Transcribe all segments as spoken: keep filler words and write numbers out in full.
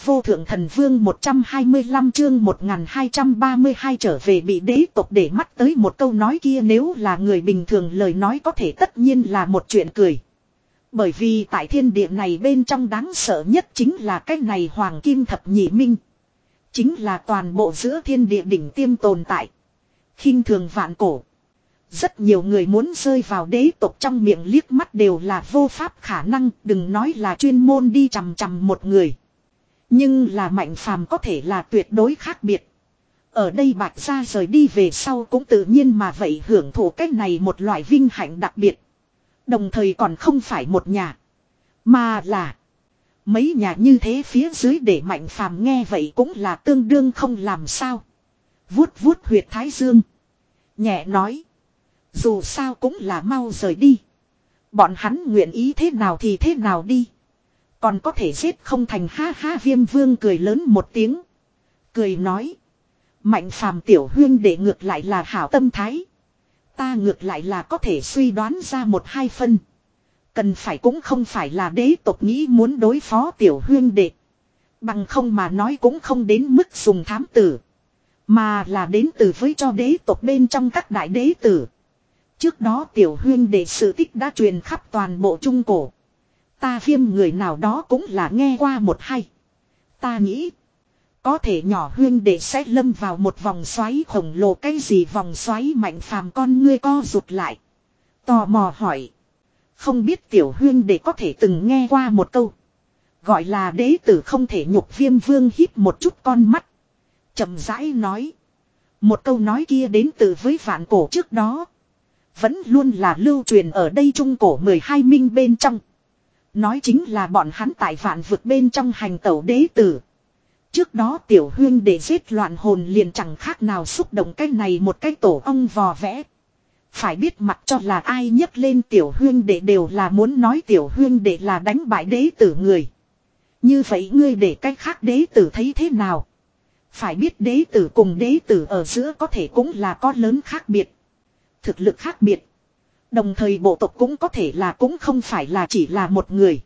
vô thượng thần vương một trăm hai mươi lăm chương một nghìn hai trăm ba mươi hai trở về bị đế tộc để mắt tới một câu nói kia nếu là người bình thường lời nói có thể tất nhiên là một chuyện cười. Bởi vì tại thiên địa này bên trong đáng sợ nhất chính là cái này hoàng kim thập nhị minh. Chính là toàn bộ giữa thiên địa đỉnh tiêm tồn tại. Khinh thường vạn cổ. Rất nhiều người muốn rơi vào đế tộc trong miệng liếc mắt đều là vô pháp khả năng, đừng nói là chuyên môn đi chằm chằm một người. Nhưng là Mạnh Phàm có thể là tuyệt đối khác biệt. Ở đây Bạch Gia rời đi về sau cũng tự nhiên mà vậy hưởng thụ cái này một loại vinh hạnh đặc biệt. Đồng thời còn không phải một nhà, mà là mấy nhà như thế phía dưới để Mạnh Phàm nghe vậy cũng là tương đương không làm sao. Vuốt vuốt huyệt thái dương. Nhẹ nói. Dù sao cũng là mau rời đi. Bọn hắn nguyện ý thế nào thì thế nào đi. Còn có thể giết không thành ha ha Viêm Vương cười lớn một tiếng. Cười nói. Mạnh Phàm tiểu huyên để ngược lại là hảo tâm thái. Ta ngược lại là có thể suy đoán ra một hai phân. Cần phải cũng không phải là đế tộc nghĩ muốn đối phó tiểu huyên đệ. Bằng không mà nói cũng không đến mức dùng thám tử. Mà là đến từ với cho đế tộc bên trong các đại đế tử. Trước đó tiểu huyên đệ sự tích đã truyền khắp toàn bộ Trung Cổ. Ta Viêm người nào đó cũng là nghe qua một hay. Ta nghĩ. Có thể nhỏ huyên đệ sẽ lâm vào một vòng xoáy khổng lồ cái gì vòng xoáy Mạnh Phàm con ngươi co rụt lại. Tò mò hỏi. Không biết tiểu huyên đệ có thể từng nghe qua một câu. Gọi là đế tử không thể nhục Viêm Vương híp một chút con mắt. Chậm rãi nói. Một câu nói kia đến từ với vạn cổ trước đó. Vẫn luôn là lưu truyền ở đây Trung Cổ mười hai minh bên trong. Nói chính là bọn hắn tại vạn vực bên trong hành tẩu đế tử. Trước đó tiểu huyên để giết loạn hồn liền chẳng khác nào xúc động cái này một cái tổ ong vò vẽ. Phải biết mặt cho là ai nhấc lên tiểu huyên để đều là muốn nói tiểu huyên để là đánh bại đế tử người. Như vậy ngươi để cái khác đế tử thấy thế nào? Phải biết đế tử cùng đế tử ở giữa có thể cũng là có lớn khác biệt. Thực lực khác biệt. Đồng thời bộ tộc cũng có thể là cũng không phải là chỉ là một người.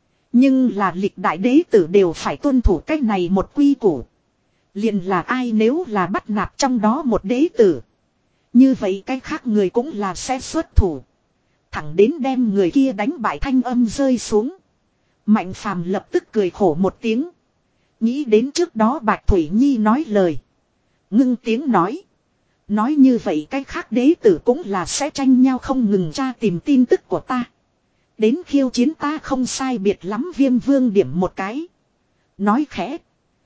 Nhưng là lịch đại đế tử đều phải tuân thủ cách này một quy củ. Liền là ai nếu là bắt nạt trong đó một đế tử. Như vậy cái khác người cũng là sẽ xuất thủ. Thẳng đến đem người kia đánh bại thanh âm rơi xuống. Mạnh Phàm lập tức cười khổ một tiếng. Nghĩ đến trước đó Bạch Thủy Nhi nói lời. Ngưng tiếng nói. Nói như vậy cái khác đế tử cũng là sẽ tranh nhau không ngừng tra tìm tin tức của ta. Đến khiêu chiến ta không sai biệt lắm Viêm Vương điểm một cái. Nói khẽ.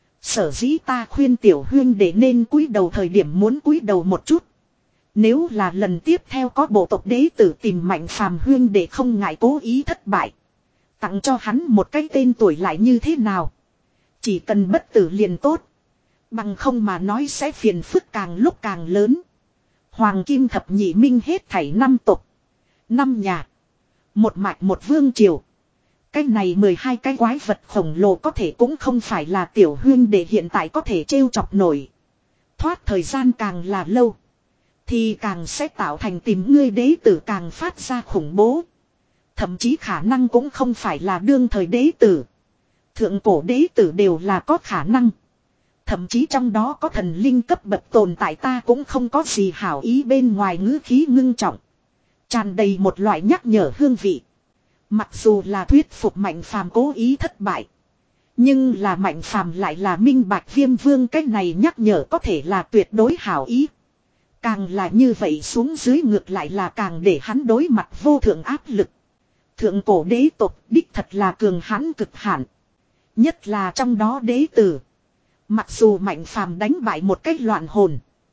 Sở dĩ ta khuyên tiểu huyên để nên cúi đầu thời điểm muốn cúi đầu một chút. Nếu là lần tiếp theo có bộ tộc đế tử tìm Mạnh Phàm huyên để không ngại cố ý thất bại. Tặng cho hắn một cái tên tuổi lại như thế nào. Chỉ cần bất tử liền tốt. Bằng không mà nói sẽ phiền phức càng lúc càng lớn. Hoàng kim thập nhị minh hết thảy năm tộc. Năm nhà. Một mạch một vương triều. Cái này mười hai cái quái vật khổng lồ có thể cũng không phải là tiểu huyên để hiện tại có thể trêu chọc nổi. Thoát thời gian càng là lâu. Thì càng sẽ tạo thành tìm ngươi đế tử càng phát ra khủng bố. Thậm chí khả năng cũng không phải là đương thời đế tử. Thượng cổ đế tử đều là có khả năng. Thậm chí trong đó có thần linh cấp bậc tồn tại ta cũng không có gì hảo ý bên ngoài ngữ khí ngưng trọng. Tràn đầy một loại nhắc nhở hương vị. Mặc dù là thuyết phục Mạnh Phàm cố ý thất bại. Nhưng là Mạnh Phàm lại là minh bạch Viêm Vương cái này nhắc nhở có thể là tuyệt đối hảo ý. Càng là như vậy xuống dưới ngược lại là càng để hắn đối mặt vô thượng áp lực. Thượng cổ đế tộc đích thật là cường hãn cực hạn. Nhất là trong đó đế tử. Mặc dù Mạnh Phàm đánh bại một cách loạn hồn.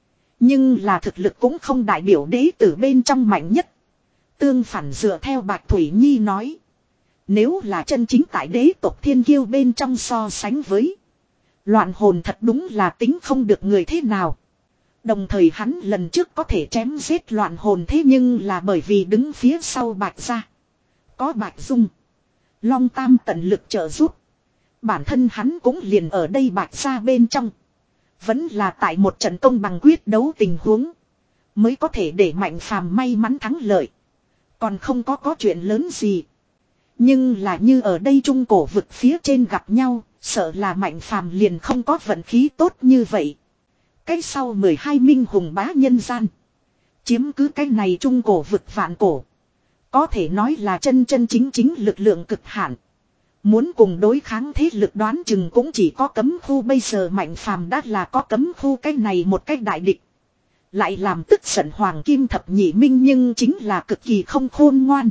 Nhưng là thực lực cũng không đại biểu đế tử bên trong mạnh nhất. Tương phản dựa theo Bạch Thủy Nhi nói. Nếu là chân chính tại đế tộc thiên kiêu bên trong so sánh với. Loạn hồn thật đúng là tính không được người thế nào. Đồng thời hắn lần trước có thể chém giết loạn hồn thế nhưng là bởi vì đứng phía sau Bạch gia. Có Bạch Dung. Long Tam tận lực trợ giúp. Bản thân hắn cũng liền ở đây Bạch gia bên trong. Vẫn là tại một trận công bằng quyết đấu tình huống. Mới có thể để Mạnh Phàm may mắn thắng lợi. Còn không có có chuyện lớn gì. Nhưng là như ở đây Trung Cổ vực phía trên gặp nhau. Sợ là Mạnh Phàm liền không có vận khí tốt như vậy. Cái sau mười hai minh hùng bá nhân gian. Chiếm cứ cái này trung cổ vực vạn cổ. Có thể nói là chân chân chính chính lực lượng cực hạn. Muốn cùng đối kháng thế lực đoán chừng cũng chỉ có cấm khu, bây giờ Mạnh Phàm đã là có cấm khu cái này một cái đại địch. Lại làm tức giận Hoàng Kim Thập Nhị Minh nhưng chính là cực kỳ không khôn ngoan.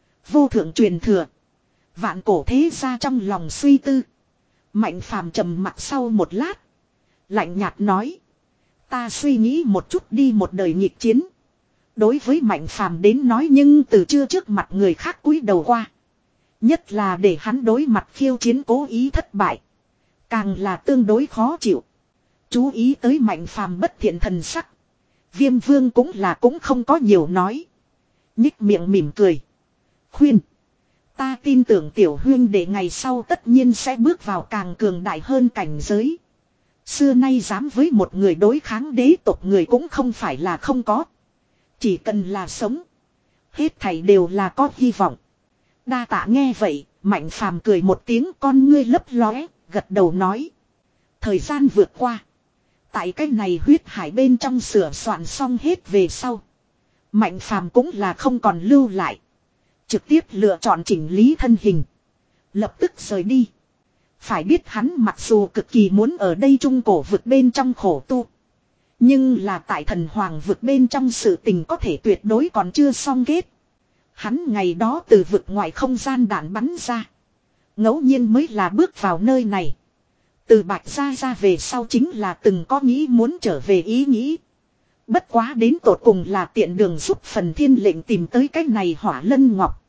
Vô thượng truyền thừa. Vạn cổ thế gia trong lòng suy tư. Mạnh Phàm trầm mặc sau một lát. Lạnh nhạt nói. Ta suy nghĩ một chút đi một đời nghịch chiến. Đối với Mạnh Phàm đến nói nhưng từ chưa trước mặt người khác cúi đầu qua. Nhất là để hắn đối mặt khiêu chiến cố ý thất bại. Càng là tương đối khó chịu. Chú ý tới Mạnh Phàm bất thiện thần sắc. Viêm Vương cũng là cũng không có nhiều nói. Nhích miệng mỉm cười. Khuyên. Ta tin tưởng tiểu huyên để ngày sau tất nhiên sẽ bước vào càng cường đại hơn cảnh giới. Xưa nay dám với một người đối kháng đế tộc người cũng không phải là không có. Chỉ cần là sống. Hết thảy đều là có hy vọng. Đa tạ nghe vậy, Mạnh Phàm cười một tiếng, con ngươi lấp lóe, gật đầu nói. Thời gian vượt qua. Tại cái này huyết hải bên trong sửa soạn xong hết về sau. Mạnh Phàm cũng là không còn lưu lại. Trực tiếp lựa chọn chỉnh lý thân hình. Lập tức rời đi. Phải biết hắn mặc dù cực kỳ muốn ở đây trung cổ vực bên trong khổ tu. Nhưng là tại thần hoàng vực bên trong sự tình có thể tuyệt đối còn chưa xong kết. Hắn ngày đó từ vực ngoài không gian đạn bắn ra. Ngẫu nhiên mới là bước vào nơi này. Từ Bạch Gia ra về sau chính là từng có nghĩ muốn trở về ý nghĩ. Bất quá đến tột cùng là tiện đường giúp phần thiên lệnh tìm tới cái này Hỏa Lân Ngọc.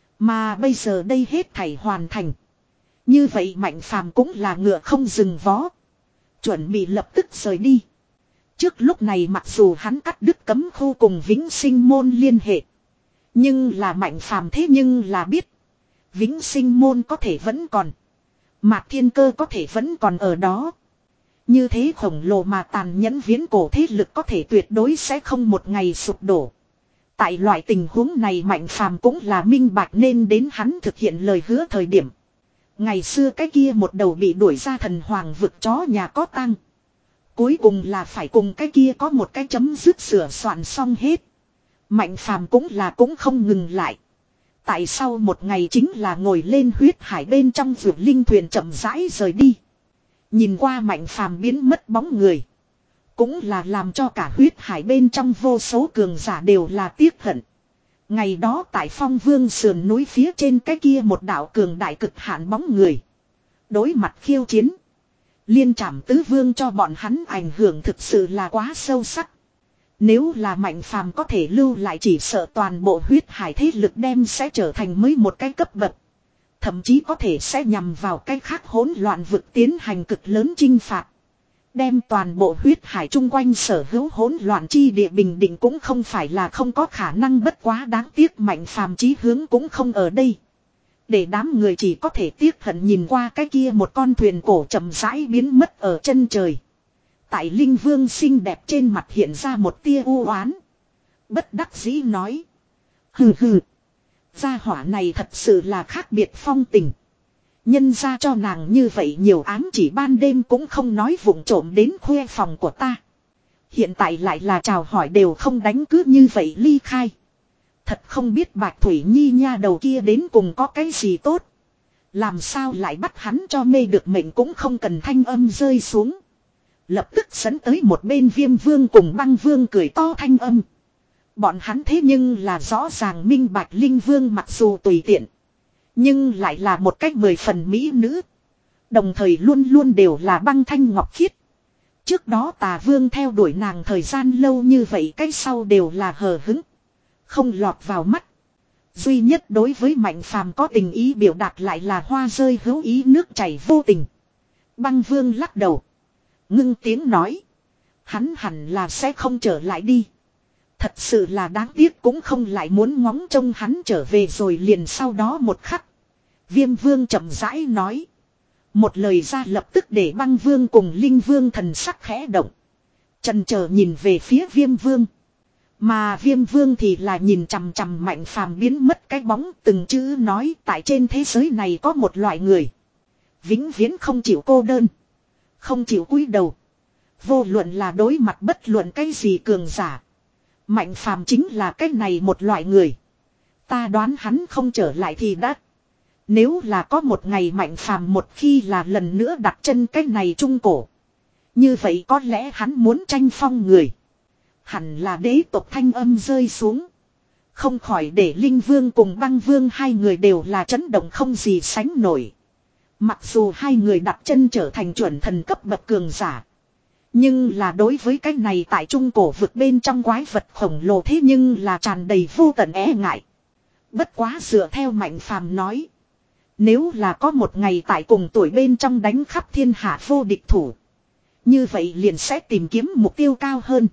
Mà bây giờ đây hết thảy hoàn thành. Như vậy Mạnh Phàm cũng là ngựa không dừng vó. Chuẩn bị lập tức rời đi. Trước lúc này mặc dù hắn cắt đứt cấm khu cùng Vĩnh Sinh Môn liên hệ. Nhưng là Mạnh Phàm thế nhưng là biết. Vĩnh Sinh Môn có thể vẫn còn. Mạc Thiên Cơ có thể vẫn còn ở đó. Như thế khổng lồ mà tàn nhẫn viễn cổ thế lực có thể tuyệt đối sẽ không một ngày sụp đổ. Tại loại tình huống này Mạnh Phàm cũng là minh bạch nên đến hắn thực hiện lời hứa thời điểm. Ngày xưa cái kia một đầu bị đuổi ra thần hoàng vực chó nhà có tăng. Cuối cùng là phải cùng cái kia có một cái chấm dứt sửa soạn xong hết. Mạnh Phàm cũng là cũng không ngừng lại. Tại sau một ngày chính là ngồi lên huyết hải bên trong vượt linh thuyền chậm rãi rời đi. Nhìn qua Mạnh Phàm biến mất bóng người. Cũng là làm cho cả huyết hải bên trong vô số cường giả đều là tiếc hận. Ngày đó tại Phong Vương sườn núi phía trên cái kia một đạo cường đại cực hạn bóng người. Đối mặt khiêu chiến. Liên trảm tứ vương cho bọn hắn ảnh hưởng thực sự là quá sâu sắc. Nếu là Mạnh Phàm có thể lưu lại chỉ sợ toàn bộ huyết hải thế lực đem sẽ trở thành mới một cái cấp bậc. Thậm chí có thể sẽ nhằm vào cái khác hỗn loạn vực tiến hành cực lớn chinh phạt. Đem toàn bộ huyết hải chung quanh sở hữu hỗn loạn chi địa bình định cũng không phải là không có khả năng, bất quá đáng tiếc Mạnh Phàm chí hướng cũng không ở đây. Để đám người chỉ có thể tiếc hận nhìn qua cái kia một con thuyền cổ chậm rãi biến mất ở chân trời. Tại Linh Vương xinh đẹp trên mặt hiện ra một tia u oán. Bất đắc dĩ nói. Hừ hừ. Gia hỏa này thật sự là khác biệt phong tình. Nhân ra cho nàng như vậy nhiều ám chỉ ban đêm cũng không nói vụng trộm đến khuê phòng của ta. Hiện tại lại là chào hỏi đều không đánh cứ như vậy ly khai. Thật không biết Bạch Thủy Nhi nha đầu kia đến cùng có cái gì tốt. Làm sao lại bắt hắn cho mê được mệnh cũng không cần thanh âm rơi xuống. Lập tức dẫn tới một bên Viêm Vương cùng Băng Vương cười to thanh âm. Bọn hắn thế nhưng là rõ ràng minh bạch Linh Vương mặc dù tùy tiện. Nhưng lại là một cách mười phần mỹ nữ. Đồng thời luôn luôn đều là băng thanh ngọc khiết. Trước đó Tà Vương theo đuổi nàng thời gian lâu như vậy cách sau đều là hờ hứng. Không lọt vào mắt. Duy nhất đối với Mạnh Phàm có tình ý biểu đạt lại là hoa rơi hữu ý nước chảy vô tình. Băng Vương lắc đầu. Ngưng tiếng nói. Hắn hẳn là sẽ không trở lại đi. Thật sự là đáng tiếc cũng không lại muốn ngóng trông hắn trở về rồi liền sau đó một khắc. Viêm Vương chậm rãi nói. Một lời ra lập tức để Băng Vương cùng Linh Vương thần sắc khẽ động. Chần chờ nhìn về phía Viêm Vương. Mà Viêm Vương thì là nhìn chằm chằm Mạnh Phàm biến mất cái bóng từng chữ nói tại trên thế giới này có một loại người. Vĩnh viễn không chịu cô đơn. Không chịu cúi đầu. Vô luận là đối mặt bất luận cái gì cường giả. Mạnh phàm chính là cái này một loại người. Ta đoán hắn không trở lại thì đã. Nếu là có một ngày mạnh phàm một khi là lần nữa đặt chân cái này trung cổ. Như vậy có lẽ hắn muốn tranh phong người. Hẳn là đế tộc thanh âm rơi xuống. Không khỏi để Linh Vương cùng Băng Vương hai người đều là chấn động không gì sánh nổi. Mặc dù hai người đặt chân trở thành chuẩn thần cấp bậc cường giả. Nhưng là đối với cái này tại trung cổ vực bên trong quái vật khổng lồ thế nhưng là tràn đầy vô tận e ngại. Bất quá dựa theo Mạnh Phàm nói. Nếu là có một ngày tại cùng tuổi bên trong đánh khắp thiên hạ vô địch thủ. Như vậy liền sẽ tìm kiếm mục tiêu cao hơn.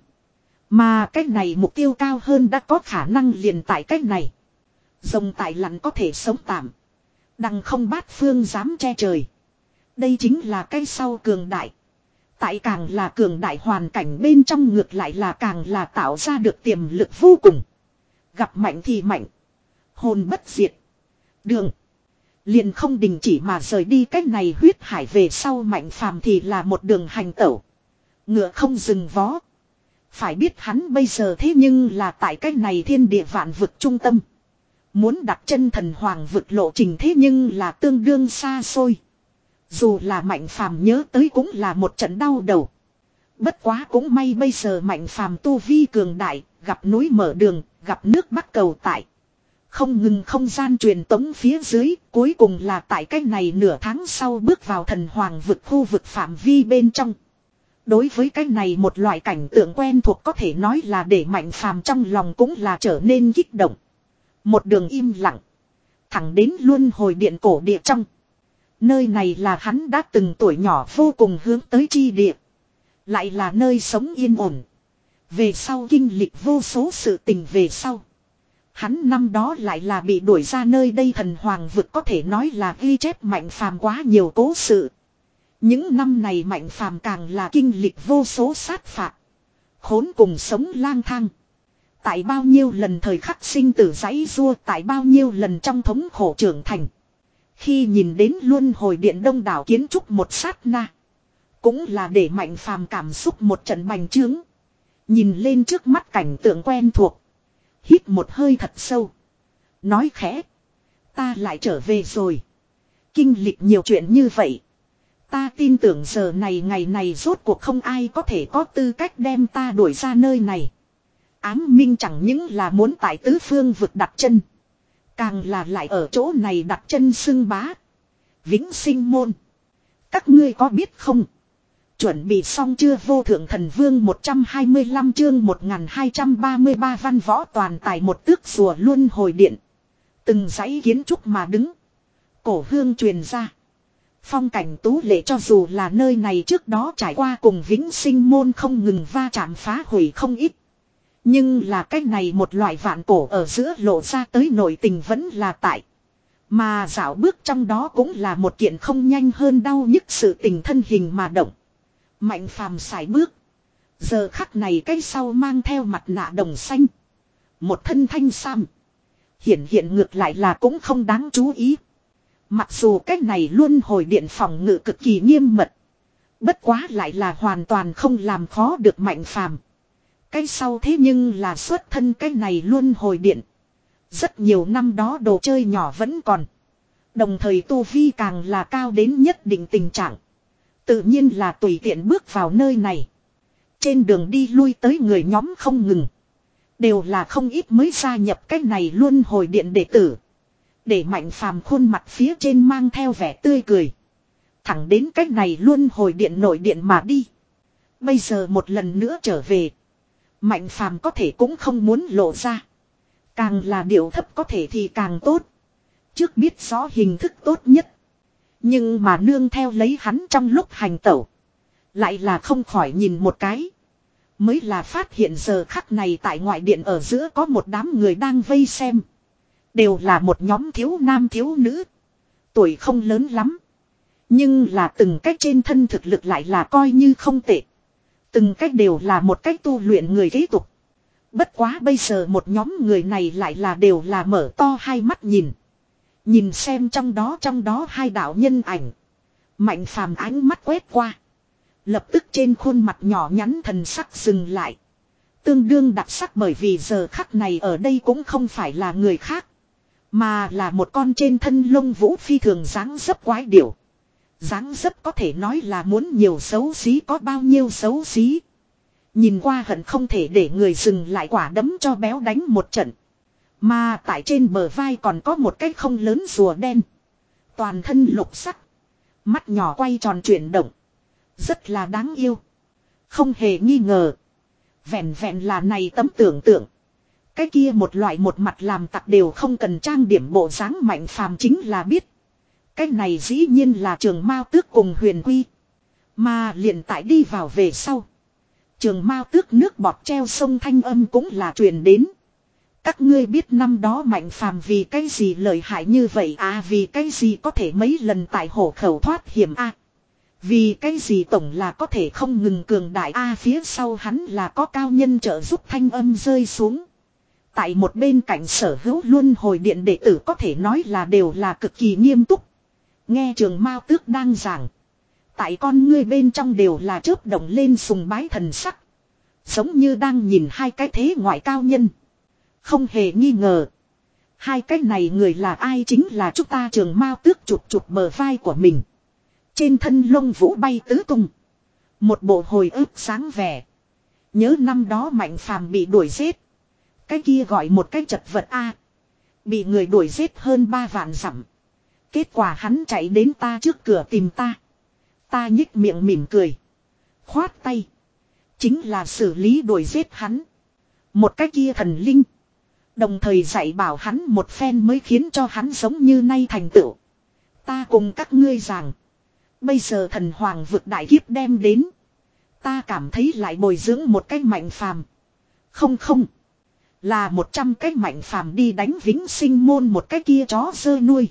Mà cái này mục tiêu cao hơn đã có khả năng liền tại cái này. Rồng tại lặn có thể sống tạm. Đằng không bát phương dám che trời. Đây chính là cái sau cường đại. Tại càng là cường đại hoàn cảnh bên trong ngược lại là càng là tạo ra được tiềm lực vô cùng. Gặp mạnh thì mạnh. Hồn bất diệt. Đường. Liền không đình chỉ mà rời đi cách này huyết hải về sau Mạnh Phàm thì là một đường hành tẩu. Ngựa không dừng vó. Phải biết hắn bây giờ thế nhưng là tại cách này thiên địa vạn vực trung tâm. Muốn đặt chân thần hoàng vực lộ trình thế nhưng là tương đương xa xôi. Dù là Mạnh Phàm nhớ tới cũng là một trận đau đầu. Bất quá cũng may bây giờ Mạnh Phàm tu vi cường đại, gặp núi mở đường, gặp nước bắc cầu tại. Không ngừng không gian truyền tống phía dưới, cuối cùng là tại cách này nửa tháng sau bước vào thần hoàng vực khu vực phạm vi bên trong. Đối với cái này một loại cảnh tượng quen thuộc có thể nói là để Mạnh Phàm trong lòng cũng là trở nên kích động. Một đường im lặng. Thẳng đến luân hồi điện cổ địa trong. Nơi này là hắn đã từng tuổi nhỏ vô cùng hướng tới chi địa. Lại là nơi sống yên ổn. Về sau kinh lịch vô số sự tình về sau. Hắn năm đó lại là bị đuổi ra nơi đây thần hoàng vực có thể nói là ghi chép Mạnh Phàm quá nhiều cố sự. Những năm này Mạnh Phàm càng là kinh lịch vô số sát phạt. Khốn cùng sống lang thang. Tại bao nhiêu lần thời khắc sinh tử giãy giụa, tại bao nhiêu lần trong thống khổ trưởng thành. Khi nhìn đến luân hồi điện đông đảo kiến trúc một sát na. Cũng là để Mạnh Phàm cảm xúc một trận bành trướng. Nhìn lên trước mắt cảnh tượng quen thuộc. Hít một hơi thật sâu. Nói khẽ. Ta lại trở về rồi. Kinh lịch nhiều chuyện như vậy. Ta tin tưởng giờ này ngày này rốt cuộc không ai có thể có tư cách đem ta đuổi ra nơi này. Ám minh chẳng những là muốn tại tứ phương vực đặt chân. Càng là lại ở chỗ này đặt chân xưng bá. Vĩnh sinh môn. Các ngươi có biết không? Chuẩn bị xong chưa vô thượng thần vương một trăm hai mươi lăm chương một nghìn hai trăm ba mươi ba văn võ toàn tài một tước rùa luân hồi điện. Từng dãy kiến trúc mà đứng. Cổ hương truyền ra. Phong cảnh tú lệ cho dù là nơi này trước đó trải qua cùng vĩnh sinh môn không ngừng va chạm phá hủy không ít. Nhưng là cái này một loại vạn cổ ở giữa lộ ra tới nội tình vẫn là tại. Mà dạo bước trong đó cũng là một kiện không nhanh hơn đau nhức sự tình thân hình mà động. Mạnh Phàm sải bước. Giờ khắc này cái sau mang theo mặt nạ đồng xanh. Một thân thanh sam. Hiện hiện ngược lại là cũng không đáng chú ý. Mặc dù cái này luôn hồi điện phòng ngự cực kỳ nghiêm mật. Bất quá lại là hoàn toàn không làm khó được Mạnh Phàm. Cái sau thế nhưng là xuất thân cái này luôn hồi điện. Rất nhiều năm đó đồ chơi nhỏ vẫn còn. Đồng thời tu vi càng là cao đến nhất định tình trạng. Tự nhiên là tùy tiện bước vào nơi này. Trên đường đi lui tới người nhóm không ngừng. Đều là không ít mới gia nhập cái này luôn hồi điện đệ tử. Để Mạnh Phàm khuôn mặt phía trên mang theo vẻ tươi cười. Thẳng đến cái này luôn hồi điện nội điện mà đi. Bây giờ một lần nữa trở về. Mạnh Phàm có thể cũng không muốn lộ ra. Càng là điệu thấp có thể thì càng tốt. Trước biết rõ hình thức tốt nhất. Nhưng mà nương theo lấy hắn trong lúc hành tẩu. Lại là không khỏi nhìn một cái. Mới là phát hiện giờ khắc này tại ngoại điện ở giữa có một đám người đang vây xem. Đều là một nhóm thiếu nam thiếu nữ. Tuổi không lớn lắm. Nhưng là từng cách trên thân thực lực lại là coi như không tệ. Từng cách đều là một cách tu luyện người kế tục. Bất quá bây giờ một nhóm người này lại là đều là mở to hai mắt nhìn. Nhìn xem trong đó trong đó hai đạo nhân ảnh. Mạnh phàm ánh mắt quét qua. Lập tức trên khuôn mặt nhỏ nhắn thần sắc dừng lại. Tương đương đặc sắc bởi vì giờ khắc này ở đây cũng không phải là người khác. Mà là một con trên thân lông vũ phi thường dáng dấp quái điểu. Dáng dấp có thể nói là muốn nhiều xấu xí có bao nhiêu xấu xí. Nhìn qua hận không thể để người dừng lại quả đấm cho béo đánh một trận. Mà tại trên bờ vai còn có một cái không lớn rùa đen. Toàn thân lục sắc. Mắt nhỏ quay tròn chuyển động. Rất là đáng yêu. Không hề nghi ngờ. Vẹn vẹn là này tấm tưởng tượng. Cái kia một loại một mặt làm tặc đều không cần trang điểm bộ dáng Mạnh phàm chính là biết. Cái này dĩ nhiên là Trường Mao Tước cùng Huyền Quy. Mà liền tại đi vào về sau. Trường Mao Tước nước bọt treo sông thanh âm cũng là truyền đến. Các ngươi biết năm đó Mạnh phàm vì cái gì lợi hại như vậy à, vì cái gì có thể mấy lần tại hổ khẩu thoát hiểm a à? Vì cái gì tổng là có thể không ngừng cường đại a à, phía sau hắn là có cao nhân trợ giúp thanh âm rơi xuống. Tại một bên cạnh sở hữu luân hồi điện đệ tử có thể nói là đều là cực kỳ nghiêm túc. Nghe Trường Mao Tước đang giảng. Tại con ngươi bên trong đều là chớp động lên sùng bái thần sắc. Giống như đang nhìn hai cái thế ngoại cao nhân. Không hề nghi ngờ. Hai cái này người là ai chính là chúng ta. Trường Mao Tước chụp chụp bờ vai của mình. Trên thân lông vũ bay tứ tung. Một bộ hồi ức sáng vẻ. Nhớ năm đó Mạnh phàm bị đuổi giết. Cái kia gọi một cái chật vật a. Bị người đuổi giết hơn ba vạn dặm. Kết quả hắn chạy đến ta trước cửa tìm ta. Ta nhích miệng mỉm cười. Khoát tay. Chính là xử lý đuổi giết hắn. Một cái kia thần linh. Đồng thời dạy bảo hắn một phen mới khiến cho hắn giống như nay thành tựu. Ta cùng các ngươi rằng. Bây giờ thần hoàng vực đại kiếp đem đến. Ta cảm thấy lại bồi dưỡng một cái Mạnh phàm. Không không. Là một trăm cái Mạnh phàm đi đánh vĩnh sinh môn một cái kia chó dơ nuôi.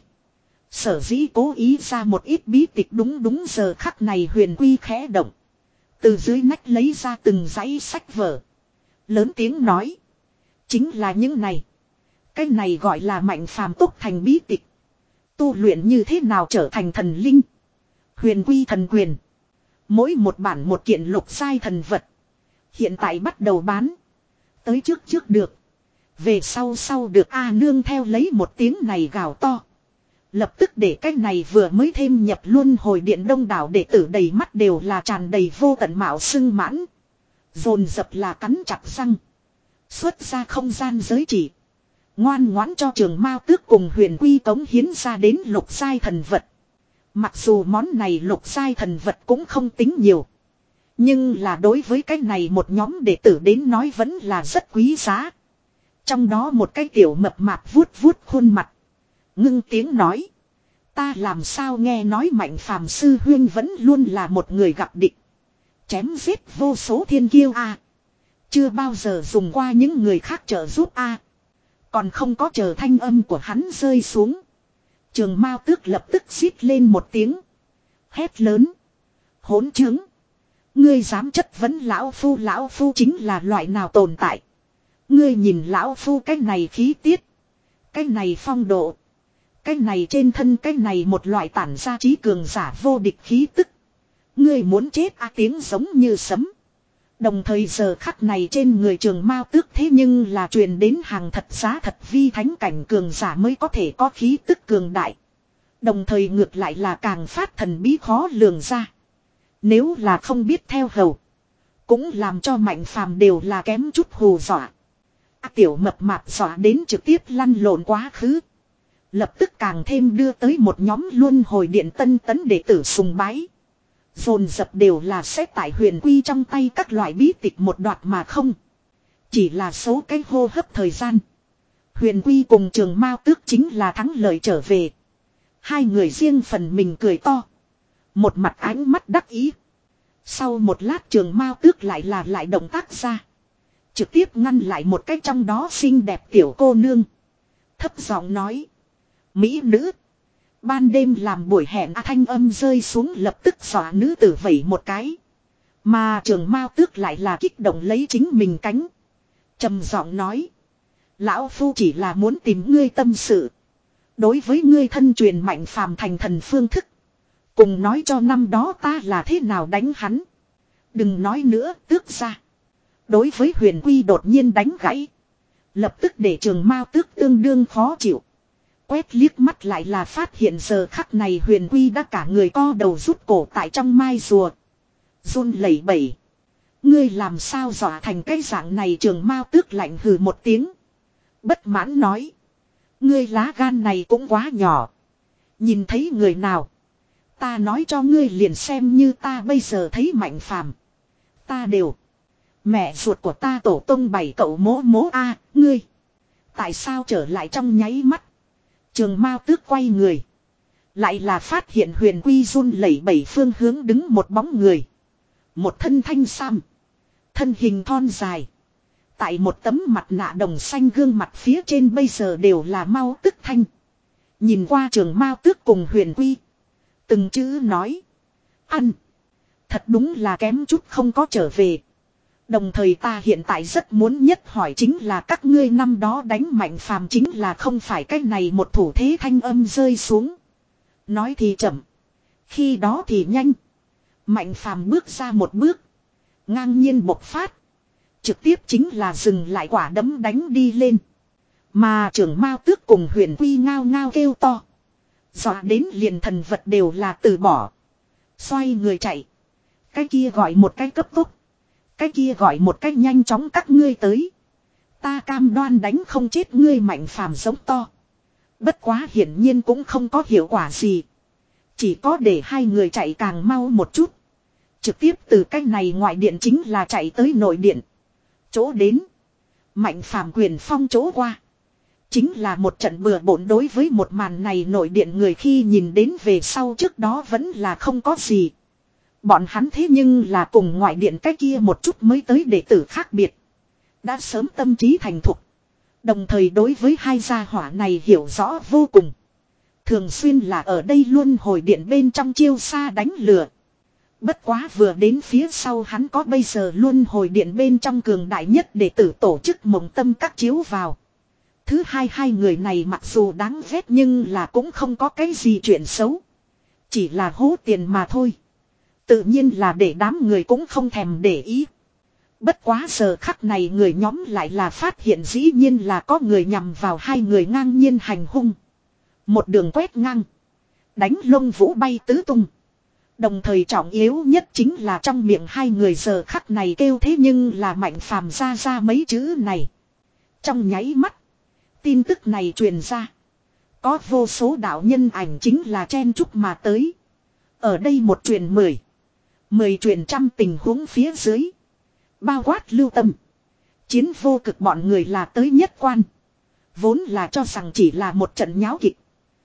Sở dĩ cố ý ra một ít bí tịch đúng đúng giờ khắc này Huyền Quy khẽ động. Từ dưới nách lấy ra từng dãy sách vở. Lớn tiếng nói. Chính là những này. Cái này gọi là Mạnh phàm túc thành bí tịch. Tu luyện như thế nào trở thành thần linh. Huyền Quy thần quyền. Mỗi một bản một kiện lục sai thần vật. Hiện tại bắt đầu bán. Tới trước trước được. Về sau sau được A nương theo lấy một tiếng này gào to. Lập tức để cái này vừa mới thêm nhập luân hồi điện đông đảo đệ tử đầy mắt đều là tràn đầy vô tận mạo sưng mãn. Dồn dập là cắn chặt răng. Xuất ra không gian giới chỉ. Ngoan ngoãn cho Trường Mao Tước cùng Huyền Quy cống hiến ra đến lục sai thần vật. Mặc dù món này lục sai thần vật cũng không tính nhiều. Nhưng là đối với cái này một nhóm đệ tử đến nói vẫn là rất quý giá. Trong đó một cái tiểu mập mạp vuốt vuốt khuôn mặt. Ngưng tiếng nói. Ta làm sao nghe nói Mạnh phàm sư huyên vẫn luôn là một người gặp địch. Chém giết vô số thiên kiêu a. Chưa bao giờ dùng qua những người khác trợ giúp a. Còn không có chờ thanh âm của hắn rơi xuống. Trường Mao Tước lập tức xít lên một tiếng. Hét lớn. Hỗn chứng. Ngươi dám chất vấn lão phu, lão phu chính là loại nào tồn tại. Ngươi nhìn lão phu cái này khí tiết. Cái này phong độ. Cái này trên thân cái này một loại tản ra trí cường giả vô địch khí tức. Ngươi muốn chết a, tiếng giống như sấm. Đồng thời giờ khắc này trên người Trường Mao Tước thế nhưng là truyền đến hàng thật giá thật vi thánh cảnh cường giả mới có thể có khí tức cường đại. Đồng thời ngược lại là càng phát thần bí khó lường ra. Nếu là không biết theo hầu. Cũng làm cho Mạnh phàm đều là kém chút hù dọa. À, tiểu mập mạp dọa đến trực tiếp lăn lộn quá khứ. Lập tức càng thêm đưa tới một nhóm luân hồi điện tân tấn đệ tử sùng bái. Dồn dập đều là xét tại Huyền Quy trong tay các loại bí tịch một đoạt mà không. Chỉ là số cái hô hấp thời gian. Huyền Quy cùng Trường Mao Tước chính là thắng lợi trở về. Hai người riêng phần mình cười to. Một mặt ánh mắt đắc ý. Sau một lát Trường Mao Tước lại là lại động tác ra. Trực tiếp ngăn lại một cái trong đó xinh đẹp tiểu cô nương. Thấp giọng nói. Mỹ nữ. Ban đêm làm buổi hẹn à, thanh âm rơi xuống lập tức xóa nữ tử vẩy một cái. Mà Trường Mao Tước lại là kích động lấy chính mình cánh. Trầm giọng nói. Lão phu chỉ là muốn tìm ngươi tâm sự. Đối với ngươi thân truyền Mạnh phàm thành thần phương thức. Cùng nói cho năm đó ta là thế nào đánh hắn. Đừng nói nữa, tước ra. Đối với Huyền Quy đột nhiên đánh gãy. Lập tức để Trường Mao Tước tương đương khó chịu. Quét liếc mắt lại là phát hiện giờ khắc này Huyền Quy đã cả người co đầu rút cổ tại trong mai rùa. Run lẩy bẩy. Ngươi làm sao dọa thành cái dạng này, Trường Mao Tước lạnh hừ một tiếng. Bất mãn nói. Ngươi lá gan này cũng quá nhỏ. Nhìn thấy người nào. Ta nói cho ngươi liền xem như ta bây giờ thấy Mạnh Phàm. Ta đều. Mẹ ruột của ta tổ tông bảy cậu mố mố a ngươi. Tại sao trở lại trong nháy mắt. Trường Mao Tước quay người. Lại là phát hiện Huyền Quy run lẩy bẩy phương hướng đứng một bóng người. Một thân thanh sam. Thân hình thon dài. Tại một tấm mặt nạ đồng xanh gương mặt phía trên bây giờ đều là Mao Tước thanh. Nhìn qua Trường Mao Tước cùng Huyền Quy. Từng chữ nói. Ăn. Thật đúng là kém chút không có trở về. Đồng thời ta hiện tại rất muốn nhất hỏi chính là các ngươi năm đó đánh Mạnh Phàm chính là không phải cái này một thủ thế, thanh âm rơi xuống. Nói thì chậm. Khi đó thì nhanh. Mạnh Phàm bước ra một bước. Ngang nhiên bộc phát. Trực tiếp chính là dừng lại quả đấm đánh đi lên. Mà Trường Mao Tước cùng Huyền Quy ngao ngao kêu to. Dọa đến liền thần vật đều là từ bỏ. Xoay người chạy. Cái kia gọi một cái cấp tốc. Cái kia gọi một cách nhanh chóng các ngươi tới. Ta cam đoan đánh không chết ngươi, Mạnh Phàm giống to. Bất quá hiển nhiên cũng không có hiệu quả gì. Chỉ có để hai người chạy càng mau một chút. Trực tiếp từ cách này ngoại điện chính là chạy tới nội điện. Chỗ đến. Mạnh Phàm quyền phong chỗ qua. Chính là một trận bừa bộn, đối với một màn này nội điện người khi nhìn đến về sau trước đó vẫn là không có gì. Bọn hắn thế nhưng là cùng ngoại điện cái kia một chút mới tới đệ tử khác biệt. Đã sớm tâm trí thành thục. Đồng thời đối với hai gia hỏa này hiểu rõ vô cùng. Thường xuyên là ở đây luôn hồi điện bên trong chiêu xa đánh lừa. Bất quá vừa đến phía sau hắn có bây giờ luôn hồi điện bên trong cường đại nhất đệ tử tổ chức mộng tâm các chiếu vào. Thứ hai, hai người này mặc dù đáng ghét nhưng là cũng không có cái gì chuyện xấu. Chỉ là hố tiền mà thôi. Tự nhiên là để đám người cũng không thèm để ý. Bất quá giờ khắc này người nhóm lại là phát hiện dĩ nhiên là có người nhằm vào hai người ngang nhiên hành hung. Một đường quét ngang. Đánh lông vũ bay tứ tung. Đồng thời trọng yếu nhất chính là trong miệng hai người giờ khắc này kêu thế nhưng là Mạnh Phàm ra ra mấy chữ này. Trong nháy mắt. Tin tức này truyền ra. Có vô số đạo nhân ảnh chính là chen chúc mà tới. Ở đây một truyền mười. Mười truyền trăm tình huống phía dưới. Bao quát Lưu Tâm. Chiến Vô Cực bọn người là tới nhất quan. Vốn là cho rằng chỉ là một trận nháo kịch.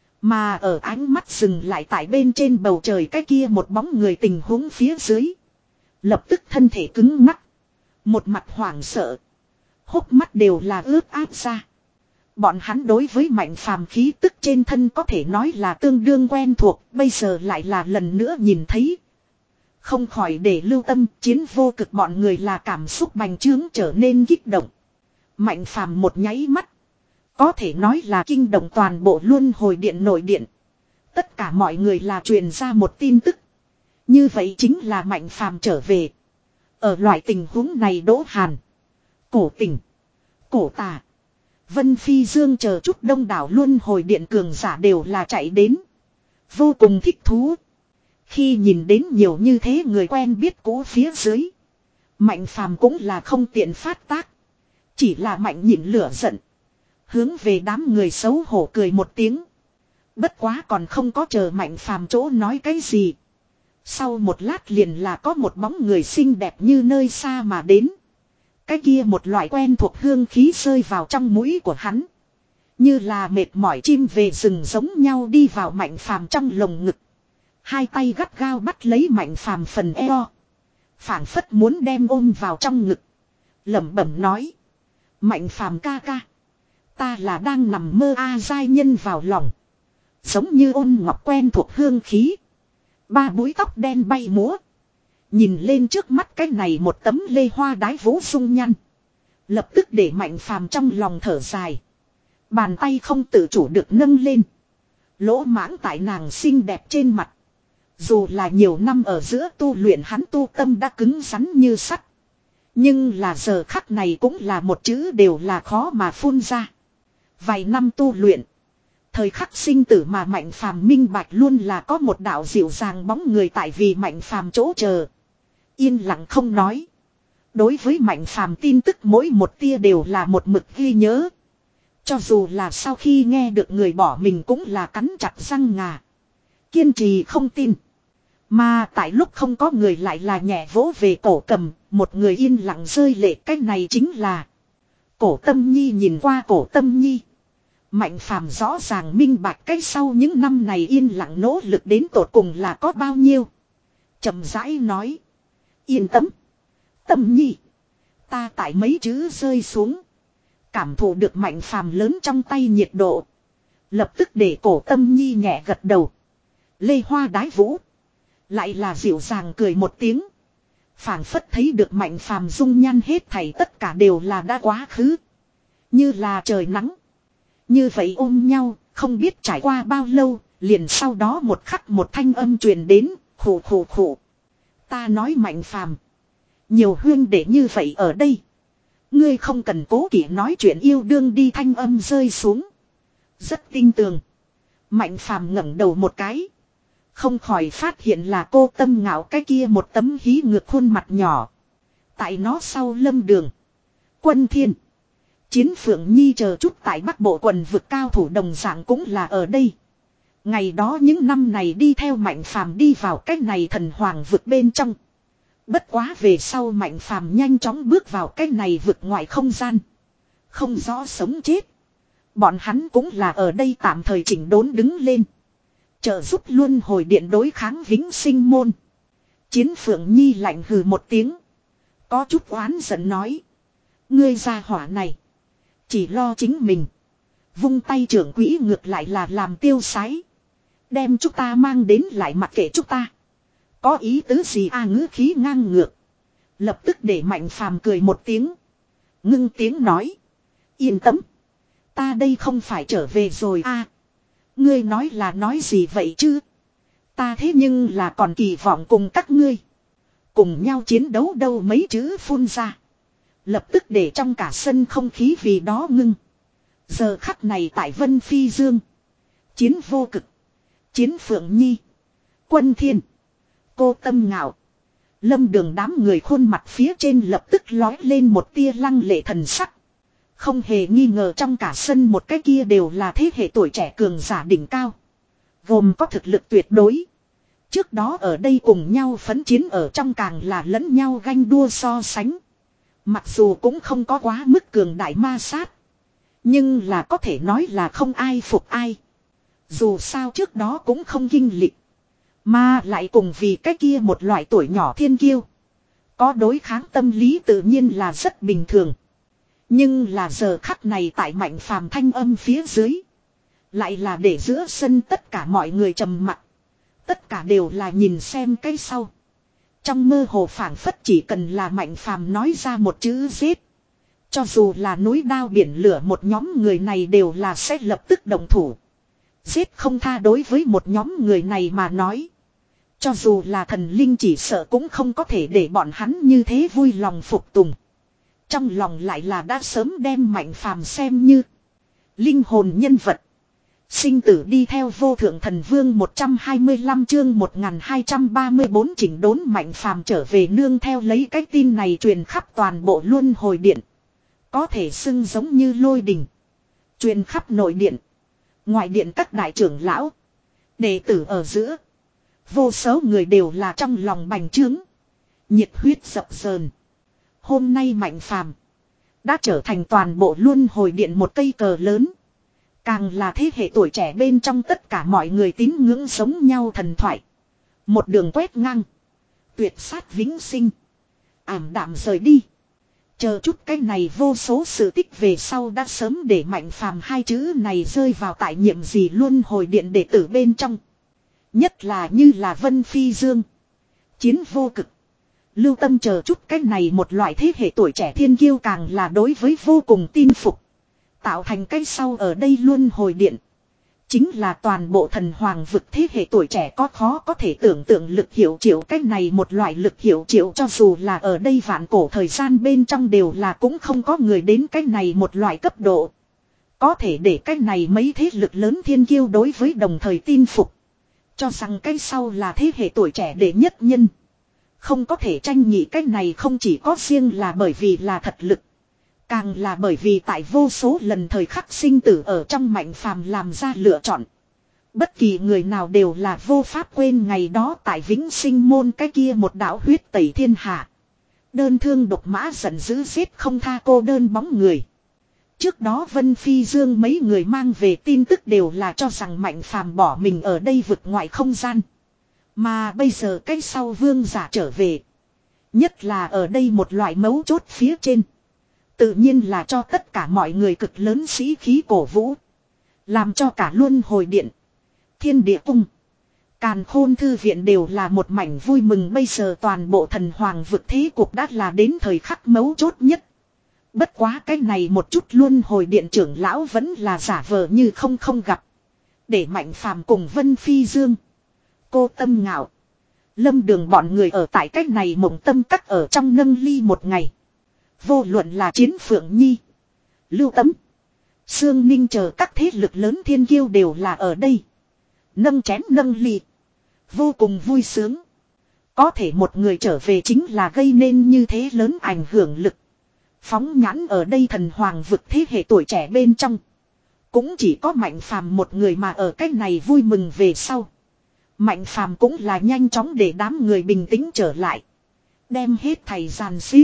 Mà ở ánh mắt dừng lại tại bên trên bầu trời cái kia một bóng người tình huống phía dưới. Lập tức thân thể cứng ngắc. Một mặt hoảng sợ. Hốc mắt đều là ướt át ra. Bọn hắn đối với Mạnh Phàm khí tức trên thân có thể nói là tương đương quen thuộc. Bây giờ lại là lần nữa nhìn thấy. Không khỏi để Lưu Tâm, Chiến Vô Cực bọn người là cảm xúc bành trướng trở nên kích động. Mạnh Phàm một nháy mắt. Có thể nói là kinh động toàn bộ luân hồi điện nội điện. Tất cả mọi người là truyền ra một tin tức. Như vậy chính là Mạnh Phàm trở về. Ở loại tình huống này Đỗ Hàn, Cổ Tình, Cổ Tà, Vân Phi Dương chờ chút đông đảo luân hồi điện cường giả đều là chạy đến. Vô cùng thích thú. Khi nhìn đến nhiều như thế người quen biết cũ phía dưới. Mạnh Phàm cũng là không tiện phát tác. Chỉ là mạnh nhịn lửa giận. Hướng về đám người xấu hổ cười một tiếng. Bất quá còn không có chờ Mạnh Phàm chỗ nói cái gì. Sau một lát liền là có một bóng người xinh đẹp như nơi xa mà đến. Cái kia một loại quen thuộc hương khí rơi vào trong mũi của hắn. Như là mệt mỏi chim về rừng giống nhau đi vào Mạnh Phàm trong lồng ngực. Hai tay gắt gao bắt lấy Mạnh Phàm phần eo. Phảng phất muốn đem ôm vào trong ngực. Lẩm bẩm nói. Mạnh Phàm ca ca. Ta là đang nằm mơ a giai nhân vào lòng. Giống như ôn ngọc quen thuộc hương khí. Ba búi tóc đen bay múa. Nhìn lên trước mắt cái này một tấm lê hoa đái vũ sung nhăn. Lập tức để Mạnh Phàm trong lòng thở dài. Bàn tay không tự chủ được nâng lên. Lỗ mãng tại nàng xinh đẹp trên mặt. Dù là nhiều năm ở giữa tu luyện hắn tu tâm đã cứng rắn như sắt. Nhưng là giờ khắc này cũng là một chữ đều là khó mà phun ra. Vài năm tu luyện. Thời khắc sinh tử mà Mạnh Phàm minh bạch luôn là có một đạo dịu dàng bóng người tại vì Mạnh Phàm chỗ chờ. Yên lặng không nói. Đối với Mạnh Phàm tin tức mỗi một tia đều là một mực ghi nhớ. Cho dù là sau khi nghe được người bỏ mình cũng là cắn chặt răng ngà. Kiên trì không tin. Mà tại lúc không có người lại là nhẹ vỗ về cổ cầm, một người yên lặng rơi lệ. Cái này chính là Cổ Tâm Nhi. Nhìn qua Cổ Tâm Nhi, Mạnh Phàm rõ ràng minh bạch cái sau những năm này yên lặng nỗ lực đến tột cùng là có bao nhiêu. Chậm rãi nói. Yên tâm. Tâm Nhi. Ta tại mấy chữ rơi xuống. Cảm thụ được Mạnh Phàm lớn trong tay nhiệt độ. Lập tức để Cổ Tâm Nhi nhẹ gật đầu. Lê Hoa đái vũ. Lại là dịu dàng cười một tiếng. Phảng phất thấy được Mạnh Phàm dung nhan hết thảy tất cả đều là đã quá khứ. Như là trời nắng. Như vậy ôm nhau, không biết trải qua bao lâu, liền sau đó một khắc một thanh âm truyền đến, khổ khổ khổ. Ta nói Mạnh Phàm, nhiều huyên đệ như vậy ở đây. Ngươi không cần cố kỵ nói chuyện yêu đương đi. Thanh âm rơi xuống. Rất tinh tường. Mạnh Phàm ngẩng đầu một cái. Không khỏi phát hiện là Cô Tâm Ngạo cái kia một tấm hí ngược khuôn mặt nhỏ. Tại nó sau Lâm Đường, Quân Thiên, Chiến Phượng Nhi chờ chút tại Bắc Bộ quần vực cao thủ đồng dạng cũng là ở đây. Ngày đó những năm này đi theo Mạnh Phàm đi vào cái này thần hoàng vực bên trong. Bất quá về sau Mạnh Phàm nhanh chóng bước vào cái này vực ngoại không gian. Không rõ sống chết. Bọn hắn cũng là ở đây tạm thời chỉnh đốn đứng lên. Trợ giúp luân hồi điện đối kháng vĩnh sinh môn. Chiến Phượng Nhi lạnh hừ một tiếng. Có chút oán giận nói. Ngươi gia hỏa này. Chỉ lo chính mình. Vung tay trưởng quỹ ngược lại là làm tiêu sái. Đem chúng ta mang đến lại mặc kệ chúng ta. Có ý tứ gì a? Ngữ khí ngang ngược. Lập tức để Mạnh Phàm cười một tiếng. Ngưng tiếng nói. Yên tâm. Ta đây không phải trở về rồi a. Ngươi nói là nói gì vậy chứ? Ta thế nhưng là còn kỳ vọng cùng các ngươi. Cùng nhau chiến đấu đâu mấy chữ phun ra. Lập tức để trong cả sân không khí vì đó ngưng. Giờ khắc này tại Vân Phi Dương. Chiến Vô Cực. Chiến Phượng Nhi. Quân Thiên. Cô Tâm Ngạo. Lâm Đường đám người khuôn mặt phía trên lập tức lói lên một tia lăng lệ thần sắc. Không hề nghi ngờ trong cả sân một cái kia đều là thế hệ tuổi trẻ cường giả đỉnh cao. Gồm có thực lực tuyệt đối. Trước đó ở đây cùng nhau phấn chiến ở trong càng là lẫn nhau ganh đua so sánh. Mặc dù cũng không có quá mức cường đại ma sát. Nhưng là có thể nói là không ai phục ai. Dù sao trước đó cũng không kinh lịch. Mà lại cùng vì cái kia một loại tuổi nhỏ thiên kiêu. Có đối kháng tâm lý tự nhiên là rất bình thường. Nhưng là giờ khắc này tại Mạnh Phàm thanh âm phía dưới. Lại là để giữa sân tất cả mọi người trầm mặc. Tất cả đều là nhìn xem cái sau. Trong mơ hồ phảng phất chỉ cần là Mạnh Phàm nói ra một chữ giết. Cho dù là núi đao biển lửa một nhóm người này đều là sẽ lập tức động thủ. Giết không tha đối với một nhóm người này mà nói. Cho dù là thần linh chỉ sợ cũng không có thể để bọn hắn như thế vui lòng phục tùng. Trong lòng lại là đã sớm đem Mạnh Phàm xem như linh hồn nhân vật. Sinh tử đi theo vô thượng thần vương một trăm hai mươi lăm chương một nghìn hai trăm ba mươi bốn chỉnh đốn Mạnh Phàm trở về nương theo lấy cái tin này truyền khắp toàn bộ luân hồi điện. Có thể xưng giống như lôi đình. Truyền khắp nội điện. Ngoại điện các đại trưởng lão. Đệ tử ở giữa. Vô số người đều là trong lòng bành trướng. Nhiệt huyết dập dờn. Hôm nay Mạnh Phàm đã trở thành toàn bộ luân hồi điện một cây cờ lớn. Càng là thế hệ tuổi trẻ bên trong tất cả mọi người tín ngưỡng giống nhau thần thoại. Một đường quét ngang. Tuyệt sát vĩnh sinh. Ảm đạm rời đi. Chờ chút cái này vô số sự tích về sau đã sớm để Mạnh Phàm hai chữ này rơi vào tại nhiệm gì luân hồi điện đệ tử bên trong. Nhất là như là Vân Phi Dương. Chiến Vô Cực. Lưu Tâm chờ chút cái này một loại thế hệ tuổi trẻ thiên kiêu càng là đối với vô cùng tin phục. Tạo thành cái sau ở đây luân hồi điện. Chính là toàn bộ thần hoàng vực thế hệ tuổi trẻ có khó có thể tưởng tượng lực hiệu triệu. Cách này một loại lực hiệu triệu cho dù là ở đây vạn cổ thời gian bên trong đều là cũng không có người đến cách này một loại cấp độ. Có thể để cách này mấy thế lực lớn thiên kiêu đối với đồng thời tin phục. Cho rằng cái sau là thế hệ tuổi trẻ đệ nhất nhân. Không có thể tranh nghị cách này không chỉ có riêng là bởi vì là thật lực. Càng là bởi vì tại vô số lần thời khắc sinh tử ở trong Mạnh Phàm làm ra lựa chọn. Bất kỳ người nào đều là vô pháp quên ngày đó tại Vĩnh Sinh môn cái kia một đạo huyết tẩy thiên hạ. Đơn thương độc mã giận dữ giết không tha cô đơn bóng người. Trước đó Vân Phi Dương mấy người mang về tin tức đều là cho rằng Mạnh Phàm bỏ mình ở đây vực ngoại không gian. Mà bây giờ cái sau vương giả trở về. Nhất là ở đây một loại mấu chốt phía trên. Tự nhiên là cho tất cả mọi người cực lớn sĩ khí cổ vũ. Làm cho cả luân hồi điện, thiên địa cung, càn khôn thư viện đều là một mảnh vui mừng. Bây giờ toàn bộ thần hoàng vực thế cục đã là đến thời khắc mấu chốt nhất. Bất quá cái này một chút luân hồi điện trưởng lão vẫn là giả vờ như không không gặp. Để Mạnh Phàm cùng Vân Phi Dương, Cô Tâm Ngạo, Lâm Đường bọn người ở tại cách này mộng tâm cắt ở trong nâng ly một ngày. Vô luận là Chiến Phượng Nhi, Lưu Tấm, Sương Ninh chờ các thế lực lớn thiên kiêu đều là ở đây. Nâng chén nâng ly, vô cùng vui sướng. Có thể một người trở về chính là gây nên như thế lớn ảnh hưởng lực. Phóng nhãn ở đây thần hoàng vực thế hệ tuổi trẻ bên trong. Cũng chỉ có Mạnh Phàm một người mà ở cách này vui mừng về sau. Mạnh Phàm cũng là nhanh chóng để đám người bình tĩnh trở lại. Đem hết thầy giàn xếp.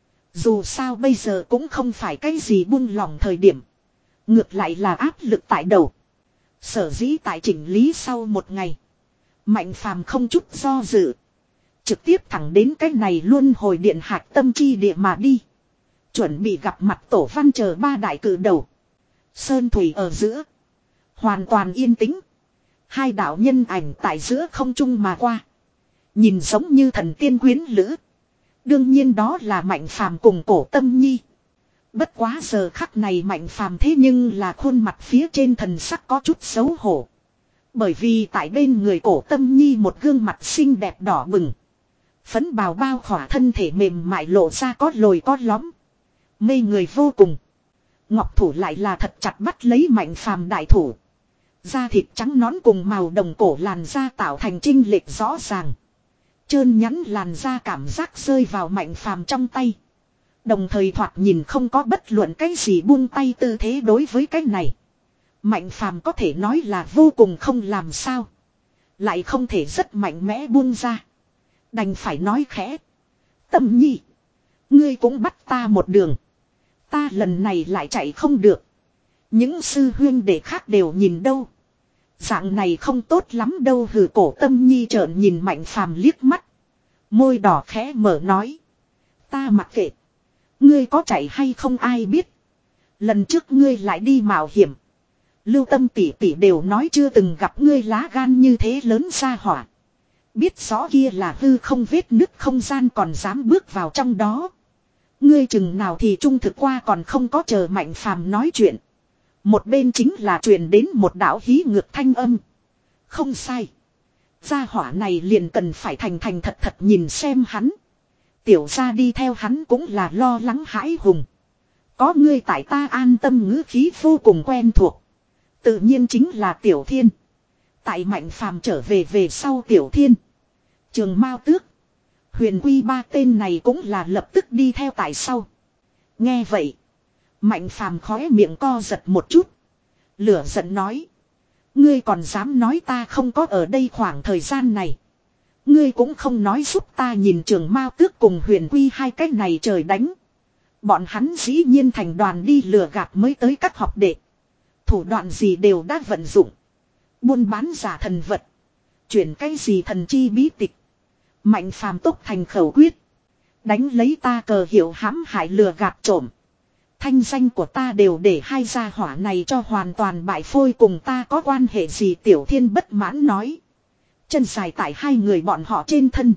Dù sao bây giờ cũng không phải cái gì buông lỏng thời điểm. Ngược lại là áp lực tại đầu. Sở dĩ tại chỉnh lý sau một ngày. Mạnh Phàm không chút do dự. Trực tiếp thẳng đến cái này luôn hồi điện hạc tâm chi địa mà đi. Chuẩn bị gặp mặt tổ văn chờ ba đại cử đầu. Sơn thủy ở giữa. Hoàn toàn yên tĩnh. Hai đạo nhân ảnh tại giữa không trung mà qua. Nhìn giống như thần tiên quyến lữ. Đương nhiên đó là Mạnh Phàm cùng Cổ Tâm Nhi. Bất quá giờ khắc này Mạnh Phàm thế nhưng là khuôn mặt phía trên thần sắc có chút xấu hổ. Bởi vì tại bên người Cổ Tâm Nhi một gương mặt xinh đẹp đỏ bừng. Phấn bào bao khỏa thân thể mềm mại lộ ra có lồi có lõm. Mê người vô cùng. Ngọc thủ lại là thật chặt bắt lấy Mạnh Phàm đại thủ. Da thịt trắng nõn cùng màu đồng cổ làn da tạo thành chênh lệch rõ ràng. Trơn nhắn làn da cảm giác rơi vào Mạnh Phàm trong tay. Đồng thời thoạt nhìn không có bất luận cái gì buông tay tư thế đối với cái này. Mạnh Phàm có thể nói là vô cùng không làm sao. Lại không thể rất mạnh mẽ buông ra. Đành phải nói khẽ. Tâm Nhi. Ngươi cũng bắt ta một đường. Ta lần này lại chạy không được. Những sư huyên đệ khác đều nhìn đâu. Dạng này không tốt lắm đâu. Hừ, Cổ Tâm Nhi trợn nhìn Mạnh Phàm liếc mắt. Môi đỏ khẽ mở nói. Ta mặc kệ. Ngươi có chạy hay không ai biết. Lần trước ngươi lại đi mạo hiểm. Lưu Tâm tỷ tỷ đều nói chưa từng gặp ngươi lá gan như thế lớn ra hỏa. Biết rõ kia là hư không vết nứt không gian còn dám bước vào trong đó. Ngươi chừng nào thì trung thực qua còn không có chờ Mạnh Phàm nói chuyện. Một bên chính là truyền đến một đạo hí ngược thanh âm. Không sai. Gia hỏa này liền cần phải thành thành thật thật nhìn xem hắn. Tiểu gia đi theo hắn cũng là lo lắng hãi hùng. Có ngươi tại ta an tâm ngữ khí vô cùng quen thuộc. Tự nhiên chính là Tiểu Thiên. Tại Mạnh Phàm trở về về sau Tiểu Thiên, Trường Mao Tước, Huyền Quy ba tên này cũng là lập tức đi theo tại sau. Nghe vậy, Mạnh Phàm khóe miệng co giật một chút. Lửa giận nói. Ngươi còn dám nói ta không có ở đây khoảng thời gian này. Ngươi cũng không nói giúp ta nhìn Trường Mao Tước cùng Huyền Quy hai cái này trời đánh. Bọn hắn dĩ nhiên thành đoàn đi lừa gạt mới tới các học đệ. Thủ đoạn gì đều đã vận dụng. Buôn bán giả thần vật. Chuyển cái gì thần chi bí tịch. Mạnh Phàm tốc thành khẩu quyết. Đánh lấy ta cờ hiệu hãm hại lừa gạt trộm. Thanh danh của ta đều để hai gia hỏa này cho hoàn toàn bại phôi, cùng ta có quan hệ gì? Tiểu Thiên bất mãn nói. Chân dài tại hai người bọn họ trên thân.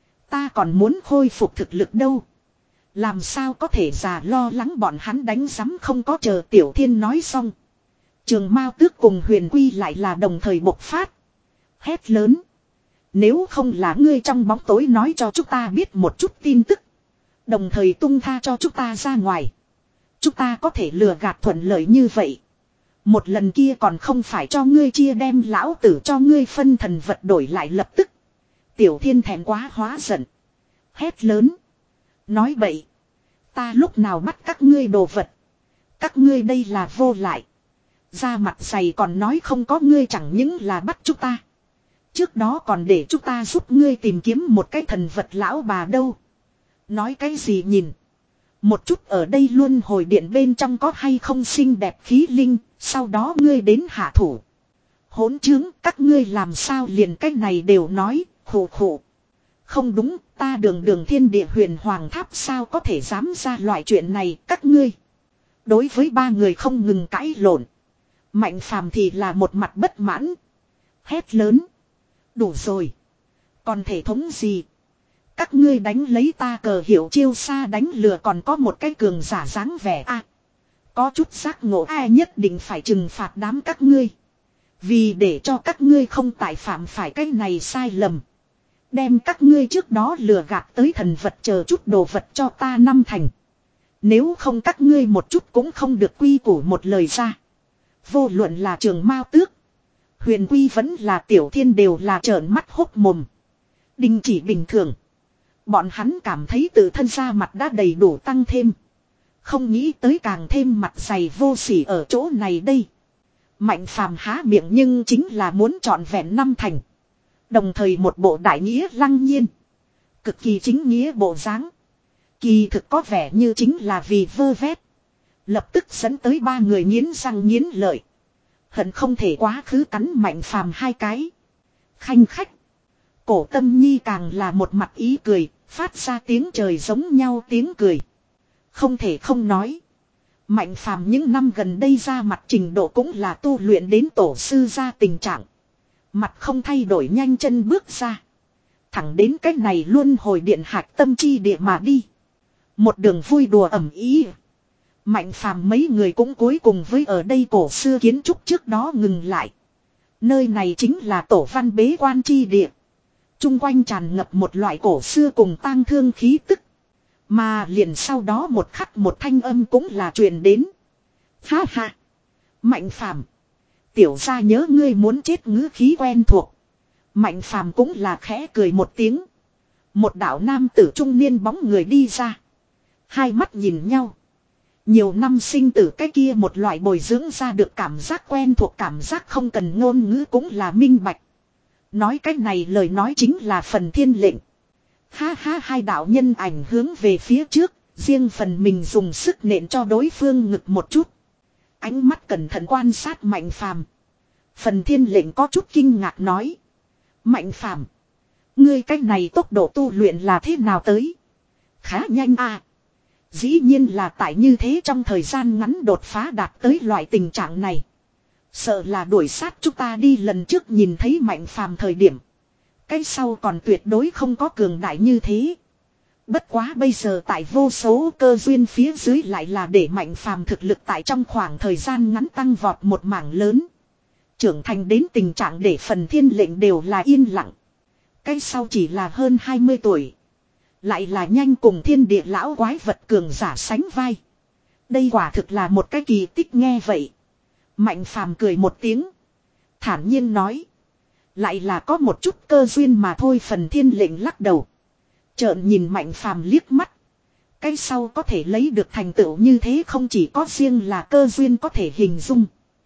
Ta còn muốn khôi phục thực lực đâu. Làm sao có thể già lo lắng bọn hắn đánh rắm không có. Chờ Tiểu Thiên nói xong. Trường Mao Tước cùng Huyền Quy lại là đồng thời bộc phát. Hét lớn. Nếu không là ngươi trong bóng tối nói cho chúng ta biết một chút tin tức. Đồng thời tung tha cho chúng ta ra ngoài. Chúng ta có thể lừa gạt thuận lợi như vậy. Một lần kia còn không phải cho ngươi chia đem lão tử cho ngươi phân thần vật đổi lại lập tức. Tiểu Thiên thèm quá hóa giận. Hét lớn. Nói bậy. Ta lúc nào bắt các ngươi đồ vật. Các ngươi đây là vô lại. Ra mặt dày còn nói không có ngươi chẳng những là bắt chúng ta. Trước đó còn để chúng ta giúp ngươi tìm kiếm một cái thần vật lão bà đâu. Nói cái gì nhìn. Một chút ở đây luôn hồi điện bên trong có hay không xinh đẹp khí linh. Sau đó ngươi đến hạ thủ. Hỗn chứng các ngươi làm sao liền cái này đều nói. Khổ khổ. Không đúng ta đường đường thiên địa huyền hoàng tháp sao có thể dám ra loại chuyện này các ngươi. Đối với ba người không ngừng cãi lộn. Mạnh phàm thì là một mặt bất mãn. Hét lớn. Đủ rồi. Còn thể thống gì. Các ngươi đánh lấy ta cờ hiệu chiêu xa đánh lừa còn có một cái cường giả dáng vẻ a. À, có chút giác ngộ ai nhất định phải trừng phạt đám các ngươi. Vì để cho các ngươi không tại phạm phải cái này sai lầm. Đem các ngươi trước đó lừa gạt tới thần vật chờ chút đồ vật cho ta năm thành. Nếu không các ngươi một chút cũng không được quy củ một lời ra. Vô luận là Trường Mao Tước. Huyền Quy vẫn là Tiểu Thiên đều là trợn mắt hốc mồm. Đình chỉ bình thường. Bọn hắn cảm thấy tự thân ra mặt đã đầy đủ tăng thêm. Không nghĩ tới càng thêm mặt dày vô sỉ ở chỗ này đây. Mạnh phàm há miệng nhưng chính là muốn trọn vẹn năm thành. Đồng thời một bộ đại nghĩa lăng nhiên. Cực kỳ chính nghĩa bộ dáng. Kỳ thực có vẻ như chính là vì vơ vét. Lập tức dẫn tới ba người nghiến răng nghiến lợi. Hận không thể quá khứ cắn mạnh phàm hai cái. Khanh khách. Cổ Tâm Nhi càng là một mặt ý cười. Phát ra tiếng trời giống nhau tiếng cười. Không thể không nói. Mạnh phàm những năm gần đây ra mặt trình độ cũng là tu luyện đến tổ sư ra tình trạng. Mặt không thay đổi nhanh chân bước ra. Thẳng đến cách này luôn hồi điện hạch tâm chi địa mà đi. Một đường vui đùa ẩm ý. Mạnh phàm mấy người cũng cuối cùng với ở đây cổ xưa kiến trúc trước đó ngừng lại. Nơi này chính là tổ văn bế quan chi địa. Trung quanh tràn ngập một loại cổ xưa cùng tang thương khí tức. Mà liền sau đó một khắc một thanh âm cũng là truyền đến. Ha ha. Mạnh phàm. Tiểu gia nhớ ngươi muốn chết ngữ khí quen thuộc. Mạnh phàm cũng là khẽ cười một tiếng. Một đạo nam tử trung niên bóng người đi ra. Hai mắt nhìn nhau. Nhiều năm sinh tử cái kia một loại bồi dưỡng ra được cảm giác quen thuộc cảm giác không cần ngôn ngữ cũng là minh bạch. Nói cái này lời nói chính là phần thiên lệnh. Ha ha hai đạo nhân ảnh hướng về phía trước. Riêng phần mình dùng sức nện cho đối phương ngực một chút. Ánh mắt cẩn thận quan sát Mạnh phàm. Phần thiên lệnh có chút kinh ngạc nói. Mạnh phàm. Ngươi cách này tốc độ tu luyện là thế nào tới? Khá nhanh à. Dĩ nhiên là tại như thế trong thời gian ngắn đột phá đạt tới loại tình trạng này. Sợ là đuổi sát chúng ta đi lần trước nhìn thấy Mạnh phàm thời điểm. Cái sau còn tuyệt đối không có cường đại như thế. Bất quá bây giờ tại vô số cơ duyên phía dưới lại là để Mạnh phàm thực lực tại trong khoảng thời gian ngắn tăng vọt một mảng lớn. Trưởng thành đến tình trạng để phần thiên lệnh đều là yên lặng. Cái sau chỉ là hơn hai mươi tuổi. Lại là nhanh cùng thiên địa lão quái vật cường giả sánh vai. Đây quả thực là một cái kỳ tích nghe vậy. Mạnh phàm cười một tiếng. Thản nhiên nói. Lại là có một chút cơ duyên mà thôi phần thiên lệnh lắc đầu. Trợn nhìn Mạnh phàm liếc mắt. Cái sau có thể lấy được thành tựu như thế không chỉ có riêng là cơ duyên có thể hình dung.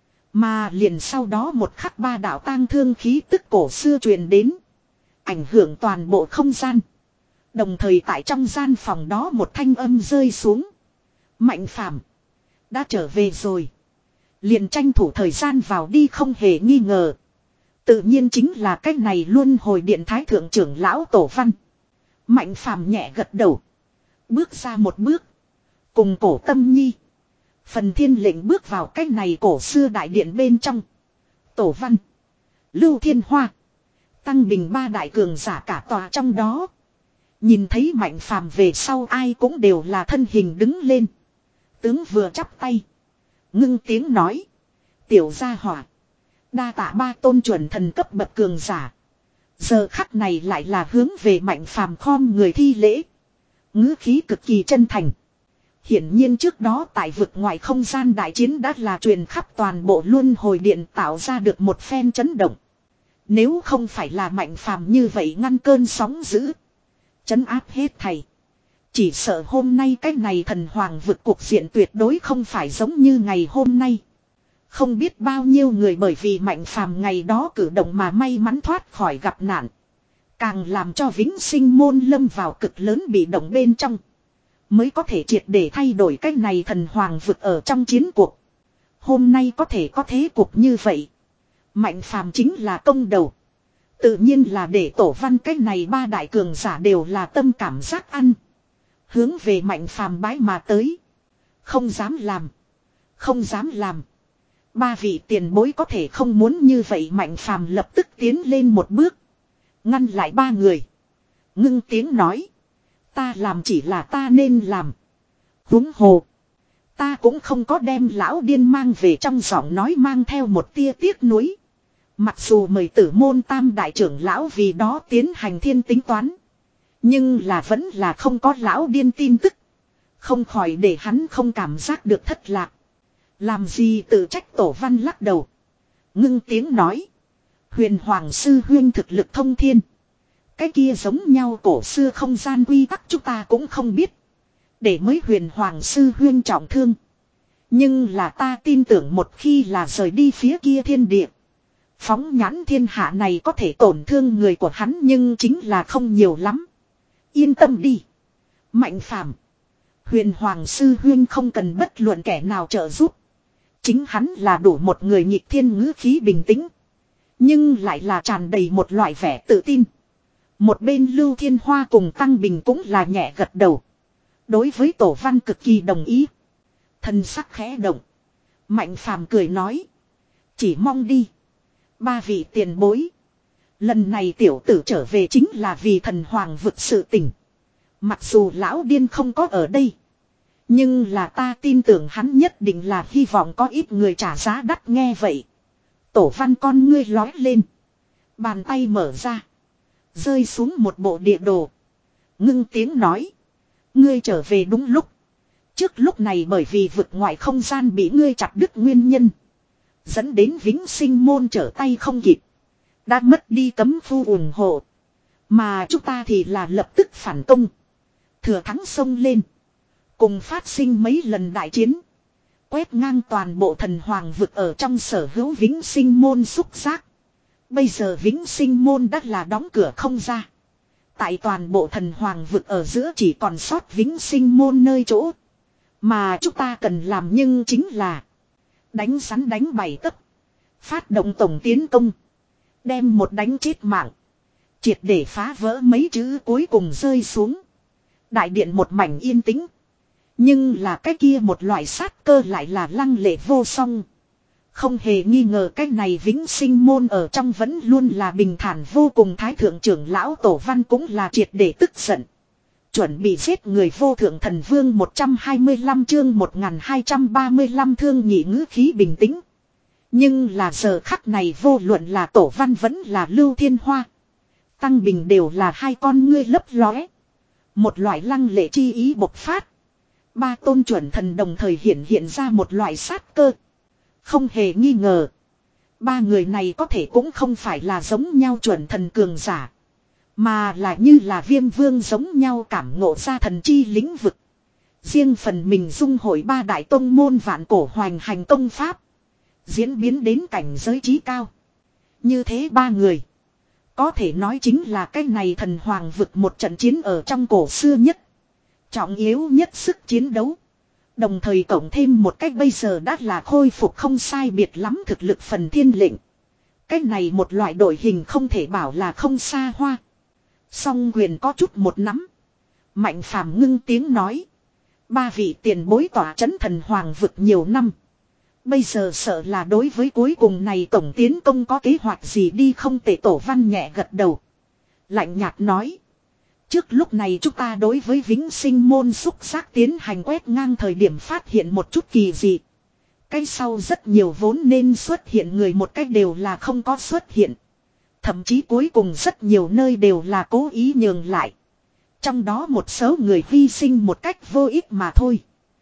Mà liền sau đó một khắc ba đạo tang thương khí tức cổ xưa truyền đến. Ảnh hưởng toàn bộ không gian. Đồng thời tại trong gian phòng đó một thanh âm rơi xuống. Mạnh phàm. Đã trở về rồi. Liền tranh thủ thời gian vào đi không hề nghi ngờ. Tự nhiên chính là cách này luôn hồi điện thái thượng trưởng lão tổ văn. Mạnh phàm nhẹ gật đầu. Bước ra một bước. Cùng cổ Tâm Nhi. Phần thiên lệnh bước vào cách này cổ xưa đại điện bên trong. Tổ văn. Lưu Thiên Hoa. Tăng Bình ba đại cường giả cả tòa trong đó. Nhìn thấy Mạnh phàm về sau ai cũng đều là thân hình đứng lên. Tướng vừa chắp tay. Ngưng tiếng nói. Tiểu gia hỏa. Đa tạ ba tôn chuẩn thần cấp bậc cường giả. Giờ khắc này lại là hướng về Mạnh Phàm khom người thi lễ. Ngữ khí cực kỳ chân thành. Hiển nhiên trước đó tại vực ngoài không gian đại chiến đã là truyền khắp toàn bộ luân hồi điện, tạo ra được một phen chấn động. Nếu không phải là Mạnh Phàm như vậy ngăn cơn sóng dữ, trấn áp hết thảy, chỉ sợ hôm nay cái này thần hoàng vực cục diện tuyệt đối không phải giống như ngày hôm nay. Không biết bao nhiêu người bởi vì Mạnh Phàm ngày đó cử động mà may mắn thoát khỏi gặp nạn. Càng làm cho Vĩnh Sinh môn lâm vào cực lớn bị động bên trong. Mới có thể triệt để thay đổi cái này thần hoàng vực ở trong chiến cuộc. Hôm nay có thể có thế cục như vậy. Mạnh Phàm chính là công đầu. Tự nhiên là để tổ văn cái này ba đại cường giả đều là tâm cảm giác ăn. Hướng về Mạnh Phàm bái mà tới. Không dám làm. Không dám làm. Ba vị tiền bối có thể không muốn như vậy. Mạnh Phàm lập tức tiến lên một bước. Ngăn lại ba người. Ngưng tiếng nói. Ta làm chỉ là ta nên làm. Huống hồ. Ta cũng không có đem lão điên mang về, trong giọng nói mang theo một tia tiếc nuối. Mặc dù mời tử môn tam đại trưởng lão vì đó tiến hành thiên tính toán. Nhưng là vẫn là không có lão điên tin tức. Không khỏi để hắn không cảm giác được thất lạc. Làm gì tự trách tổ văn lắc đầu. Ngưng tiếng nói. Huyền Hoàng sư huyên thực lực thông thiên. Cái kia giống nhau cổ xưa không gian quy tắc chúng ta cũng không biết. Để mới Huyền Hoàng sư huyên trọng thương. Nhưng là ta tin tưởng một khi là rời đi phía kia thiên địa. Phóng nhãn thiên hạ này có thể tổn thương người của hắn nhưng chính là không nhiều lắm. Yên tâm đi. Mạnh Phàm. Huyền Hoàng sư huyên không cần bất luận kẻ nào trợ giúp. Chính hắn là đủ một người nhịp thiên ngữ khí bình tĩnh. Nhưng lại là tràn đầy một loại vẻ tự tin. Một bên Lưu Thiên Hoa cùng Tăng Bình cũng là nhẹ gật đầu. Đối với tổ văn cực kỳ đồng ý. Thân sắc khẽ động. Mạnh Phàm cười nói. Chỉ mong đi. Ba vị tiền bối. Lần này tiểu tử trở về chính là vì thần hoàng vực sự tình. Mặc dù lão điên không có ở đây. Nhưng là ta tin tưởng hắn nhất định là hy vọng có ít người trả giá đắt. Nghe vậy. Tổ văn con ngươi lói lên. Bàn tay mở ra. Rơi xuống một bộ địa đồ. Ngưng tiếng nói. Ngươi trở về đúng lúc. Trước lúc này bởi vì vực ngoại không gian bị ngươi chặt đứt nguyên nhân. Dẫn đến Vĩnh Sinh môn trở tay không kịp. Đã mất đi cấm phu ủng hộ. Mà chúng ta thì là lập tức phản công. Thừa thắng xông lên. Cùng phát sinh mấy lần đại chiến. Quét ngang toàn bộ thần hoàng vực ở trong sở hữu Vĩnh Sinh môn xúc giác. Bây giờ Vĩnh Sinh môn đã là đóng cửa không ra. Tại toàn bộ thần hoàng vực ở giữa chỉ còn sót Vĩnh Sinh môn nơi chỗ. Mà chúng ta cần làm nhưng chính là đánh rắn đánh bảy tấc. Phát động tổng tiến công. Đem một đánh chết mạng. Triệt để phá vỡ mấy chữ cuối cùng rơi xuống. Đại điện một mảnh yên tĩnh. Nhưng là cái kia một loại sát cơ lại là lăng lệ vô song. Không hề nghi ngờ cái này Vĩnh Sinh môn ở trong vẫn luôn là bình thản vô cùng. Thái thượng trưởng lão tổ văn cũng là triệt để tức giận. Chuẩn bị giết người vô thượng thần vương. Một trăm hai mươi lăm chương một nghìn hai trăm ba mươi lăm thương nhị ngữ khí bình tĩnh. Nhưng là giờ khắc này vô luận là tổ văn vẫn là Lưu Thiên Hoa. Tăng Bình đều là hai con ngươi lấp lóe. Một loại lăng lệ chi ý bộc phát. Ba tôn chuẩn thần đồng thời hiện hiện ra một loại sát cơ. Không hề nghi ngờ. Ba người này có thể cũng không phải là giống nhau chuẩn thần cường giả. Mà là như là Viêm Vương giống nhau cảm ngộ ra thần chi lĩnh vực. Riêng phần mình dung hội ba đại tông môn vạn cổ hoành hành công pháp. Diễn biến đến cảnh giới trí cao. Như thế ba người. Có thể nói chính là cái này thần hoàng vực một trận chiến ở trong cổ xưa nhất. Trọng yếu nhất sức chiến đấu. Đồng thời cộng thêm một cách bây giờ đã là khôi phục không sai biệt lắm thực lực phần thiên lệnh. Cái này một loại đội hình không thể bảo là không xa hoa. Song quyền có chút một nắm. Mạnh Phàm ngưng tiếng nói. Ba vị tiền bối tỏa chấn thần hoàng vực nhiều năm. Bây giờ sợ là đối với cuối cùng này tổng tiến công có kế hoạch gì đi không. Tệ tổ văn nhẹ gật đầu. Lạnh nhạt nói. Trước lúc này chúng ta đối với Vĩnh Sinh môn xúc giác tiến hành quét ngang thời điểm phát hiện một chút kỳ dị. cái sau rất nhiều vốn nên xuất hiện người một cách đều là không có xuất hiện. Thậm chí cuối cùng rất nhiều nơi đều là cố ý nhường lại. Trong đó một số người hy sinh một cách vô ích mà thôi.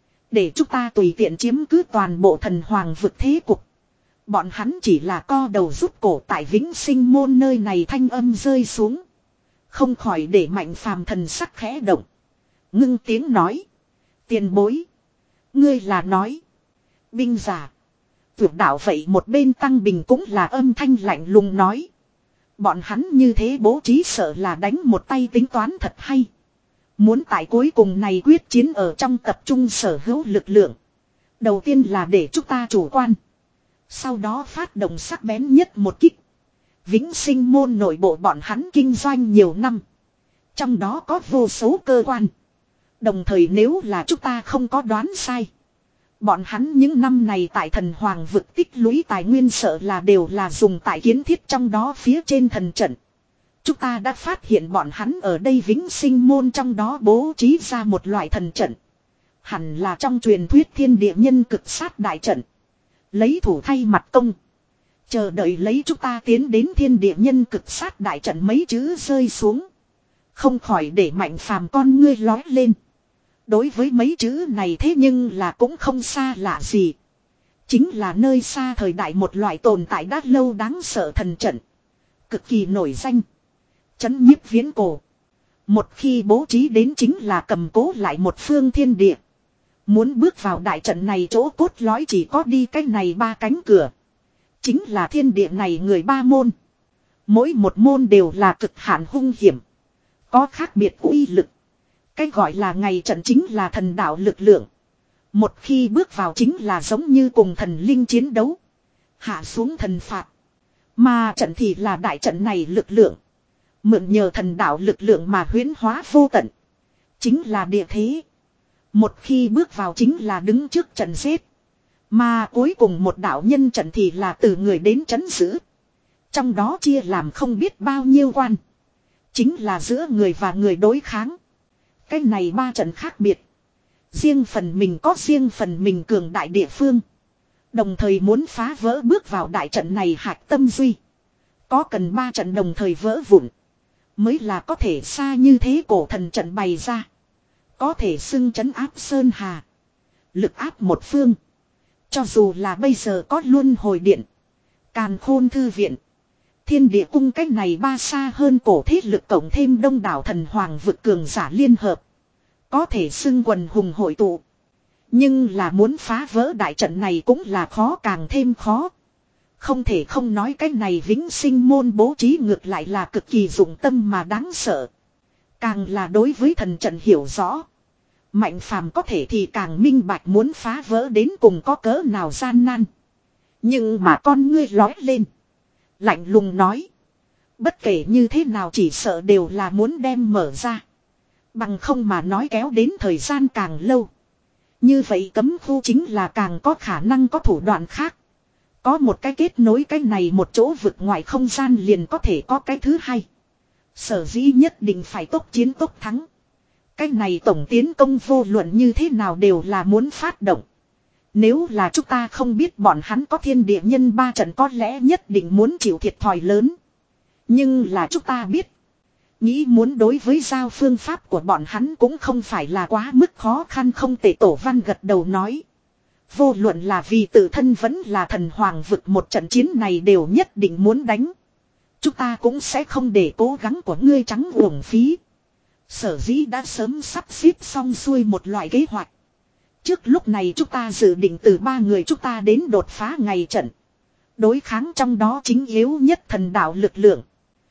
Để chúng ta tùy tiện chiếm cứ toàn bộ thần hoàng vực thế cục. Bọn hắn chỉ là co đầu rút cổ tại Vĩnh Sinh môn nơi này thanh âm rơi xuống. Không khỏi để Mạnh Phàm thần sắc khẽ động. Ngưng tiếng nói. Tiền bối. Ngươi là nói. Binh giả. Vượt đạo vậy một bên Tăng Bình cũng là âm thanh lạnh lùng nói. Bọn hắn như thế bố trí sợ là đánh một tay tính toán thật hay. Muốn tại cuối cùng này quyết chiến ở trong tập trung sở hữu lực lượng. Đầu tiên là để chúng ta chủ quan. Sau đó phát động sắc bén nhất một kích. Vĩnh Sinh môn nội bộ bọn hắn kinh doanh nhiều năm. Trong đó có vô số cơ quan. Đồng thời nếu là chúng ta không có đoán sai. Bọn hắn những năm này tại thần hoàng vực tích lũy tài nguyên sợ là đều là dùng tại kiến thiết trong đó phía trên thần trận. Chúng ta đã phát hiện bọn hắn ở đây Vĩnh Sinh môn trong đó bố trí ra một loại thần trận. Hẳn là trong truyền thuyết thiên địa nhân cực sát đại trận. Lấy thủ thay mặt công. Chờ đợi lấy chúng ta tiến đến thiên địa nhân cực sát đại trận mấy chữ rơi xuống. Không khỏi để Mạnh Phàm con ngươi lói lên. Đối với mấy chữ này thế nhưng là cũng không xa lạ gì. Chính là nơi xa thời đại một loại tồn tại đã lâu đáng sợ thần trận. Cực kỳ nổi danh. Chấn nhiếp viễn cổ. Một khi bố trí đến chính là cầm cố lại một phương thiên địa. Muốn bước vào đại trận này chỗ cốt lõi chỉ có đi cách này ba cánh cửa. Chính là thiên địa này người ba môn. Mỗi một môn đều là cực hạn hung hiểm. Có khác biệt uy lực. Cái gọi là ngày trận chính là thần đạo lực lượng. Một khi bước vào chính là giống như cùng thần linh chiến đấu. Hạ xuống thần phạt. Mà trận thì là đại trận này lực lượng. Mượn nhờ thần đạo lực lượng mà huyễn hóa vô tận. Chính là địa thế. Một khi bước vào chính là đứng trước trận giết. Mà cuối cùng một đạo nhân trận thì là từ người đến trấn giữ. Trong đó chia làm không biết bao nhiêu quan. Chính là giữa người và người đối kháng. Cái này ba trận khác biệt. Riêng phần mình có riêng phần mình cường đại địa phương. Đồng thời muốn phá vỡ bước vào đại trận này hạch tâm duy. Có cần ba trận đồng thời vỡ vụn. Mới là có thể xa như thế cổ thần trận bày ra. Có thể xưng trấn áp sơn hà. Lực áp một phương. Cho dù là bây giờ có luân hồi điện. Càn khôn thư viện. Thiên địa cung cách này ba xa hơn cổ thế lực cộng thêm đông đảo thần hoàng vực cường giả liên hợp. Có thể xưng quần hùng hội tụ. Nhưng là muốn phá vỡ đại trận này cũng là khó càng thêm khó. Không thể không nói cái này Vĩnh Sinh môn bố trí ngược lại là cực kỳ dụng tâm mà đáng sợ. Càng là đối với thần trận hiểu rõ. Mạnh Phàm có thể thì càng minh bạch muốn phá vỡ đến cùng có cỡ nào gian nan. Nhưng mà con ngươi lói lên. Lạnh lùng nói. Bất kể như thế nào chỉ sợ đều là muốn đem mở ra. Bằng không mà nói kéo đến thời gian càng lâu. Như vậy cấm khu chính là càng có khả năng có thủ đoạn khác. Có một cái kết nối cái này một chỗ vực ngoài không gian liền có thể có cái thứ hai. Sở dĩ nhất định phải tốc chiến tốc thắng. Cái này tổng tiến công vô luận như thế nào đều là muốn phát động. Nếu là chúng ta không biết bọn hắn có thiên địa nhân ba trận có lẽ nhất định muốn chịu thiệt thòi lớn. Nhưng là chúng ta biết. Nghĩ muốn đối với giao phương pháp của bọn hắn cũng không phải là quá mức khó khăn không thể tổ văn gật đầu nói. Vô luận là vì tự thân vẫn là thần hoàng vực một trận chiến này đều nhất định muốn đánh. Chúng ta cũng sẽ không để cố gắng của ngươi trắng uổng phí. Sở dĩ đã sớm sắp xếp xong xuôi một loại kế hoạch. Trước lúc này chúng ta dự định từ ba người chúng ta đến đột phá ngày trận. Đối kháng trong đó chính yếu nhất thần đạo lực lượng.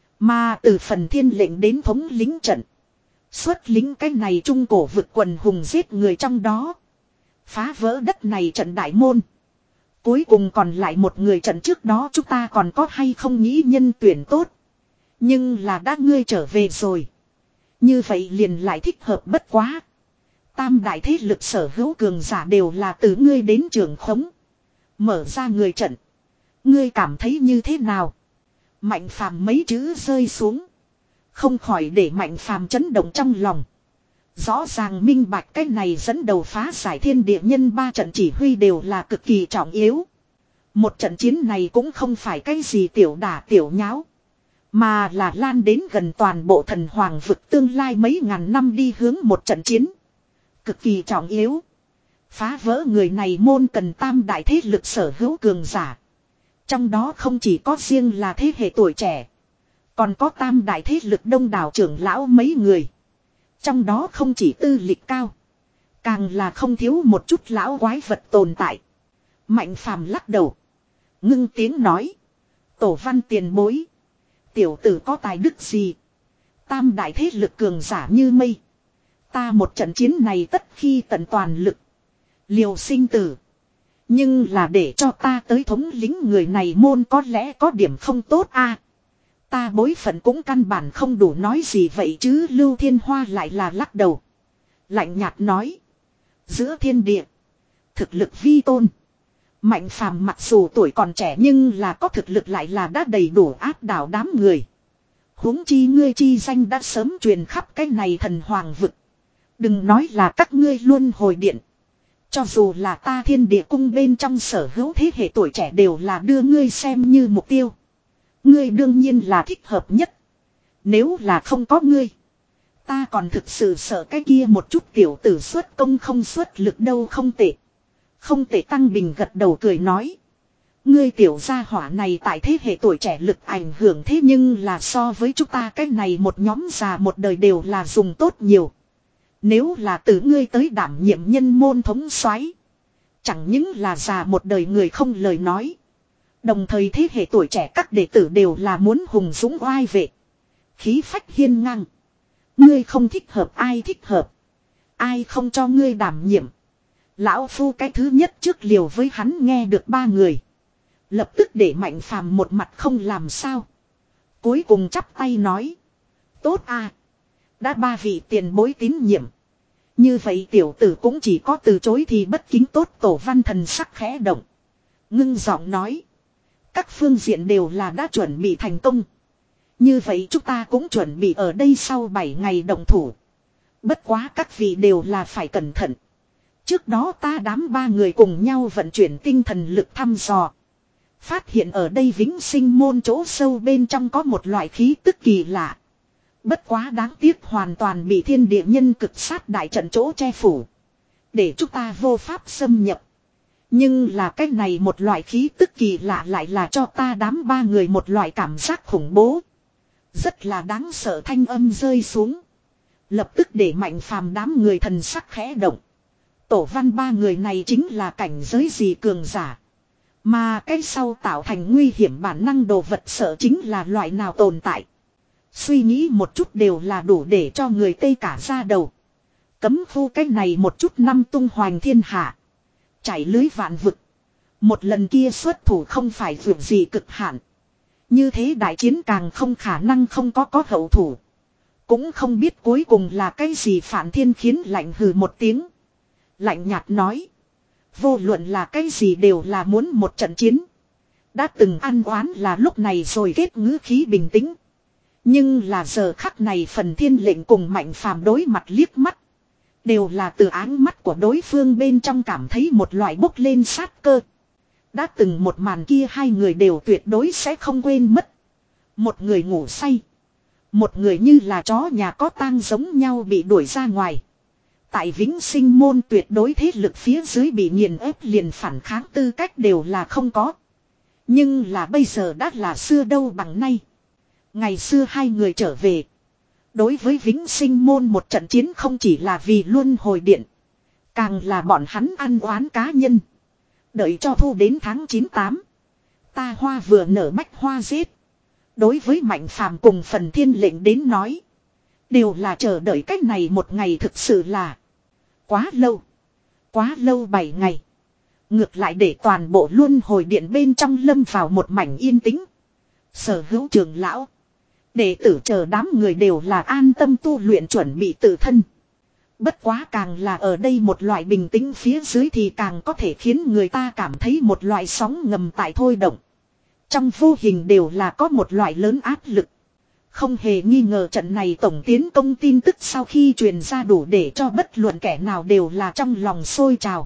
Mà từ phần thiên lệnh đến thống lính trận. Xuất lính cái này trung cổ vực quần hùng giết người trong đó. Phá vỡ đất này trận đại môn. Cuối cùng còn lại một người trận trước đó chúng ta còn có hay không nghĩ nhân tuyển tốt. Nhưng là đã ngươi trở về rồi. Như vậy liền lại thích hợp bất quá. Tam đại thế lực sở hữu cường giả đều là từ ngươi đến trường khống. Mở ra người trận. Ngươi cảm thấy như thế nào? Mạnh Phàm mấy chữ rơi xuống. Không khỏi để Mạnh Phàm chấn động trong lòng. Rõ ràng minh bạch cái này dẫn đầu phá giải thiên địa nhân ba trận chỉ huy đều là cực kỳ trọng yếu. Một trận chiến này cũng không phải cái gì tiểu đả tiểu nháo. Mà là lan đến gần toàn bộ thần hoàng vực tương lai mấy ngàn năm đi hướng một trận chiến. Cực kỳ trọng yếu. Phá vỡ người này môn cần tam đại thế lực sở hữu cường giả. Trong đó không chỉ có riêng là thế hệ tuổi trẻ. Còn có tam đại thế lực đông đảo trưởng lão mấy người. Trong đó không chỉ tư lịch cao. Càng là không thiếu một chút lão quái vật tồn tại. Mạnh phàm lắc đầu. Ngưng tiếng nói. Tổ văn tiền bối. Tiểu tử có tài đức gì. Tam đại thế lực cường giả như mây. Ta một trận chiến này tất khi tận toàn lực. Liều sinh tử. Nhưng là để cho ta tới thống lĩnh người này môn có lẽ có điểm không tốt a. Ta bối phận cũng căn bản không đủ nói gì vậy chứ. Lưu Thiên Hoa lại là lắc đầu. Lạnh nhạt nói. Giữa thiên địa. Thực lực vi tôn. Mạnh phàm mặc dù tuổi còn trẻ nhưng là có thực lực lại là đã đầy đủ áp đảo đám người. Huống chi ngươi chi danh đã sớm truyền khắp cái này thần hoàng vực. Đừng nói là các ngươi luôn hồi điện. Cho dù là ta thiên địa cung bên trong sở hữu thế hệ tuổi trẻ đều là đưa ngươi xem như mục tiêu. Ngươi đương nhiên là thích hợp nhất. Nếu là không có ngươi. Ta còn thực sự sợ cái kia một chút tiểu tử xuất công không xuất lực đâu không tệ. Không tệ Tăng Bình gật đầu cười nói. Ngươi tiểu gia hỏa này tại thế hệ tuổi trẻ lực ảnh hưởng thế nhưng là so với chúng ta cái này một nhóm già một đời đều là dùng tốt nhiều. Nếu là từ ngươi tới đảm nhiệm nhân môn thống soái, chẳng những là già một đời người không lời nói. Đồng thời thế hệ tuổi trẻ các đệ tử đều là muốn hùng dũng oai vệ. Khí phách hiên ngang. Ngươi không thích hợp ai thích hợp. Ai không cho ngươi đảm nhiệm. Lão Phu cái thứ nhất trước liều với hắn nghe được ba người. Lập tức để Mạnh phàm một mặt không làm sao. Cuối cùng chắp tay nói. Tốt à. Đã ba vị tiền bối tín nhiệm. Như vậy tiểu tử cũng chỉ có từ chối thì bất kính tốt. Tổ văn thần sắc khẽ động. Ngưng giọng nói. Các phương diện đều là đã chuẩn bị thành công. Như vậy chúng ta cũng chuẩn bị ở đây sau bảy ngày động thủ. Bất quá các vị đều là phải cẩn thận. Trước đó ta đám ba người cùng nhau vận chuyển tinh thần lực thăm dò. Phát hiện ở đây vĩnh sinh môn chỗ sâu bên trong có một loại khí tức kỳ lạ. Bất quá đáng tiếc hoàn toàn bị thiên địa nhân cực sát đại trận chỗ che phủ. Để chúng ta vô pháp xâm nhập. Nhưng là cái này một loại khí tức kỳ lạ lại là cho ta đám ba người một loại cảm giác khủng bố. Rất là đáng sợ thanh âm rơi xuống. Lập tức để Mạnh phàm đám người thần sắc khẽ động. Tổ văn ba người này chính là cảnh giới gì cường giả. Mà cái sau tạo thành nguy hiểm bản năng đồ vật sợ chính là loại nào tồn tại. Suy nghĩ một chút đều là đủ để cho người tê cả ra đầu. Cấm khu cái này một chút năm tung hoành thiên hạ. Chảy lưới vạn vực. Một lần kia xuất thủ không phải vượt gì cực hạn. Như thế đại chiến càng không khả năng không có có hậu thủ. Cũng không biết cuối cùng là cái gì Phản Thiên khiến lạnh hừ một tiếng. Lạnh nhạt nói. Vô luận là cái gì đều là muốn một trận chiến. Đã từng ăn oán là lúc này rồi kết ngữ khí bình tĩnh. Nhưng là giờ khắc này Phần Thiên lệnh cùng Mạnh phàm đối mặt liếc mắt. Đều là từ áng mắt của đối phương bên trong cảm thấy một loại bốc lên sát cơ. Đã từng một màn kia hai người đều tuyệt đối sẽ không quên mất. Một người ngủ say. Một người như là chó nhà có tang giống nhau bị đuổi ra ngoài. Tại vĩnh sinh môn tuyệt đối thế lực phía dưới bị nghiền ép liền phản kháng tư cách đều là không có. Nhưng là bây giờ đã là xưa đâu bằng nay. Ngày xưa hai người trở về. Đối với vĩnh sinh môn một trận chiến không chỉ là vì luân hồi điện. Càng là bọn hắn ăn oán cá nhân. Đợi cho thu đến tháng chín tám. Ta hoa vừa nở bách hoa giết. Đối với Mạnh phàm cùng Phần Thiên lệnh đến nói. Đều là chờ đợi cách này một ngày thực sự là. Quá lâu. Quá lâu bảy ngày. Ngược lại để toàn bộ luân hồi điện bên trong lâm vào một mảnh yên tĩnh. Sở hữu trưởng lão. Đệ tử chờ đám người đều là an tâm tu luyện chuẩn bị tự thân. Bất quá càng là ở đây một loại bình tĩnh phía dưới thì càng có thể khiến người ta cảm thấy một loại sóng ngầm tại thôi động. Trong vô hình đều là có một loại lớn áp lực. Không hề nghi ngờ trận này tổng tiến công tin tức sau khi truyền ra đủ để cho bất luận kẻ nào đều là trong lòng sôi trào.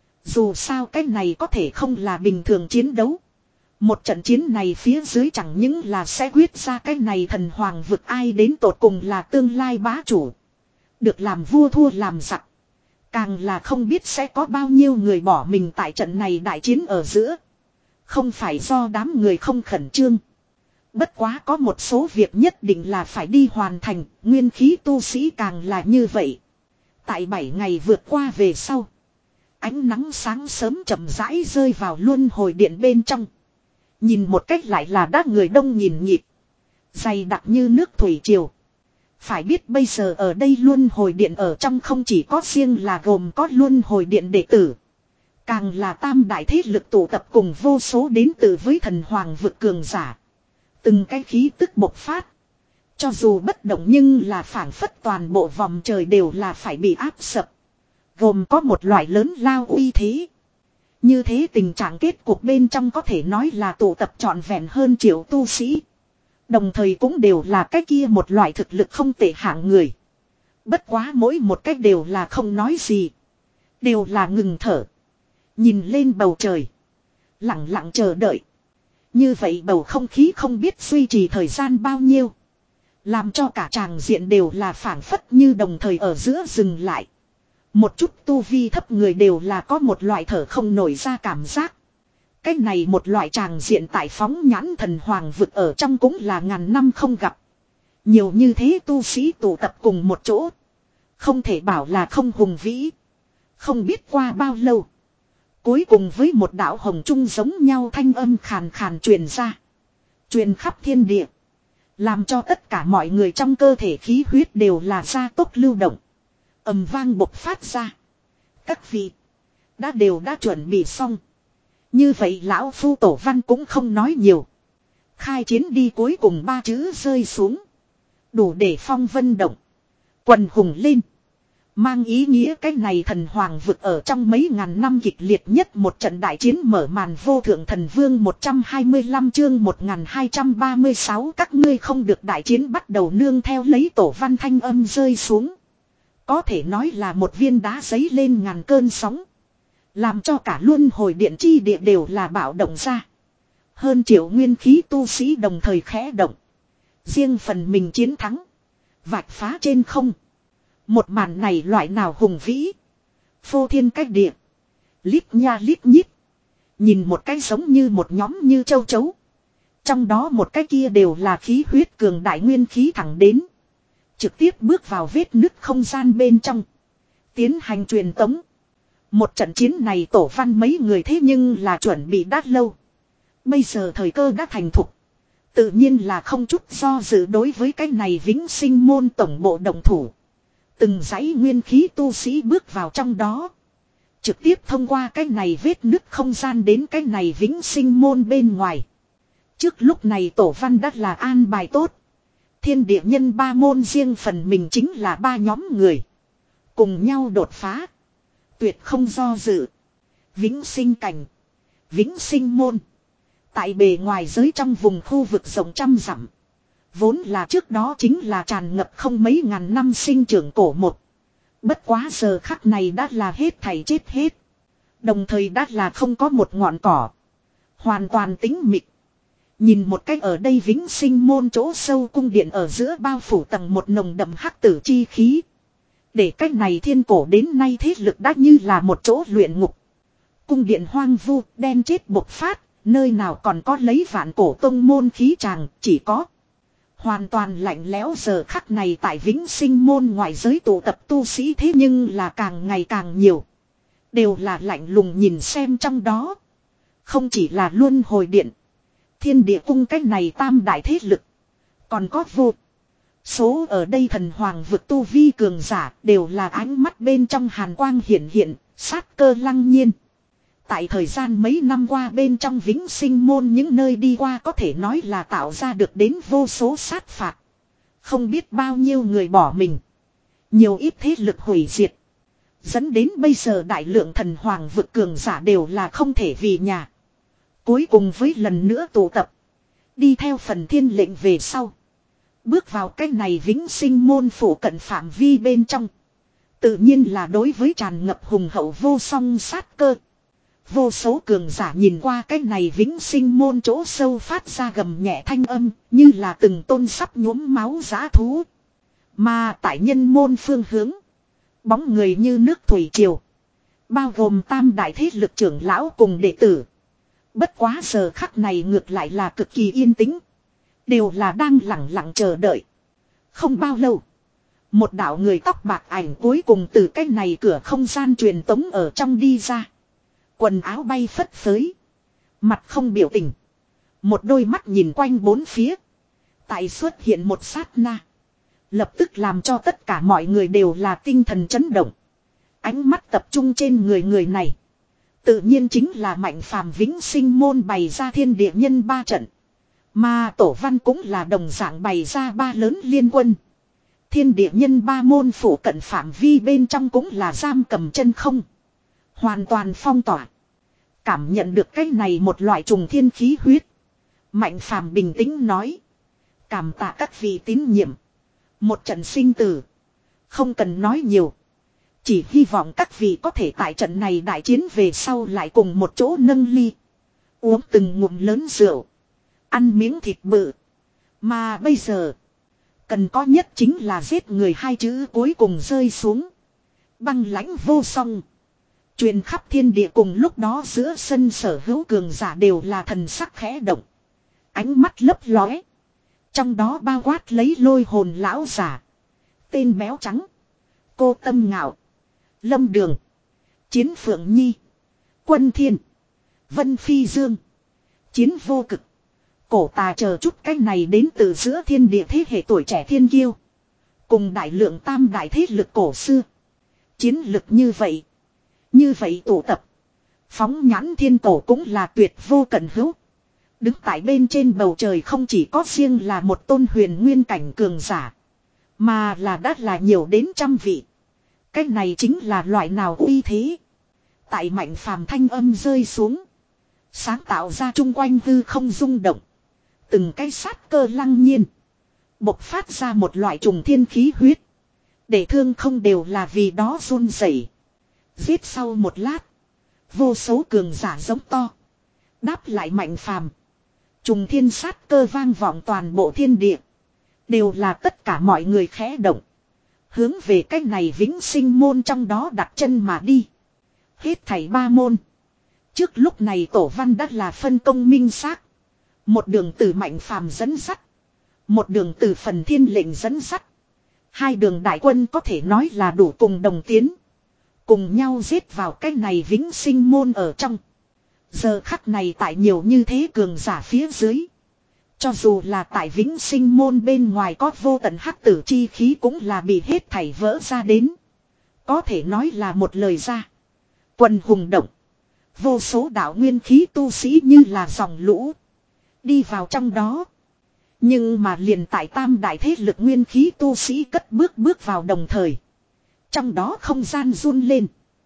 Dù sao cái này có thể không là bình thường chiến đấu. Một trận chiến này phía dưới chẳng những là sẽ quyết ra cái này thần hoàng vực ai đến tột cùng là tương lai bá chủ. Được làm vua thua làm giặc. Càng là không biết sẽ có bao nhiêu người bỏ mình tại trận này đại chiến ở giữa. Không phải do đám người không khẩn trương. Bất quá có một số việc nhất định là phải đi hoàn thành, nguyên khí tu sĩ càng là như vậy. Tại bảy ngày vượt qua về sau. Ánh nắng sáng sớm chậm rãi rơi vào luân hồi điện bên trong. Nhìn một cách lại là đám người đông nhìn nhịp. Dày đặc như nước thủy triều. Phải biết bây giờ ở đây luân hồi điện ở trong không chỉ có riêng là gồm có luân hồi điện đệ tử. Càng là tam đại thế lực tụ tập cùng vô số đến từ với thần hoàng vực cường giả. Từng cái khí tức bộc phát. Cho dù bất động nhưng là phảng phất toàn bộ vòng trời đều là phải bị áp sập. Gồm có một loại lớn lao uy thế. Như thế tình trạng kết cuộc bên trong có thể nói là tụ tập trọn vẹn hơn triệu tu sĩ. Đồng thời cũng đều là cái kia một loại thực lực không tệ hạng người. Bất quá mỗi một cách đều là không nói gì. Đều là ngừng thở. Nhìn lên bầu trời. Lặng lặng chờ đợi. Như vậy bầu không khí không biết duy trì thời gian bao nhiêu. Làm cho cả tràng diện đều là phảng phất như đồng thời ở giữa dừng lại. Một chút tu vi thấp người đều là có một loại thở không nổi ra cảm giác. Cái này một loại tràng diện tại phóng nhãn thần hoàng vực ở trong cũng là ngàn năm không gặp. Nhiều như thế tu sĩ tụ tập cùng một chỗ. Không thể bảo là không hùng vĩ. Không biết qua bao lâu. Cuối cùng với một đạo hồng trung giống nhau thanh âm khàn khàn truyền ra. Truyền khắp thiên địa. Làm cho tất cả mọi người trong cơ thể khí huyết đều là gia tốc lưu động. Ầm vang bộc phát ra. Các vị. Đã đều đã chuẩn bị xong. Như vậy lão phu tổ văn cũng không nói nhiều. Khai chiến đi cuối cùng ba chữ rơi xuống. Đủ để phong vân động. Quần hùng lên. Mang ý nghĩa cái này thần hoàng vực ở trong mấy ngàn năm kịch liệt nhất một trận đại chiến mở màn vô thượng thần vương một trăm hai mươi lăm chương một nghìn hai trăm ba mươi sáu các ngươi không được đại chiến bắt đầu nương theo lấy tổ văn thanh âm rơi xuống. Có thể nói là một viên đá giấy lên ngàn cơn sóng. Làm cho cả luân hồi điện chi địa đều là bạo động ra. Hơn triệu nguyên khí tu sĩ đồng thời khẽ động. Riêng phần mình chiến thắng. Vạch phá trên không. Một màn này loại nào hùng vĩ. Phô thiên cách địa. Lít nha lít nhít. Nhìn một cái giống như một nhóm như châu chấu. Trong đó một cái kia đều là khí huyết cường đại nguyên khí thẳng đến. Trực tiếp bước vào vết nứt không gian bên trong. Tiến hành truyền tống. Một trận chiến này tổ văn mấy người thế nhưng là chuẩn bị đã lâu. Bây giờ thời cơ đã thành thục. Tự nhiên là không chút do dự đối với cái này vĩnh sinh môn tổng bộ động thủ. Từng dãy nguyên khí tu sĩ bước vào trong đó. Trực tiếp thông qua cái này vết nứt không gian đến cái này vĩnh sinh môn bên ngoài. Trước lúc này tổ văn đã là an bài tốt. Thiên địa nhân ba môn riêng phần mình chính là ba nhóm người. Cùng nhau đột phá. Tuyệt không do dự. Vĩnh sinh cảnh. Vĩnh sinh môn. Tại bề ngoài giới trong vùng khu vực rộng trăm dặm. Vốn là trước đó chính là tràn ngập không mấy ngàn năm sinh trưởng cổ một. Bất quá giờ khắc này đã là hết thảy chết hết. Đồng thời đã là không có một ngọn cỏ. Hoàn toàn tĩnh mịch. Nhìn một cách ở đây vĩnh sinh môn chỗ sâu cung điện ở giữa bao phủ tầng một nồng đậm hắc tử chi khí. Để cách này thiên cổ đến nay thế lực đã như là một chỗ luyện ngục. Cung điện hoang vu, đen chết bộc phát, nơi nào còn có lấy vạn cổ tông môn khí tràng, chỉ có. Hoàn toàn lạnh lẽo giờ khắc này tại vĩnh sinh môn ngoại giới tụ tập tu sĩ thế nhưng là càng ngày càng nhiều. Đều là lạnh lùng nhìn xem trong đó. Không chỉ là luân hồi điện. Thiên địa cung cách này tam đại thế lực. Còn có vô số ở đây thần hoàng vực tu vi cường giả đều là ánh mắt bên trong hàn quang hiển hiện, sát cơ lăng nhiên. Tại thời gian mấy năm qua bên trong vĩnh sinh môn những nơi đi qua có thể nói là tạo ra được đến vô số sát phạt. Không biết bao nhiêu người bỏ mình. Nhiều ít thế lực hủy diệt. Dẫn đến bây giờ đại lượng thần hoàng vực cường giả đều là không thể vì nhà. Cuối cùng với lần nữa tụ tập. Đi theo phần thiên lệnh về sau. Bước vào cái này vĩnh sinh môn phủ cận phạm vi bên trong. Tự nhiên là đối với tràn ngập hùng hậu vô song sát cơ. Vô số cường giả nhìn qua cái này vĩnh sinh môn chỗ sâu phát ra gầm nhẹ thanh âm, như là từng tôn sắp nhuốm máu giã thú. Mà tại nhân môn phương hướng, bóng người như nước thủy triều, bao gồm tam đại thế lực trưởng lão cùng đệ tử. Bất quá giờ khắc này ngược lại là cực kỳ yên tĩnh, đều là đang lặng lặng chờ đợi. Không bao lâu, một đạo người tóc bạc ảnh cuối cùng từ cái này cửa không gian truyền tống ở trong đi ra. Quần áo bay phất phới, mặt không biểu tình, một đôi mắt nhìn quanh bốn phía. Tại xuất hiện một sát na, lập tức làm cho tất cả mọi người đều là tinh thần chấn động. Ánh mắt tập trung trên người người này, tự nhiên chính là Mạnh Phàm vĩnh sinh môn bày ra thiên địa nhân ba trận. Mà tổ văn cũng là đồng dạng bày ra ba lớn liên quân. Thiên địa nhân ba môn phủ cận phạm vi bên trong cũng là giam cầm chân không, hoàn toàn phong tỏa. Cảm nhận được cái này một loại trùng thiên khí huyết, Mạnh Phàm bình tĩnh nói: cảm tạ các vị tín nhiệm. Một trận sinh tử, không cần nói nhiều. Chỉ hy vọng các vị có thể tại trận này đại chiến về sau lại cùng một chỗ nâng ly, uống từng ngụm lớn rượu, ăn miếng thịt bự. Mà bây giờ, cần có nhất chính là giết người hai chữ cuối cùng rơi xuống. Băng lãnh vô song, truyền khắp thiên địa. Cùng lúc đó giữa sân sở hữu cường giả đều là thần sắc khẽ động, ánh mắt lấp lóe. Trong đó bao quát lấy lôi hồn lão giả, tên béo trắng, cô Tâm Ngạo, Lâm Đường, Chiến Phượng Nhi, Quân Thiên, Vân Phi Dương, Chiến Vô Cực, Cổ Tà chờ chút cái này đến từ giữa thiên địa thế hệ tuổi trẻ thiên kiêu. Cùng đại lượng tam đại thế lực cổ xưa. Chiến lực như vậy, như vậy tụ tập, phóng nhãn thiên cổ cũng là tuyệt vô cận hữu. Đứng tại bên trên bầu trời không chỉ có riêng là một tôn huyền nguyên cảnh cường giả, mà là đắt là nhiều đến trăm vị. Cái này chính là loại nào uy thế. Tại Mạnh Phàm thanh âm rơi xuống, sáng tạo ra chung quanh hư không rung động. Từng cái sát cơ lăng nhiên, bộc phát ra một loại trùng thiên khí huyết, để thương không đều là vì đó run rẩy. Giết sau một lát, vô số cường giả giống to, đáp lại Mạnh Phàm. Trùng thiên sát cơ vang vọng toàn bộ thiên địa, đều là tất cả mọi người khẽ động, hướng về cách này vĩnh sinh môn trong đó đặt chân mà đi. Hết thảy ba môn, trước lúc này tổ văn đã là phân công minh xác. Một đường từ Mạnh Phàm dẫn dắt, một đường từ Phần Thiên lệnh dẫn dắt. Hai đường đại quân có thể nói là đủ cùng đồng tiến, cùng nhau giết vào cái này vĩnh sinh môn ở trong. Giờ khắc này tại nhiều như thế cường giả phía dưới, cho dù là tại vĩnh sinh môn bên ngoài có vô tận hắc tử chi khí cũng là bị hết thảy vỡ ra đến. Có thể nói là một lời ra, quần hùng động. Vô số đạo nguyên khí tu sĩ như là dòng lũ đi vào trong đó. Nhưng mà liền tại tam đại thế lực nguyên khí tu sĩ cất bước bước vào đồng thời, trong đó không gian run lên.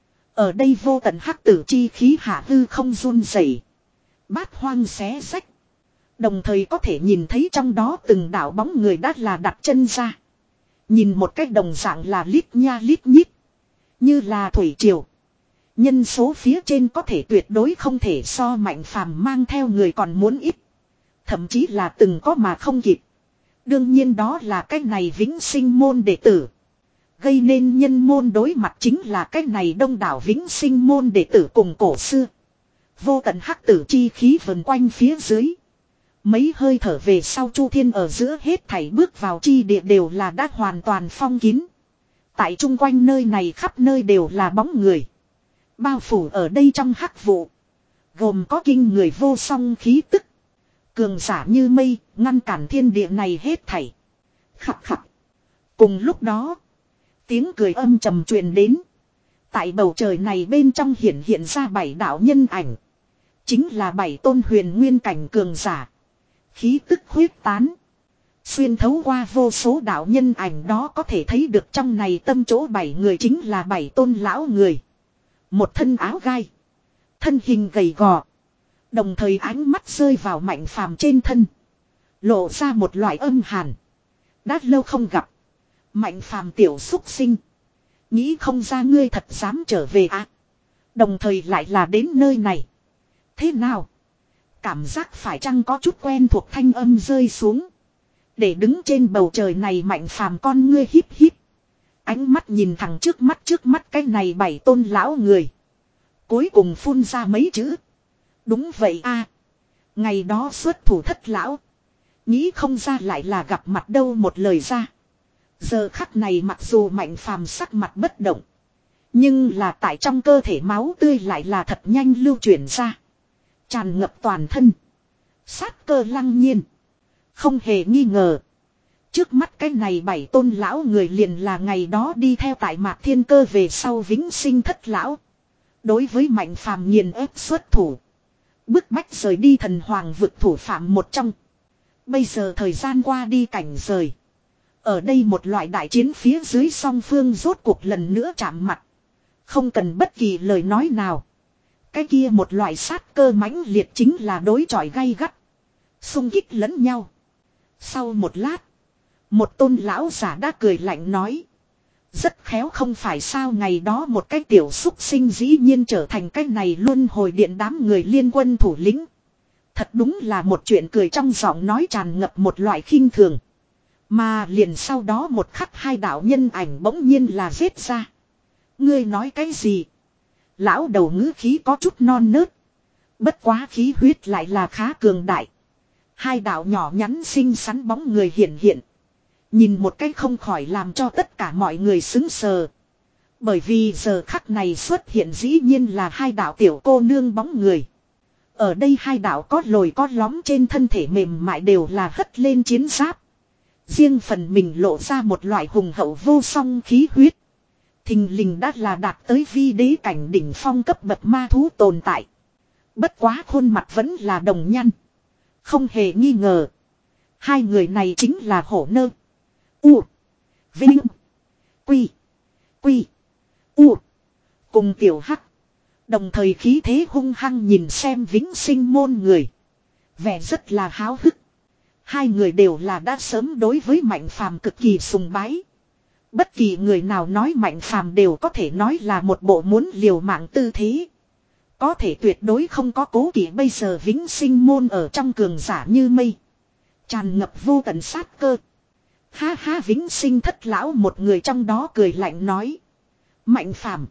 Ở đây vô tận hắc tử chi khí hạ hư không run rẩy, bát hoang xé rách. Đồng thời có thể nhìn thấy trong đó từng đạo bóng người đã là đặt chân ra. Nhìn một cách đồng dạng là lít nha lít nhít, như là thủy triều. Nhân số phía trên có thể tuyệt đối không thể so Mạnh Phàm mang theo người còn muốn ít. Thậm chí là từng có mà không kịp. Đương nhiên đó là cái này vĩnh sinh môn đệ tử. Gây nên nhân môn đối mặt chính là cái này đông đảo vĩnh sinh môn đệ tử cùng cổ xưa. Vô tận hắc tử chi khí vần quanh phía dưới. Mấy hơi thở về sau Chu Thiên ở giữa hết thảy bước vào chi địa đều là đã hoàn toàn phong kín. Tại chung quanh nơi này khắp nơi đều là bóng người, bao phủ ở đây trong hắc vụ, gồm có kinh người vô song khí tức. Cường giả như mây, ngăn cản thiên địa này hết thảy. Khập khập. Cùng lúc đó, tiếng cười âm trầm truyền đến. Tại bầu trời này bên trong hiện hiện ra bảy đạo nhân ảnh. Chính là bảy tôn huyền nguyên cảnh cường giả. Khí tức huyết tán, xuyên thấu qua vô số đạo nhân ảnh đó có thể thấy được trong này tâm chỗ bảy người chính là bảy tôn lão người. Một thân áo gai, thân hình gầy gò. Đồng thời ánh mắt rơi vào Mạnh Phàm trên thân, lộ ra một loại âm hàn, Đã lâu không gặp. Mạnh phàm tiểu xúc sinh. Nghĩ không ra ngươi thật dám trở về à. Đồng thời lại là đến nơi này. Thế nào? Cảm giác phải chăng có chút quen thuộc thanh âm rơi xuống. Để đứng trên bầu trời này mạnh phàm con ngươi híp híp. Ánh mắt nhìn thẳng trước mắt trước mắt cái này bảy tôn lão người. Cuối cùng phun ra mấy chữ. Đúng vậy a, ngày đó xuất thủ thất lão. Nghĩ không ra lại là gặp mặt đâu một lời ra. Giờ khắc này mặc dù mạnh phàm sắc mặt bất động. Nhưng là tại trong cơ thể máu tươi lại là thật nhanh lưu chuyển ra. Tràn ngập toàn thân. Sát cơ lăng nhiên. Không hề nghi ngờ. Trước mắt cái này bảy tôn lão người liền là ngày đó đi theo tại Mạc Thiên Cơ về sau vĩnh sinh thất lão. Đối với mạnh phàm nghiền ép xuất thủ. Bức bách rời đi thần hoàng vực thủ phạm một trong. Bây giờ thời gian qua đi cảnh rời. Ở đây một loại đại chiến phía dưới song phương rốt cuộc lần nữa chạm mặt. Không cần bất kỳ lời nói nào. Cái kia một loại sát cơ mãnh liệt chính là đối chọi gay gắt. Xung kích lẫn nhau. Sau một lát. Một tôn lão giả đã cười lạnh nói. Rất khéo không phải sao ngày đó một cái tiểu xúc sinh dĩ nhiên trở thành cái này luôn hồi điện đám người liên quân thủ lĩnh. Thật đúng là một chuyện cười trong giọng nói tràn ngập một loại khinh thường. Mà liền sau đó một khắc hai đạo nhân ảnh bỗng nhiên là giết ra. Ngươi nói cái gì? Lão đầu ngữ khí có chút non nớt. Bất quá khí huyết lại là khá cường đại. Hai đạo nhỏ nhắn xinh xắn bóng người hiện hiện. Nhìn một cái không khỏi làm cho tất cả mọi người sững sờ. Bởi vì giờ khắc này xuất hiện dĩ nhiên là hai đạo tiểu cô nương bóng người. Ở đây hai đạo có lồi có lõm trên thân thể mềm mại đều là hất lên chiến giáp. Riêng phần mình lộ ra một loại hùng hậu vô song khí huyết. Thình lình đã là đạt tới vi đế cảnh đỉnh phong cấp bậc ma thú tồn tại. Bất quá khuôn mặt vẫn là đồng nhăn. Không hề nghi ngờ. Hai người này chính là Hổ Nơ. U. Vinh. Quy. Quy. U. Cùng tiểu hắc. Đồng thời khí thế hung hăng nhìn xem vĩnh sinh môn người. Vẻ rất là háo hức. Hai người đều là đã sớm đối với mạnh phàm cực kỳ sùng bái. Bất kỳ người nào nói mạnh phàm đều có thể nói là một bộ muốn liều mạng tư thế. Có thể tuyệt đối không có cố kỵ bây giờ vĩnh sinh môn ở trong cường giả như mây. Tràn ngập vô tận sát cơ. Ha ha vĩnh sinh thất lão một người trong đó cười lạnh nói. Mạnh phàm.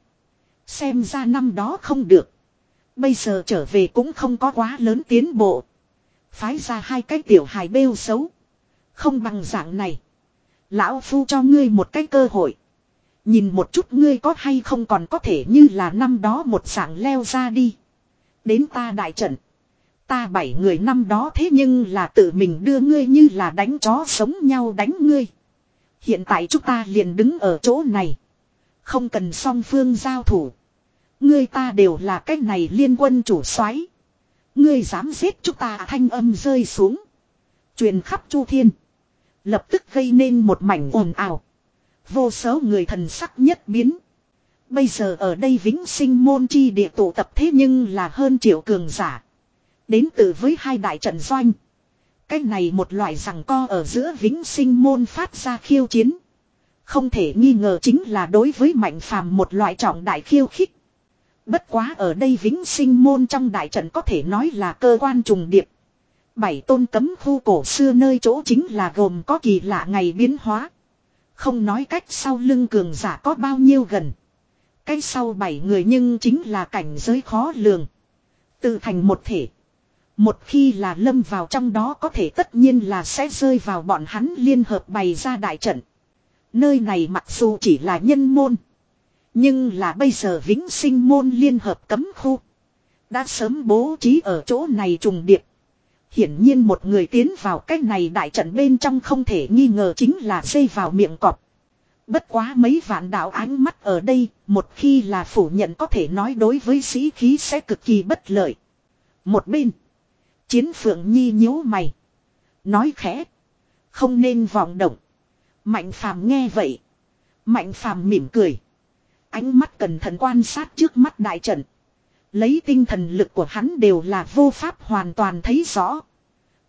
Xem ra năm đó không được. Bây giờ trở về cũng không có quá lớn tiến bộ. Phái ra hai cái tiểu hài bêu xấu. Không bằng dạng này. Lão phu cho ngươi một cái cơ hội. Nhìn một chút ngươi có hay không còn có thể như là năm đó một dạng leo ra đi. Đến ta đại trận. Ta bảy người năm đó thế nhưng là tự mình đưa ngươi như là đánh chó sống nhau đánh ngươi. Hiện tại chúng ta liền đứng ở chỗ này. Không cần song phương giao thủ. Ngươi ta đều là cái này liên quân chủ soái. Ngươi dám giết chúng ta thanh âm rơi xuống. Truyền khắp chu thiên. Lập tức gây nên một mảnh ồn ào. Vô số người thần sắc nhất biến. Bây giờ ở đây vĩnh sinh môn chi địa tụ tập thế nhưng là hơn triệu cường giả. Đến từ với hai đại trận doanh. Cái này một loại rằng co ở giữa vĩnh sinh môn phát ra khiêu chiến. Không thể nghi ngờ chính là đối với mạnh phàm một loại trọng đại khiêu khích. Bất quá ở đây vĩnh sinh môn trong đại trận có thể nói là cơ quan trùng điệp. Bảy tôn cấm khu cổ xưa nơi chỗ chính là gồm có kỳ lạ ngày biến hóa. Không nói cách sau lưng cường giả có bao nhiêu gần. Cái sau bảy người nhưng chính là cảnh giới khó lường. Tự thành một thể. Một khi là lâm vào trong đó có thể tất nhiên là sẽ rơi vào bọn hắn liên hợp bày ra đại trận. Nơi này mặc dù chỉ là nhân môn. Nhưng là bây giờ vĩnh sinh môn liên hợp cấm khu. Đã sớm bố trí ở chỗ này trùng điệp. Hiển nhiên một người tiến vào cái này đại trận bên trong không thể nghi ngờ chính là dây vào miệng cọp. Bất quá mấy vạn đạo ánh mắt ở đây, một khi là phủ nhận có thể nói đối với sĩ khí sẽ cực kỳ bất lợi. Một bên, Chiến Phượng Nhi nhíu mày. Nói khẽ, không nên vọng động. Mạnh phàm nghe vậy. Mạnh phàm mỉm cười. Ánh mắt cẩn thận quan sát trước mắt đại trận. Lấy tinh thần lực của hắn đều là vô pháp hoàn toàn thấy rõ.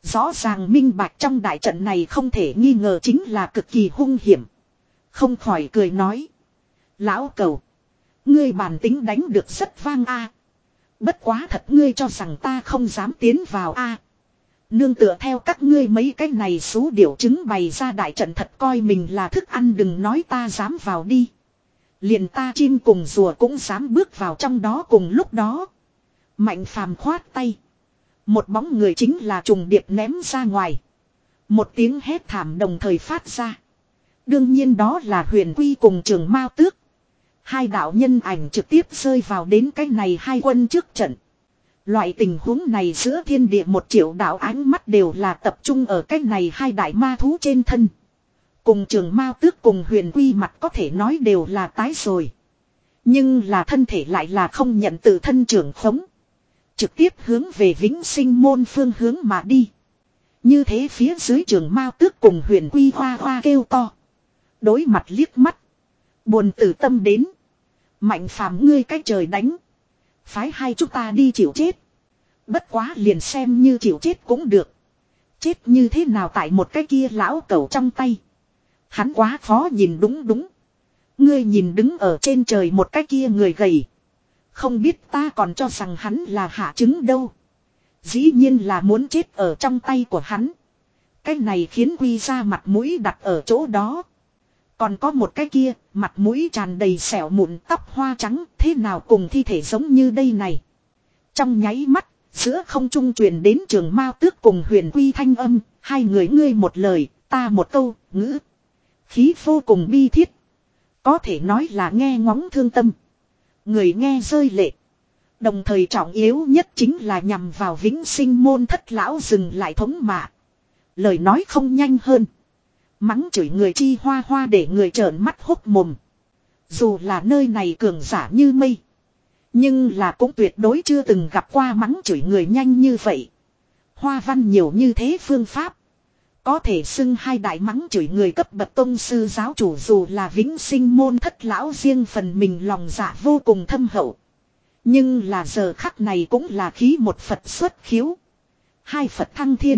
Rõ ràng minh bạch trong đại trận này không thể nghi ngờ chính là cực kỳ hung hiểm. Không khỏi cười nói. Lão cẩu. Ngươi bản tính đánh được rất vang a. Bất quá thật ngươi cho rằng ta không dám tiến vào a. Nương tựa theo các ngươi mấy cái này xú điểu trứng bày ra đại trận thật coi mình là thức ăn, đừng nói ta dám vào đi. Liền ta chim cùng rùa cũng dám bước vào trong đó. Cùng lúc đó. Mạnh phàm khoát tay. Một bóng người chính là trùng điệp ném ra ngoài. Một tiếng hét thảm đồng thời phát ra. Đương nhiên đó là Huyền Quy cùng Trường Mao Tước. Hai đạo nhân ảnh trực tiếp rơi vào đến cái này hai quân trước trận. Loại tình huống này giữa thiên địa một triệu đạo ánh mắt đều là tập trung ở cái này hai đại ma thú trên thân. Cùng Trường Mao Tước cùng Huyền Quy mặt có thể nói đều là tái rồi. Nhưng là thân thể lại là không nhận tự thân trưởng khống. Trực tiếp hướng về Vĩnh Sinh môn phương hướng mà đi. Như thế phía dưới Trường Mao Tước cùng Huyền Quy hoa hoa kêu to. Đối mặt liếc mắt. Buồn tử tâm đến. Mạnh phàm ngươi cái trời đánh. Phái hai chúng ta đi chịu chết. Bất quá liền xem như chịu chết cũng được. Chết như thế nào tại một cái kia lão cẩu trong tay. Hắn quá khó nhìn, đúng đúng. Ngươi nhìn đứng ở trên trời một cái kia người gầy. Không biết ta còn cho rằng hắn là hạ trứng đâu. Dĩ nhiên là muốn chết ở trong tay của hắn. Cái này khiến Quy ra mặt mũi đặt ở chỗ đó. Còn có một cái kia, mặt mũi tràn đầy sẹo mụn, tóc hoa trắng, thế nào cùng thi thể giống như đây này. Trong nháy mắt, giữa không trung truyền đến Trường Mao Tước cùng Huyền Quy thanh âm, hai người ngươi một lời, ta một câu, ngữ. Khí vô cùng bi thiết. Có thể nói là nghe ngóng thương tâm. Người nghe rơi lệ. Đồng thời trọng yếu nhất chính là nhằm vào Vĩnh Sinh môn thất lão dừng lại thống mạ. Lời nói không nhanh hơn. Mắng chửi người chi hoa hoa để người trợn mắt hốc mồm. Dù là nơi này cường giả như mây. Nhưng là cũng tuyệt đối chưa từng gặp qua mắng chửi người nhanh như vậy. Hoa văn nhiều như thế phương pháp. Có thể xưng hai đại mắng chửi người cấp bậc tông sư giáo chủ, dù là Vĩnh Sinh môn thất lão riêng phần mình lòng dạ vô cùng thâm hậu. Nhưng là giờ khắc này cũng là khí một Phật xuất khiếu. Hai Phật thăng thiên.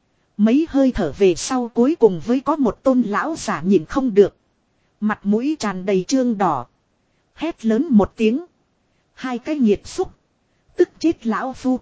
Mấy hơi thở về sau cuối cùng với có một tôn lão giả nhìn không được. Mặt mũi tràn đầy trương đỏ. Hét lớn một tiếng. Hai cái nghiệt xúc. Tức chết lão phu.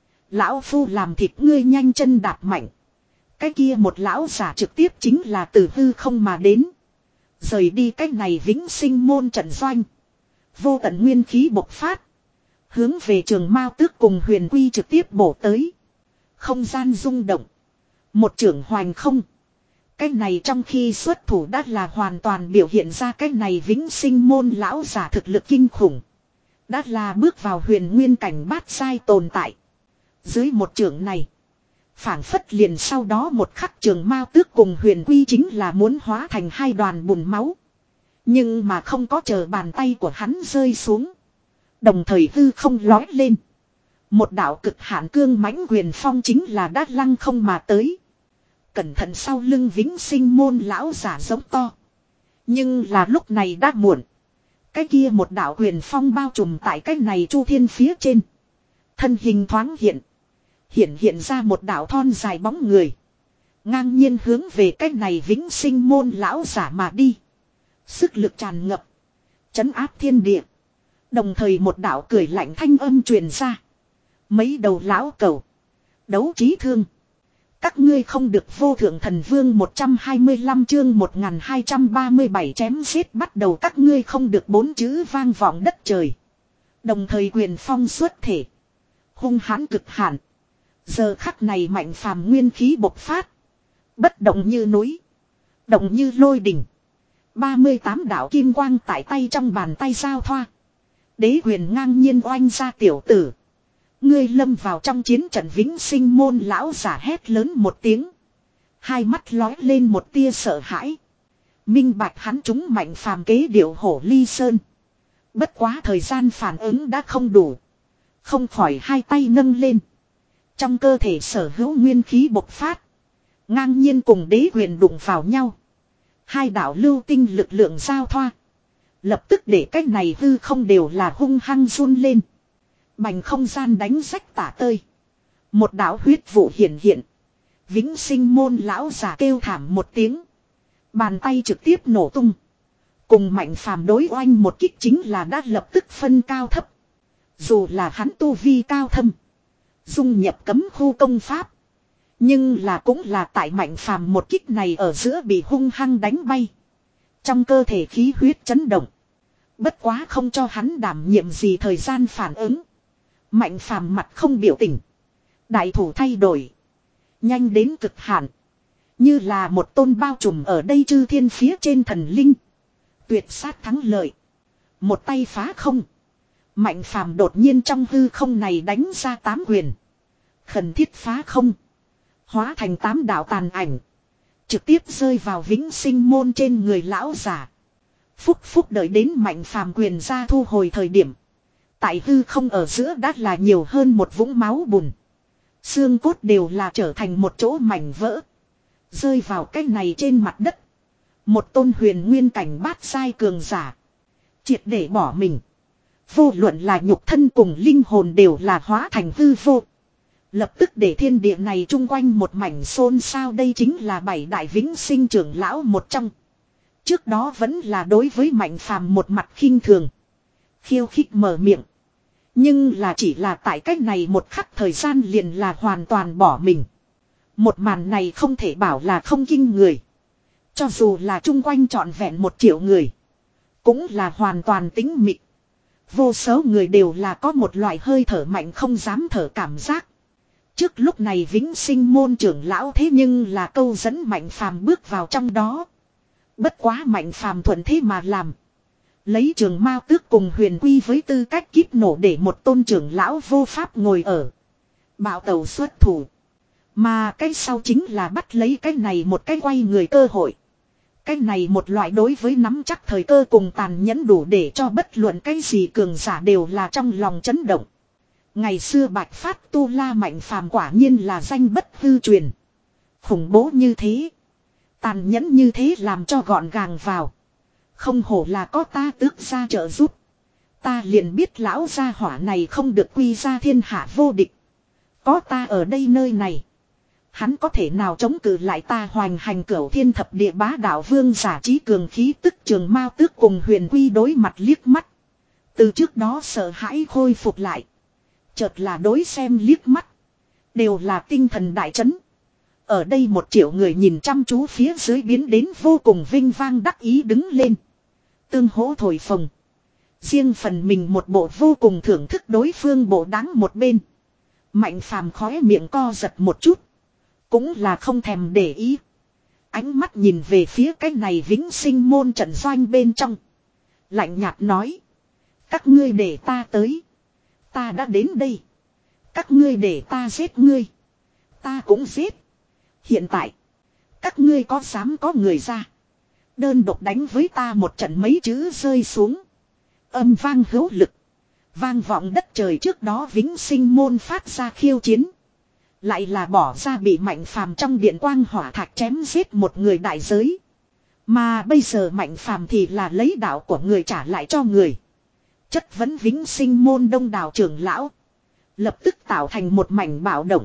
Lão phu làm thịt ngươi nhanh chân đạp mạnh. Cái kia một lão giả trực tiếp chính là từ hư không mà đến. Rời đi cái này Vĩnh Sinh môn trận doanh. Vô tận nguyên khí bộc phát. Hướng về Trường Mao Tước cùng Huyền Quy trực tiếp bổ tới. Không gian rung động. Một trưởng hoành không. Cái này trong khi xuất thủ đã là hoàn toàn biểu hiện ra cái này Vĩnh Sinh môn lão giả thực lực kinh khủng. Đã là bước vào huyền nguyên cảnh bát sai tồn tại. Dưới một trưởng này. Phảng phất liền sau đó một khắc Trường Mao Tước cùng Huyền Quy chính là muốn hóa thành hai đoàn bùn máu. Nhưng mà không có chờ bàn tay của hắn rơi xuống. Đồng thời hư không lói lên. Một đạo cực hạn cương mãnh quyền phong chính là đã lăng không mà tới. Cẩn thận sau lưng Vĩnh Sinh môn lão giả giống to. Nhưng là lúc này đã muộn. Cái kia một đạo quyền phong bao trùm tại cái này chu thiên phía trên. Thân hình thoáng hiện. Hiện hiện ra một đạo thon dài bóng người. Ngang nhiên hướng về cái này Vĩnh Sinh môn lão giả mà đi. Sức lực tràn ngập. Chấn áp thiên địa. Đồng thời một đạo cười lạnh thanh âm truyền ra. Mấy đầu lão cẩu. Đấu trí thương. Các ngươi không được vô thượng thần vương một trăm hai mươi lăm chương một nghìn hai trăm ba mươi bảy chém giết bắt đầu, các ngươi không được bốn chữ vang vọng đất trời. Đồng thời quyền phong xuất thể. Hung hãn cực hạn. Giờ khắc này mạnh phàm nguyên khí bộc phát. Bất động như núi. Động như lôi đỉnh. ba mươi tám đạo kim quang tại tay trong bàn tay giao thoa. Đế quyền ngang nhiên oanh ra tiểu tử. Ngươi lâm vào trong chiến trận Vĩnh Sinh môn lão giả hét lớn một tiếng. Hai mắt lói lên một tia sợ hãi. Minh bạch hắn chúng mạnh phàm kế điệu hổ ly sơn. Bất quá thời gian phản ứng đã không đủ. Không khỏi hai tay nâng lên. Trong cơ thể sở hữu nguyên khí bộc phát. Ngang nhiên cùng đế quyền đụng vào nhau. Hai đạo lưu tinh lực lượng giao thoa. Lập tức để cách này hư không đều là hung hăng run lên. Bành không gian đánh rách tả tơi. Một đạo huyết vụ hiện hiện. Vĩnh sinh môn lão giả kêu thảm một tiếng. Bàn tay trực tiếp nổ tung. Cùng Mạnh Phàm đối oanh một kích chính là đã lập tức phân cao thấp. Dù là hắn tu vi cao thâm. Dung nhập cấm khu công pháp. Nhưng là cũng là tại Mạnh Phàm một kích này ở giữa bị hung hăng đánh bay. Trong cơ thể khí huyết chấn động. Bất quá không cho hắn đảm nhiệm gì thời gian phản ứng. Mạnh Phàm mặt không biểu tình. Đại thủ thay đổi. Nhanh đến cực hạn. Như là một tôn bao trùm ở đây chư thiên phía trên thần linh. Tuyệt sát thắng lợi. Một tay phá không. Mạnh Phàm đột nhiên trong hư không này đánh ra tám quyền. Khẩn thiết phá không. Hóa thành tám đạo tàn ảnh. Trực tiếp rơi vào vĩnh sinh môn trên người lão giả. Phúc phúc đợi đến Mạnh Phàm quyền ra thu hồi thời điểm. Tại hư không ở giữa đã là nhiều hơn một vũng máu bùn. Xương cốt đều là trở thành một chỗ mảnh vỡ. Rơi vào cái này trên mặt đất. Một tôn huyền nguyên cảnh bát sai cường giả. Triệt để bỏ mình. Vô luận là nhục thân cùng linh hồn đều là hóa thành hư vô. Lập tức để thiên địa này chung quanh một mảnh xôn xao, đây chính là bảy đại vĩnh sinh trưởng lão một trong. Trước đó vẫn là đối với Mạnh Phàm một mặt khinh thường. Khiêu khích mở miệng. Nhưng là chỉ là tại cách này một khắc thời gian liền là hoàn toàn bỏ mình. Một màn này không thể bảo là không kinh người. Cho dù là chung quanh trọn vẹn một triệu người. Cũng là hoàn toàn tĩnh mịch. Vô số người đều là có một loại hơi thở mạnh không dám thở cảm giác. Trước lúc này vĩnh sinh môn trưởng lão thế nhưng là câu dẫn Mạnh Phàm bước vào trong đó. Bất quá Mạnh Phàm thuận thế mà làm. Lấy Trường Mao Tước cùng Huyền Quy với tư cách kíp nổ để một tôn trưởng lão vô pháp ngồi ở. Bạo tẩu xuất thủ. Mà cái sau chính là bắt lấy cái này một cái quay người cơ hội. Cái này một loại đối với nắm chắc thời cơ cùng tàn nhẫn đủ để cho bất luận cái gì cường giả đều là trong lòng chấn động. Ngày xưa Bạch Phát Tu La Mạnh Phàm quả nhiên là danh bất hư truyền. Khủng bố như thế. Tàn nhẫn như thế làm cho gọn gàng vào. Không hổ là có ta tước ra trợ giúp. Ta liền biết lão gia hỏa này không được quy ra thiên hạ vô địch. Có ta ở đây nơi này. Hắn có thể nào chống cự lại ta hoành hành cửu thiên thập địa bá đạo vương giả trí cường khí tức Trường Mao Tước cùng Huyền Quy đối mặt liếc mắt. Từ trước đó sợ hãi khôi phục lại. Chợt là đối xem liếc mắt. Đều là tinh thần đại chấn. Ở đây một triệu người nhìn chăm chú phía dưới biến đến vô cùng vinh vang đắc ý đứng lên. Tương hỗ thổi phồng. Riêng phần mình một bộ vô cùng thưởng thức đối phương bộ đáng một bên. Mạnh Phàm khóe miệng co giật một chút. Cũng là không thèm để ý. Ánh mắt nhìn về phía cái này vĩnh sinh môn trận doanh bên trong. Lạnh nhạt nói. Các ngươi để ta tới. Ta đã đến đây. Các ngươi để ta giết ngươi. Ta cũng giết. Hiện tại. Các ngươi có dám có người ra. Đơn độc đánh với ta một trận mấy chữ rơi xuống. Âm vang hữu lực. Vang vọng đất trời trước đó vĩnh sinh môn phát ra khiêu chiến. Lại là bỏ ra bị Mạnh Phàm trong điện quang hỏa thạch chém giết một người đại giới. Mà bây giờ Mạnh Phàm thì là lấy đạo của người trả lại cho người. Chất vấn vĩnh sinh môn đông đảo trưởng lão. Lập tức tạo thành một mảnh bạo động.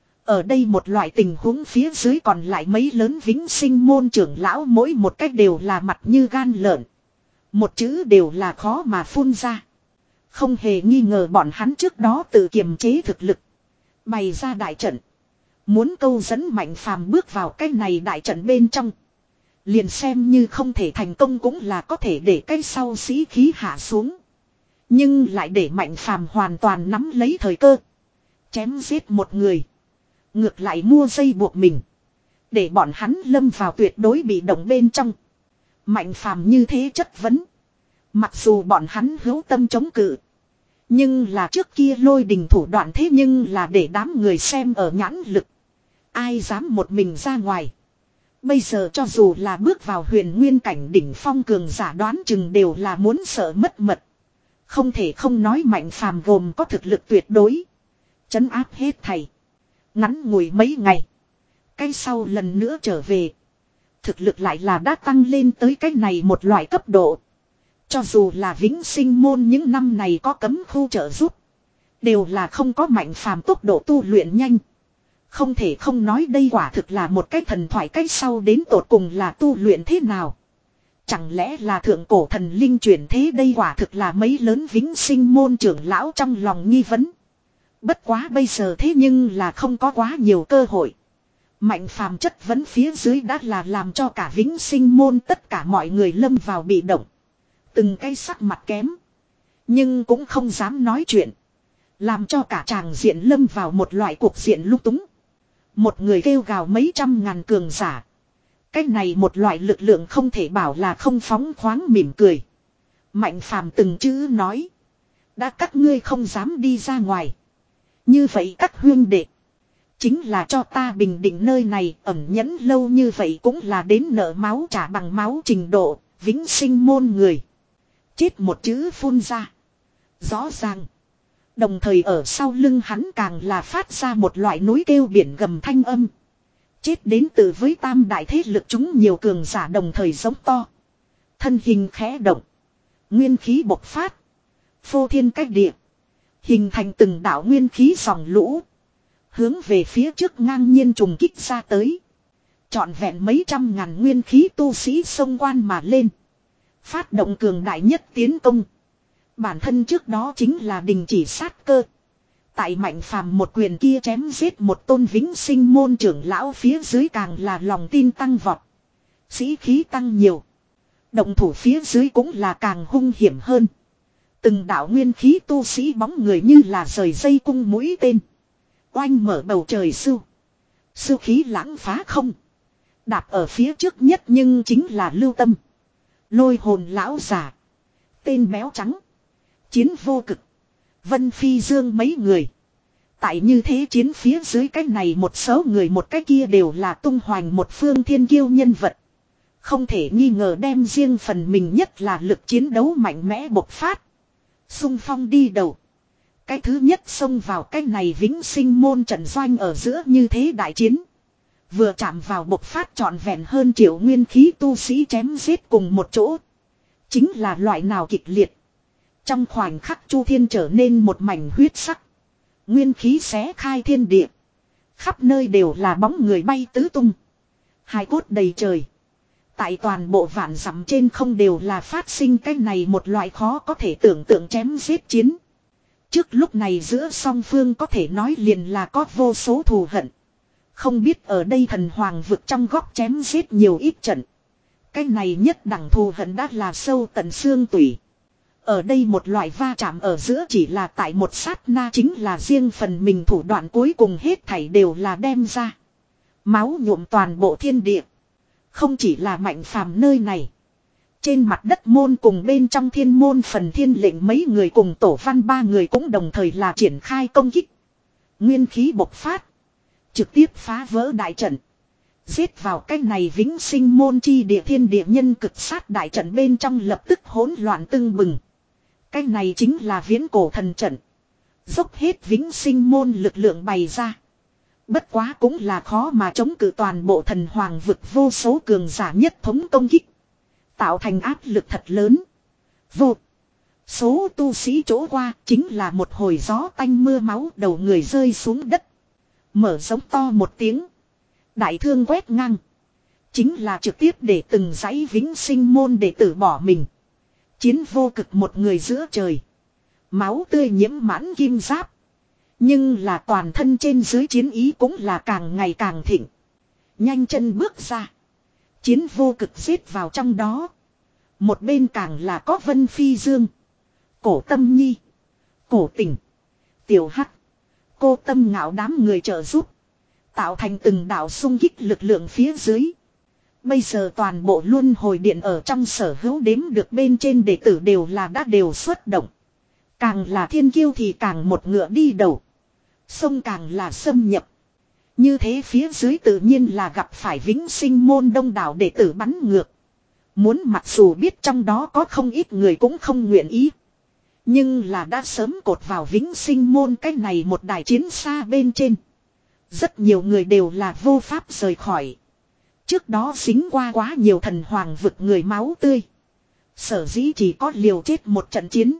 Ở đây một loại tình huống phía dưới còn lại mấy lớn vĩnh sinh môn trưởng lão mỗi một cách đều là mặt như gan lợn. Một chữ đều là khó mà phun ra. Không hề nghi ngờ bọn hắn trước đó tự kiềm chế thực lực. Bày ra đại trận. Muốn câu dẫn Mạnh Phàm bước vào cái này đại trận bên trong. Liền xem như không thể thành công cũng là có thể để cái sau sĩ khí hạ xuống. Nhưng lại để Mạnh Phàm hoàn toàn nắm lấy thời cơ. Chém giết một người. Ngược lại mua dây buộc mình. Để bọn hắn lâm vào tuyệt đối bị động bên trong. Mạnh Phàm như thế chất vấn. Mặc dù bọn hắn hữu tâm chống cự. Nhưng là trước kia lôi đình thủ đoạn thế nhưng là để đám người xem ở nhãn lực. Ai dám một mình ra ngoài. Bây giờ cho dù là bước vào huyền nguyên cảnh đỉnh phong cường giả đoán chừng đều là muốn sợ mất mật. Không thể không nói Mạnh Phàm gồm có thực lực tuyệt đối. Trấn áp hết thầy. Ngắn ngủi mấy ngày. Cái sau lần nữa trở về. Thực lực lại là đã tăng lên tới cái này một loại cấp độ. Cho dù là vĩnh sinh môn những năm này có cấm khu trợ giúp. Đều là không có Mạnh Phàm tốc độ tu luyện nhanh. Không thể không nói đây quả thực là một cái thần thoại, cách sau đến tột cùng là tu luyện thế nào. Chẳng lẽ là thượng cổ thần linh chuyển thế, đây quả thực là mấy lớn vĩnh sinh môn trưởng lão trong lòng nghi vấn. Bất quá bây giờ thế nhưng là không có quá nhiều cơ hội. Mạnh phàm chất vấn phía dưới đã là làm cho cả vĩnh sinh môn tất cả mọi người lâm vào bị động. Từng cái sắc mặt kém. Nhưng cũng không dám nói chuyện. Làm cho cả tràng diện lâm vào một loại cuộc diện lung túng. Một người kêu gào mấy trăm ngàn cường giả. Cái này một loại lực lượng không thể bảo là không phóng khoáng mỉm cười. Mạnh phàm từng chữ nói. Đã các ngươi không dám đi ra ngoài. Như vậy các huyên đệ. Chính là cho ta bình định nơi này, ẩn nhẫn lâu như vậy cũng là đến nợ máu trả bằng máu trình độ, vĩnh sinh môn người. Chết một chữ phun ra. Rõ ràng. Đồng thời ở sau lưng hắn càng là phát ra một loại núi kêu biển gầm thanh âm. Chết đến từ với tam đại thế lực chúng nhiều cường giả đồng thời giống to. Thân hình khẽ động. Nguyên khí bộc phát. Phô thiên cách địa. Hình thành từng đạo nguyên khí dòng lũ. Hướng về phía trước ngang nhiên trùng kích ra tới. Trọn vẹn mấy trăm ngàn nguyên khí tu sĩ xông quan mà lên. Phát động cường đại nhất tiến công. Bản thân trước đó chính là đình chỉ sát cơ. Tại Mạnh Phàm một quyền kia chém giết một tôn vĩnh sinh môn trưởng lão phía dưới càng là lòng tin tăng vọt. Sĩ khí tăng nhiều. Động thủ phía dưới cũng là càng hung hiểm hơn. Từng đạo nguyên khí tu sĩ bóng người như là rời dây cung mũi tên. Oanh mở bầu trời sưu. Sưu khí lãng phá không. Đạp ở phía trước nhất nhưng chính là Lưu Tâm. Lôi hồn lão giả. Tên béo trắng. Chiến vô cực. Vân Phi Dương mấy người. Tại như thế chiến phía dưới cái này một số người một cái kia đều là tung hoành một phương thiên kiêu nhân vật. Không thể nghi ngờ đem riêng phần mình nhất là lực chiến đấu mạnh mẽ bộc phát. Xung phong đi đầu. Cái thứ nhất xông vào cái này vĩnh sinh môn trận doanh ở giữa như thế đại chiến. Vừa chạm vào bộc phát trọn vẹn hơn triệu nguyên khí tu sĩ chém giết cùng một chỗ. Chính là loại nào kịch liệt. Trong khoảnh khắc Chu Thiên trở nên một mảnh huyết sắc. Nguyên khí xé khai thiên địa. Khắp nơi đều là bóng người bay tứ tung. Hai cốt đầy trời. Tại toàn bộ vạn dặm trên không đều là phát sinh cái này một loại khó có thể tưởng tượng chém giết chiến. Trước lúc này giữa song phương có thể nói liền là có vô số thù hận. Không biết ở đây thần hoàng vực trong góc chém giết nhiều ít trận. Cái này nhất đẳng thù hận đã là sâu tận xương tủy. Ở đây một loại va chạm ở giữa chỉ là tại một sát na chính là riêng phần mình thủ đoạn cuối cùng hết thảy đều là đem ra. Máu nhuộm toàn bộ thiên địa. Không chỉ là Mạnh Phàm nơi này. Trên mặt đất môn cùng bên trong thiên môn phần thiên lệnh mấy người cùng tổ văn ba người cũng đồng thời là triển khai công kích. Nguyên khí bộc phát. Trực tiếp phá vỡ đại trận. Giết vào cái này vĩnh sinh môn chi địa thiên địa nhân cực sát đại trận bên trong lập tức hỗn loạn tưng bừng. Cái này chính là viễn cổ thần trận. Dốc hết vĩnh sinh môn lực lượng bày ra. Bất quá cũng là khó mà chống cự toàn bộ thần hoàng vực vô số cường giả nhất thống công kích. Tạo thành áp lực thật lớn. Vô. Số tu sĩ chỗ qua chính là một hồi gió tanh mưa máu đầu người rơi xuống đất. Mở giống to một tiếng. Đại thương quét ngang. Chính là trực tiếp để từng dãy vĩnh sinh môn đệ tử bỏ mình. Chiến vô cực một người giữa trời. Máu tươi nhiễm mãn kim giáp. Nhưng là toàn thân trên dưới chiến ý cũng là càng ngày càng thịnh. Nhanh chân bước ra. Chiến vô cực giết vào trong đó. Một bên càng là có Vân Phi Dương. Cổ Tâm Nhi. Cổ Tình. Tiểu Hắc. Cô Tâm Ngạo đám người trợ giúp. Tạo thành từng đạo xung kích lực lượng phía dưới. Bây giờ toàn bộ luân hồi điện ở trong sở hữu đếm được bên trên đệ tử đều là đã đều xuất động. Càng là thiên kiêu thì càng một ngựa đi đầu. Sông càng là xâm nhập. Như thế phía dưới tự nhiên là gặp phải vĩnh sinh môn đông đảo đệ tử bắn ngược. Muốn mặc dù biết trong đó có không ít người cũng không nguyện ý. Nhưng là đã sớm cột vào vĩnh sinh môn cái này một đài chiến xa bên trên. Rất nhiều người đều là vô pháp rời khỏi. Trước đó dính qua quá nhiều thần hoàng vực người máu tươi. Sở dĩ chỉ có liều chết một trận chiến.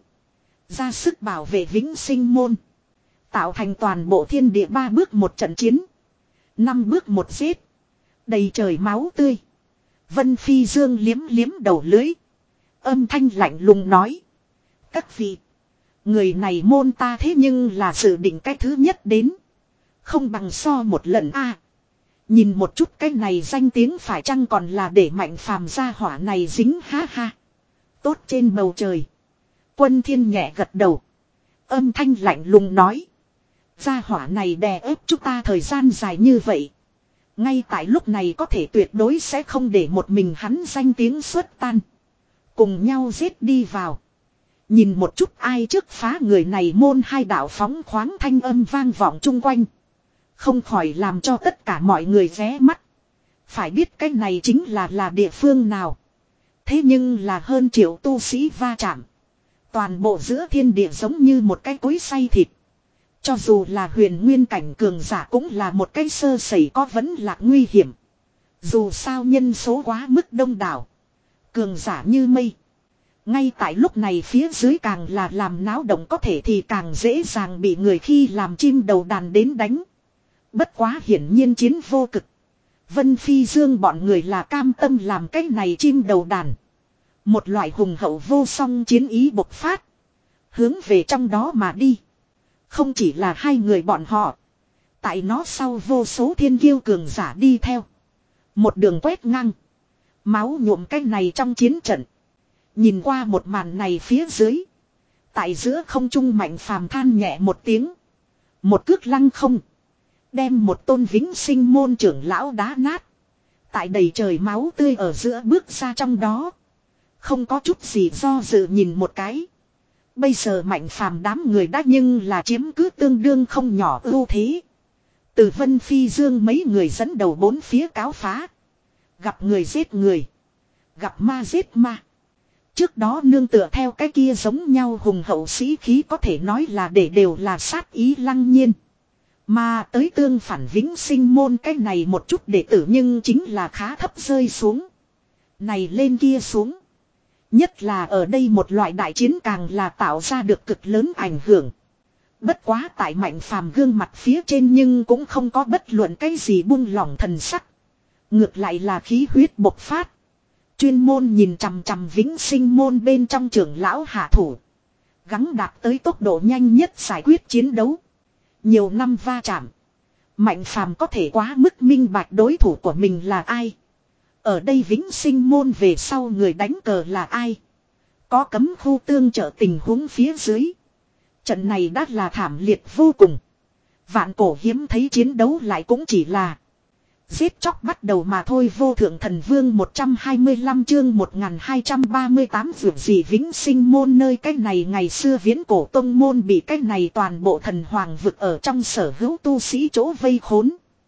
Ra sức bảo vệ vĩnh sinh môn. Tạo thành toàn bộ thiên địa ba bước một trận chiến. Năm bước một giết. Đầy trời máu tươi. Vân Phi Dương liếm liếm đầu lưới. Âm thanh lạnh lùng nói. Các vị. Người này môn ta thế nhưng là dự định cái thứ nhất đến. Không bằng so một lần a. Nhìn một chút cái này danh tiếng phải chăng còn là để Mạnh Phàm gia hỏa này dính ha ha. Tốt trên bầu trời. Quân Thiên nhẹ gật đầu. Âm thanh lạnh lùng nói. Gia hỏa này đè ép chúng ta thời gian dài như vậy. Ngay tại lúc này có thể tuyệt đối sẽ không để một mình hắn danh tiếng xuất tan. Cùng nhau giết đi vào. Nhìn một chút ai trước phá người này môn hai đạo phóng khoáng thanh âm vang vọng chung quanh. Không khỏi làm cho tất cả mọi người ghé mắt. Phải biết cái này chính là là địa phương nào. Thế nhưng là hơn triệu tu sĩ va chạm. Toàn bộ giữa thiên địa giống như một cái cối xay thịt. Cho dù là huyền nguyên cảnh cường giả cũng là một cái sơ sẩy có vấn lạc nguy hiểm. Dù sao nhân số quá mức đông đảo. Cường giả như mây. Ngay tại lúc này phía dưới càng là làm náo động có thể thì càng dễ dàng bị người khi làm chim đầu đàn đến đánh. Bất quá hiển nhiên chiến vô cực. Vân Phi Dương bọn người là cam tâm làm cái này chim đầu đàn. Một loại hùng hậu vô song chiến ý bộc phát. Hướng về trong đó mà đi. Không chỉ là hai người bọn họ. Tại nó sau vô số thiên kiêu cường giả đi theo. Một đường quét ngang. Máu nhuộm cái này trong chiến trận. Nhìn qua một màn này phía dưới. Tại giữa không trung Mạnh Phàm than nhẹ một tiếng. Một cước lăng không. Đem một tôn vĩnh sinh môn trưởng lão đá nát. Tại đầy trời máu tươi ở giữa bước ra trong đó. Không có chút gì do dự nhìn một cái. Bây giờ Mạnh Phàm đám người đã nhưng là chiếm cứ tương đương không nhỏ ưu thế. Từ Vân Phi Dương mấy người dẫn đầu bốn phía cáo phá. Gặp người giết người. Gặp ma giết ma. Trước đó nương tựa theo cái kia giống nhau hùng hậu sĩ khí có thể nói là để đều là sát ý lăng nhiên. Mà tới tương phản vĩnh sinh môn cái này một chút đệ tử nhưng chính là khá thấp rơi xuống. Này lên kia xuống. Nhất là ở đây một loại đại chiến càng là tạo ra được cực lớn ảnh hưởng. Bất quá tại Mạnh Phàm gương mặt phía trên nhưng cũng không có bất luận cái gì buông lỏng thần sắc. Ngược lại là khí huyết bộc phát. Chuyên môn nhìn chằm chằm vĩnh sinh môn bên trong trưởng lão hạ thủ. Gắng đạt tới tốc độ nhanh nhất giải quyết chiến đấu. Nhiều năm va chạm. Mạnh Phàm có thể quá mức minh bạch đối thủ của mình là ai. Ở đây vĩnh sinh môn về sau người đánh cờ là ai. Có cấm khu tương trợ tình huống phía dưới. Trận này đã là thảm liệt vô cùng. Vạn cổ hiếm thấy chiến đấu lại cũng chỉ là giết chóc bắt đầu mà thôi. Vô thượng thần vương một trăm hai mươi lăm chương một nghìn hai trăm ba mươi tám vượt gì vĩnh sinh môn nơi cái này ngày xưa viễn cổ tông môn bị cái này toàn bộ thần hoàng vực ở trong sở hữu tu sĩ chỗ vây khốn.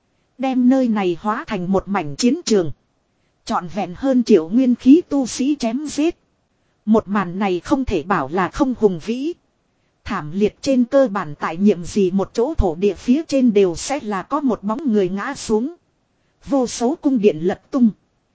Đem nơi này hóa thành một mảnh chiến trường. Trọn vẹn hơn triệu nguyên khí tu sĩ chém giết. Một màn này không thể bảo là không hùng vĩ. Thảm liệt trên cơ bản tại nhiệm gì một chỗ thổ địa phía trên đều sẽ là có một bóng người ngã xuống. Vô số cung điện lật tung.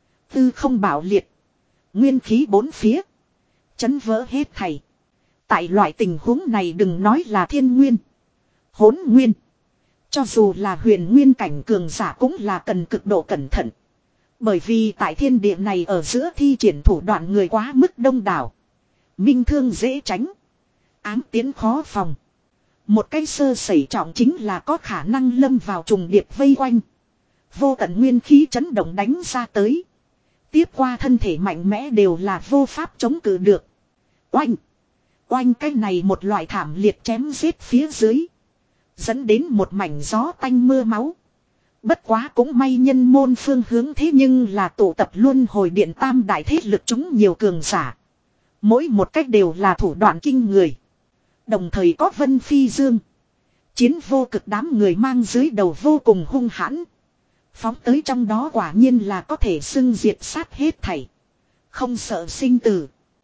Tư không bảo liệt. Nguyên khí bốn phía. Chấn vỡ hết thảy. Tại loại tình huống này đừng nói là thiên nguyên. Hỗn nguyên. Cho dù là huyền nguyên cảnh cường giả cũng là cần cực độ cẩn thận. Bởi vì tại thiên địa này ở giữa thi triển thủ đoạn người quá mức đông đảo. Minh thương dễ tránh. Ám tiến khó phòng. Một cái sơ sẩy trọng chính là có khả năng lâm vào trùng điệp vây quanh. Vô tận nguyên khí chấn động đánh ra tới. Tiếp qua thân thể mạnh mẽ đều là vô pháp chống cự được. Oanh. Oanh cái này một loại thảm liệt chém giết phía dưới. Dẫn đến một mảnh gió tanh mưa máu. Bất quá cũng may nhân môn phương hướng thế nhưng là tụ tập luân hồi điện tam đại thế lực chúng nhiều cường giả. Mỗi một cách đều là thủ đoạn kinh người. Đồng thời có Vân Phi Dương. Chiến vô cực đám người mang dưới đầu vô cùng hung hãn. Phóng tới trong đó quả nhiên là có thể xưng diệt sát hết thảy. Không sợ sinh tử.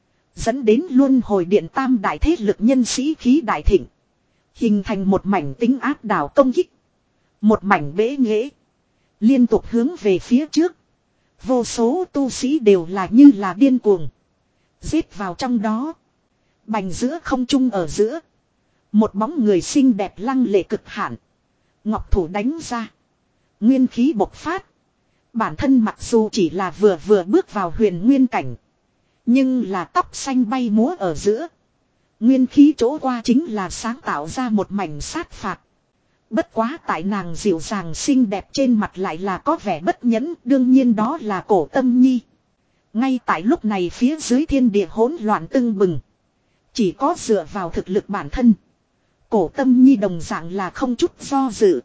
Dẫn đến luân hồi điện tam đại thế lực nhân sĩ khí đại thịnh. Hình thành một mảnh tính áp đảo công kích. Một mảnh bế nghễ. Liên tục hướng về phía trước. Vô số tu sĩ đều là như là điên cuồng. Giết vào trong đó. Bành giữa không trung ở giữa. Một bóng người xinh đẹp lăng lệ cực hạn. Ngọc thủ đánh ra. Nguyên khí bộc phát. Bản thân mặc dù chỉ là vừa vừa bước vào huyền nguyên cảnh. Nhưng là tóc xanh bay múa ở giữa. Nguyên khí chỗ qua chính là sáng tạo ra một mảnh sát phạt. Bất quá tại nàng dịu dàng xinh đẹp trên mặt lại là có vẻ bất nhẫn, đương nhiên đó là Cổ Tâm Nhi. Ngay tại lúc này phía dưới thiên địa hỗn loạn tưng bừng. Chỉ có dựa vào thực lực bản thân. Cổ Tâm Nhi đồng dạng là không chút do dự.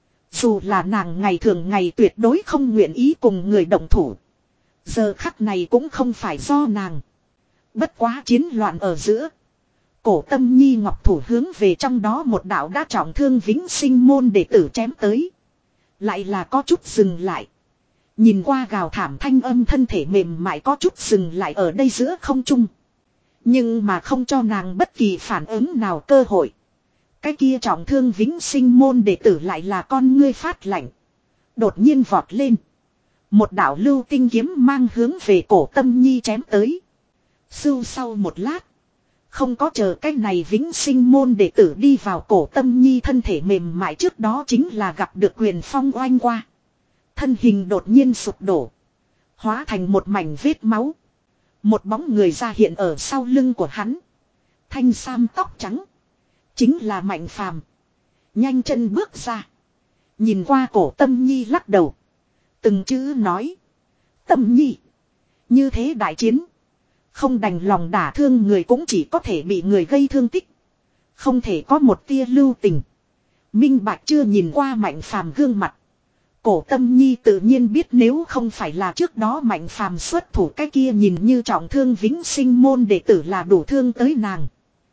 Dù là nàng ngày thường ngày tuyệt đối không nguyện ý cùng người động thủ. Giờ khắc này cũng không phải do nàng. Bất quá chiến loạn ở giữa. Cổ Tâm Nhi ngọc thủ hướng về trong đó một đạo đã trọng thương vĩnh sinh môn đệ tử chém tới. Lại là có chút dừng lại. Nhìn qua gào thảm thanh âm thân thể mềm mại có chút dừng lại ở đây giữa không trung. Nhưng mà không cho nàng bất kỳ phản ứng nào cơ hội. Cái kia trọng thương vĩnh sinh môn đệ tử lại là con ngươi phát lạnh. Đột nhiên vọt lên. Một đạo lưu tinh kiếm mang hướng về Cổ Tâm Nhi chém tới. Sưu sau một lát. Không có chờ cái này vĩnh sinh môn đệ tử đi vào Cổ Tâm Nhi thân thể mềm mại trước đó chính là gặp được quyền phong oanh qua. Thân hình đột nhiên sụp đổ. Hóa thành một mảnh vết máu. Một bóng người ra hiện ở sau lưng của hắn. Thanh sam tóc trắng. Chính là Mạnh Phàm. Nhanh chân bước ra. Nhìn qua Cổ Tâm Nhi lắc đầu. Từng chữ nói. Tâm Nhi. Như thế đại chiến. Không đành lòng đả thương người cũng chỉ có thể bị người gây thương tích. Không thể có một tia lưu tình. Minh Bạch chưa nhìn qua Mạnh Phàm gương mặt. Cổ Tâm Nhi tự nhiên biết nếu không phải là trước đó Mạnh Phàm xuất thủ cái kia nhìn như trọng thương vĩnh sinh môn đệ tử là đủ thương tới nàng.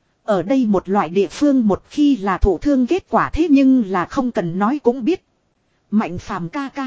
Ở đây một loại địa phương một khi là thủ thương kết quả thế nhưng là không cần nói cũng biết. Mạnh Phàm ca ca.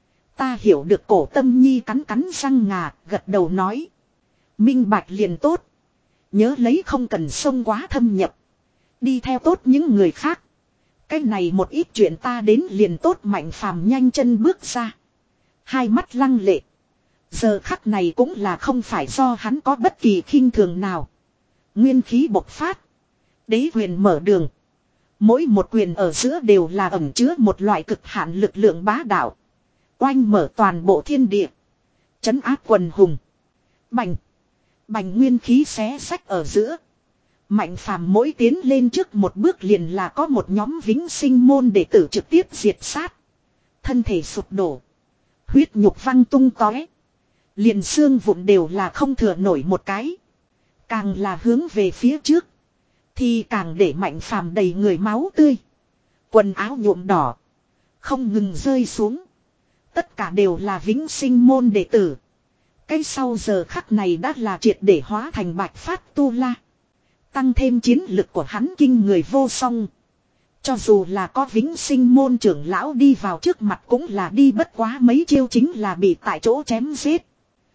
Ta hiểu được. Cổ Tâm Nhi cắn cắn răng ngà gật đầu nói. Minh Bạch liền tốt. Nhớ lấy không cần xông quá thâm nhập. Đi theo tốt những người khác. Cái này một ít chuyện ta đến liền tốt. Mạnh Phàm nhanh chân bước ra. Hai mắt lăng lệ. Giờ khắc này cũng là không phải do hắn có bất kỳ khinh thường nào. Nguyên khí bộc phát. Đế quyền mở đường. Mỗi một quyền ở giữa đều là ẩn chứa một loại cực hạn lực lượng bá đạo. Oanh mở toàn bộ thiên địa. Trấn áp quần hùng. Bành. Bành nguyên khí xé sách ở giữa. Mạnh Phàm mỗi tiến lên trước một bước liền là có một nhóm vĩnh sinh môn đệ tử trực tiếp diệt sát. Thân thể sụp đổ. Huyết nhục văng tung tóe. Liền xương vụn đều là không thừa nổi một cái. Càng là hướng về phía trước. Thì càng để Mạnh Phàm đầy người máu tươi. Quần áo nhuộm đỏ. Không ngừng rơi xuống. Tất cả đều là vĩnh sinh môn đệ tử. Cái sau giờ khắc này đã là triệt để hóa thành bạch phát tu la. Tăng thêm chiến lực của hắn kinh người vô song. Cho dù là có vĩnh sinh môn trưởng lão đi vào trước mặt cũng là đi bất quá mấy chiêu chính là bị tại chỗ chém giết.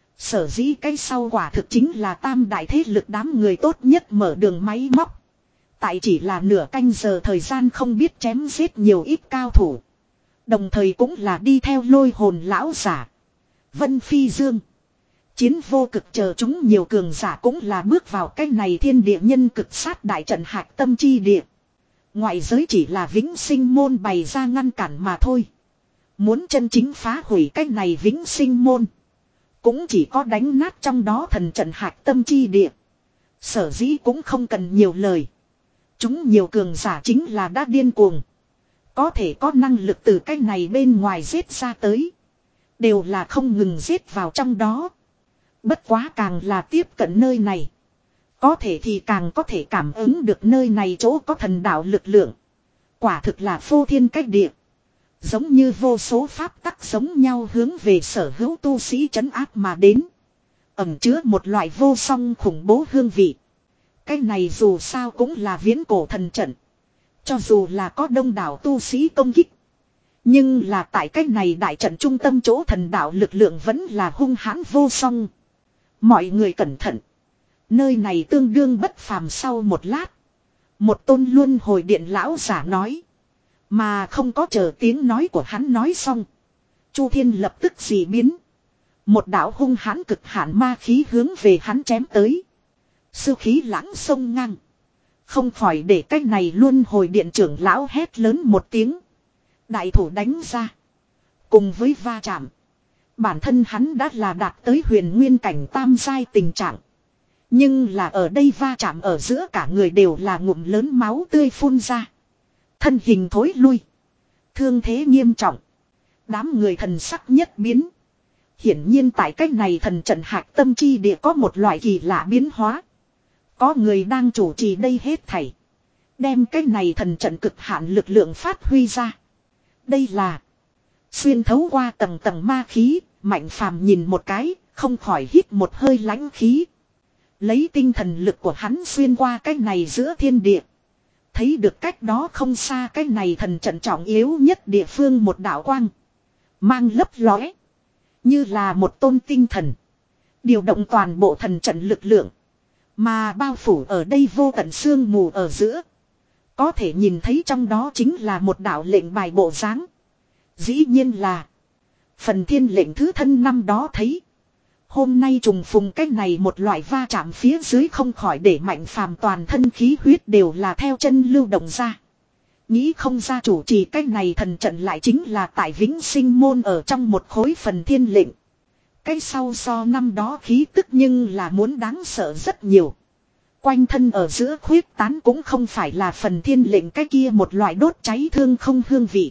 Sở dĩ cái sau quả thực chính là tam đại thế lực đám người tốt nhất mở đường máy móc. Tại chỉ là nửa canh giờ thời gian không biết chém giết nhiều ít cao thủ. Đồng thời cũng là đi theo lôi hồn lão giả. Vân Phi Dương. Chiến vô cực chờ chúng nhiều cường giả cũng là bước vào cái này thiên địa nhân cực sát đại trận hạc tâm chi địa. Ngoại giới chỉ là vĩnh sinh môn bày ra ngăn cản mà thôi. Muốn chân chính phá hủy cái này vĩnh sinh môn. Cũng chỉ có đánh nát trong đó thần trận hạc tâm chi địa. Sở dĩ cũng không cần nhiều lời. Chúng nhiều cường giả chính là đã điên cuồng. Có thể có năng lực từ cái này bên ngoài giết ra tới. Đều là không ngừng giết vào trong đó. Bất quá càng là tiếp cận nơi này. Có thể thì càng có thể cảm ứng được nơi này chỗ có thần đạo lực lượng. Quả thực là phô thiên cách địa. Giống như vô số pháp tắc giống nhau hướng về sở hữu tu sĩ trấn áp mà đến. Ẩm chứa một loại vô song khủng bố hương vị. Cái này dù sao cũng là viễn cổ thần trận. Cho dù là có đông đảo tu sĩ công kích. Nhưng là tại cái này đại trận trung tâm chỗ thần đạo lực lượng vẫn là hung hãn vô song. Mọi người cẩn thận. Nơi này tương đương bất phàm. Sau một lát. Một tôn luân hồi điện lão giả nói. Mà không có chờ tiếng nói của hắn nói xong. Chu Thiên lập tức dị biến. Một đạo hung hãn cực hạn ma khí hướng về hắn chém tới. Sư khí lãng sông ngang. Không khỏi để cái này luân hồi điện trưởng lão hét lớn một tiếng. Đại thủ đánh ra. Cùng với va chạm. Bản thân hắn đã là đạt tới huyền nguyên cảnh tam giai tình trạng. Nhưng là ở đây va chạm ở giữa cả người đều là ngụm lớn máu tươi phun ra. Thân hình thối lui. Thương thế nghiêm trọng. Đám người thần sắc nhất biến. Hiển nhiên tại cách này thần trận hạc tâm chi địa có một loại kỳ lạ biến hóa. Có người đang chủ trì đây hết thảy. Đem cái này thần trận cực hạn lực lượng phát huy ra. Đây là xuyên thấu qua tầng tầng ma khí, Mạnh Phàm nhìn một cái, không khỏi hít một hơi lãnh khí. Lấy tinh thần lực của hắn xuyên qua cái này giữa thiên địa. Thấy được cách đó không xa cái này thần trận trọng yếu nhất địa phương một đạo quang. Mang lấp lóe. Như là một tôn tinh thần. Điều động toàn bộ thần trận lực lượng. Mà bao phủ ở đây vô tận sương mù ở giữa. Có thể nhìn thấy trong đó chính là một đạo lệnh bài bộ dáng. Dĩ nhiên là phần thiên lệnh thứ thân năm đó thấy. Hôm nay trùng phùng cách này một loại va chạm phía dưới không khỏi để Mạnh Phàm toàn thân khí huyết đều là theo chân lưu động ra. Nghĩ không ra chủ trì cách này thần trận lại chính là tại Vĩnh Sinh môn ở trong một khối phần thiên lệnh. Cái sau so năm đó khí tức nhưng là muốn đáng sợ rất nhiều. Quanh thân ở giữa khuyết tán cũng không phải là phần thiên lệnh cái kia một loại đốt cháy thương không hương vị.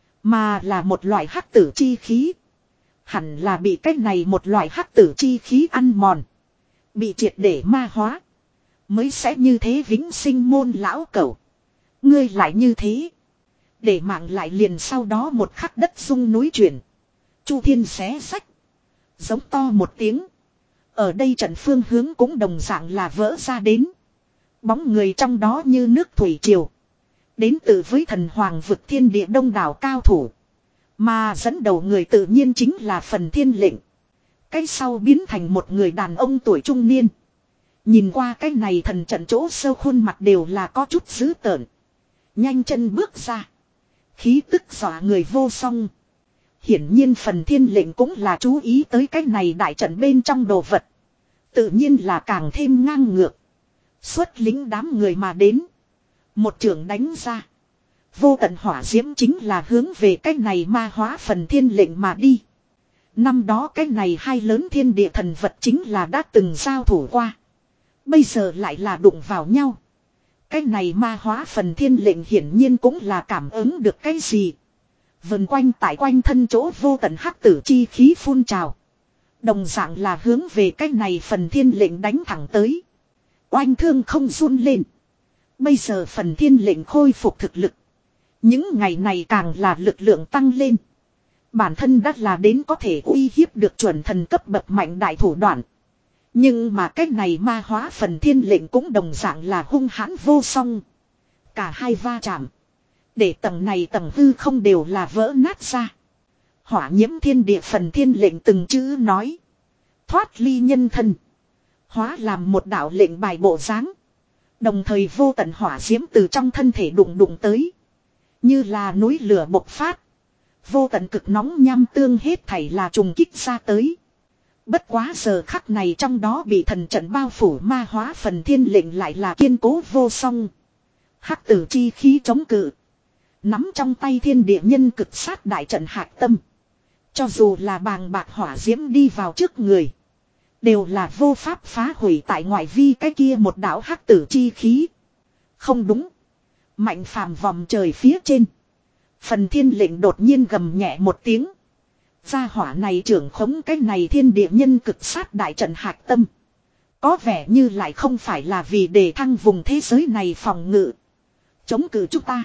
Mà là một loại hắc tử chi khí. Hẳn là bị cách này một loại hắc tử chi khí ăn mòn. Bị triệt để ma hóa. Mới sẽ như thế Vĩnh Sinh môn lão cẩu. Ngươi lại như thế. Để mạng lại liền sau đó một khắc đất rung núi chuyển. Chu thiên xé sách. Giống to một tiếng. Ở đây trận phương hướng cũng đồng dạng là vỡ ra đến. Bóng người trong đó như nước thủy triều. Đến từ với thần hoàng vực thiên địa đông đảo cao thủ. Mà dẫn đầu người tự nhiên chính là phần thiên lệnh. Cái sau biến thành một người đàn ông tuổi trung niên. Nhìn qua cái này thần trận chỗ sâu khuôn mặt đều là có chút dữ tợn. Nhanh chân bước ra. Khí tức dọa người vô song. Hiển nhiên phần thiên lệnh cũng là chú ý tới cái này đại trận bên trong đồ vật. Tự nhiên là càng thêm ngang ngược. Xuất lính đám người mà đến. Một trường đánh ra. Vô tận hỏa diễm chính là hướng về cái này ma hóa phần thiên lệnh mà đi. Năm đó cái này hai lớn thiên địa thần vật chính là đã từng giao thủ qua. Bây giờ lại là đụng vào nhau. Cái này ma hóa phần thiên lệnh hiển nhiên cũng là cảm ứng được cái gì. Vần quanh tại quanh thân chỗ vô tận hắc tử chi khí phun trào. Đồng dạng là hướng về cái này phần thiên lệnh đánh thẳng tới. Oanh thương không run lên. Bây giờ phần thiên lệnh khôi phục thực lực. Những ngày này càng là lực lượng tăng lên. Bản thân đắt là đến có thể uy hiếp được chuẩn thần cấp bậc mạnh đại thủ đoạn. Nhưng mà cái này ma hóa phần thiên lệnh cũng đồng dạng là hung hãn vô song. Cả hai va chạm. Để tầng này tầng hư không đều là vỡ nát ra. Hỏa nhiễm thiên địa phần thiên lệnh từng chữ nói. Thoát ly nhân thân. Hóa làm một đạo lệnh bài bộ dáng. Đồng thời vô tận hỏa diễm từ trong thân thể đụng đụng tới. Như là núi lửa bộc phát. Vô tận cực nóng nham tương hết thảy là trùng kích ra tới. Bất quá giờ khắc này trong đó bị thần trận bao phủ ma hóa phần thiên lệnh lại là kiên cố vô song. Hắc tử chi khí chống cự. Nắm trong tay thiên địa nhân cực sát đại trận hạc tâm. Cho dù là bàng bạc hỏa diễm đi vào trước người. Đều là vô pháp phá hủy tại ngoại vi cái kia một đạo hắc tử chi khí. Không đúng. Mạnh Phàm vòng trời phía trên. Phần thiên lệnh đột nhiên gầm nhẹ một tiếng. Gia hỏa này trưởng khống cái này thiên địa nhân cực sát đại trận hạc tâm. Có vẻ như lại không phải là vì đề thăng vùng thế giới này phòng ngự. Chống cự chúng ta.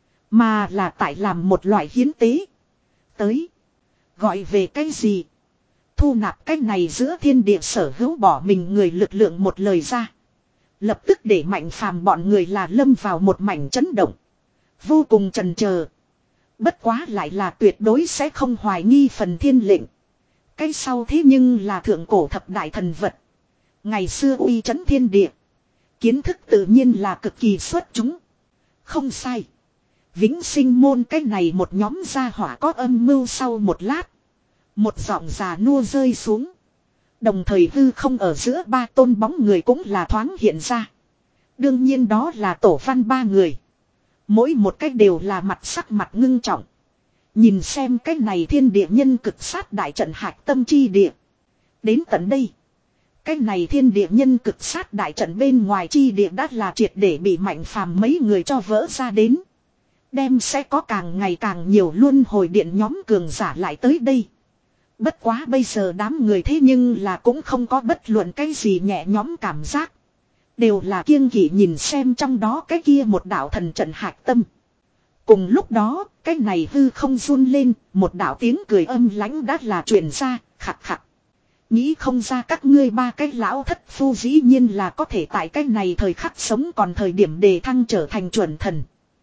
Mà là tại làm một loại hiến tế. Tới. Gọi về cái gì? Thu nạp cái này giữa thiên địa sở hữu bỏ mình người lực lượng một lời ra. Lập tức để Mạnh Phàm bọn người là lâm vào một mảnh chấn động. Vô cùng chần chờ. Bất quá lại là tuyệt đối sẽ không hoài nghi phần thiên lệnh. Cái sau thế nhưng là thượng cổ thập đại thần vật. Ngày xưa uy chấn thiên địa. Kiến thức tự nhiên là cực kỳ xuất chúng. Không sai. Vĩnh Sinh môn cái này một nhóm gia hỏa có âm mưu sau một lát. Một giọng già nua rơi xuống. Đồng thời hư không ở giữa ba tôn bóng người cũng là thoáng hiện ra. Đương nhiên đó là tổ văn ba người. Mỗi một cách đều là mặt sắc mặt ngưng trọng. Nhìn xem cái này thiên địa nhân cực sát đại trận hạch tâm chi địa. Đến tận đây. Cái này thiên địa nhân cực sát đại trận bên ngoài chi địa đã là triệt để bị Mạnh Phàm mấy người cho vỡ ra đến. Đem sẽ có càng ngày càng nhiều luân hồi điện nhóm cường giả lại tới đây. Bất quá bây giờ đám người thế nhưng là cũng không có bất luận cái gì nhẹ nhõm cảm giác. Đều là kiêng kỵ nhìn xem trong đó cái kia một đạo thần trận hạch tâm. Cùng lúc đó, cái này hư không run lên, một đạo tiếng cười âm lãnh đã là truyền ra, khặt khặt. Nghĩ không ra các ngươi ba cái lão thất phu dĩ nhiên là có thể tại cái này thời khắc sống còn thời điểm đề thăng trở thành chuẩn thần.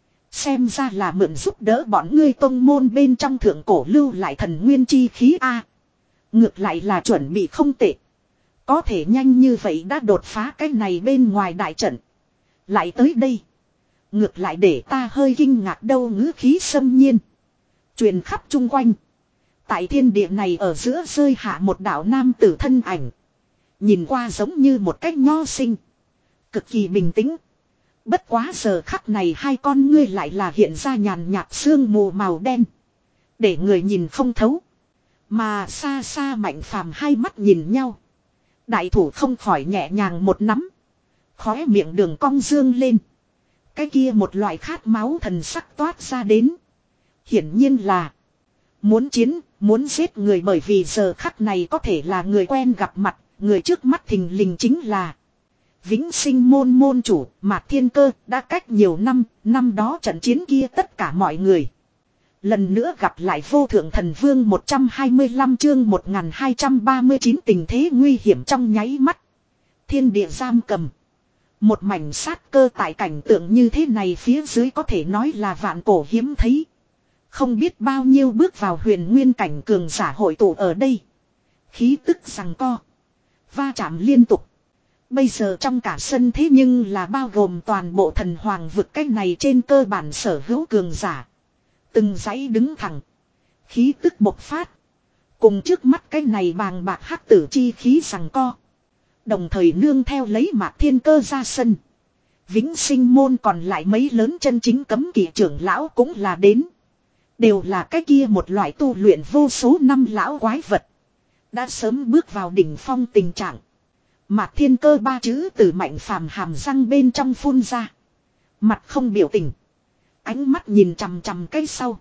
Xem ra là mượn giúp đỡ bọn ngươi tông môn bên trong thượng cổ lưu lại thần nguyên chi khí A. Ngược lại là chuẩn bị không tệ. Có thể nhanh như vậy đã đột phá cái này bên ngoài đại trận. Lại tới đây. Ngược lại để ta hơi kinh ngạc đâu ngữ khí xâm nhiên. Truyền khắp chung quanh. Tại thiên địa này ở giữa rơi hạ một đạo nam tử thân ảnh. Nhìn qua giống như một cách nho sinh. Cực kỳ bình tĩnh. Bất quá giờ khắc này hai con ngươi lại là hiện ra nhàn nhạt sương mù màu đen. Để người nhìn không thấu. Mà xa xa Mạnh Phàm hai mắt nhìn nhau. Đại thủ không khỏi nhẹ nhàng một nắm. Khóe miệng đường cong dương lên. Cái kia một loại khát máu thần sắc toát ra đến. Hiển nhiên là muốn chiến, muốn giết người bởi vì giờ khắc này có thể là người quen gặp mặt, người trước mắt thình lình chính là Vĩnh Sinh môn môn chủ, Mạc Thiên Cơ, đã cách nhiều năm, năm đó trận chiến kia tất cả mọi người. Lần nữa gặp lại vô thượng thần vương một trăm hai mươi lăm chương một nghìn hai trăm ba mươi chín tình thế nguy hiểm trong nháy mắt. Thiên địa giam cầm. Một mảnh sát cơ tại cảnh tượng như thế này phía dưới có thể nói là vạn cổ hiếm thấy. Không biết bao nhiêu bước vào huyền nguyên cảnh cường giả hội tụ ở đây. Khí tức giằng co. Va chạm liên tục. Bây giờ trong cả sân thế nhưng là bao gồm toàn bộ thần hoàng vực cách này trên cơ bản sở hữu cường giả. Từng dãy đứng thẳng. Khí tức bộc phát. Cùng trước mắt cái này bàng bạc hắc tử chi khí giằng co. Đồng thời nương theo lấy Mạc Thiên Cơ ra sân. Vĩnh Sinh môn còn lại mấy lớn chân chính cấm kỵ trưởng lão cũng là đến. Đều là cái kia một loại tu luyện vô số năm lão quái vật. Đã sớm bước vào đỉnh phong tình trạng. Mạc Thiên Cơ ba chữ từ Mạnh Phàm hàm răng bên trong phun ra. Mặt không biểu tình. Ánh mắt nhìn chằm chằm cái sau.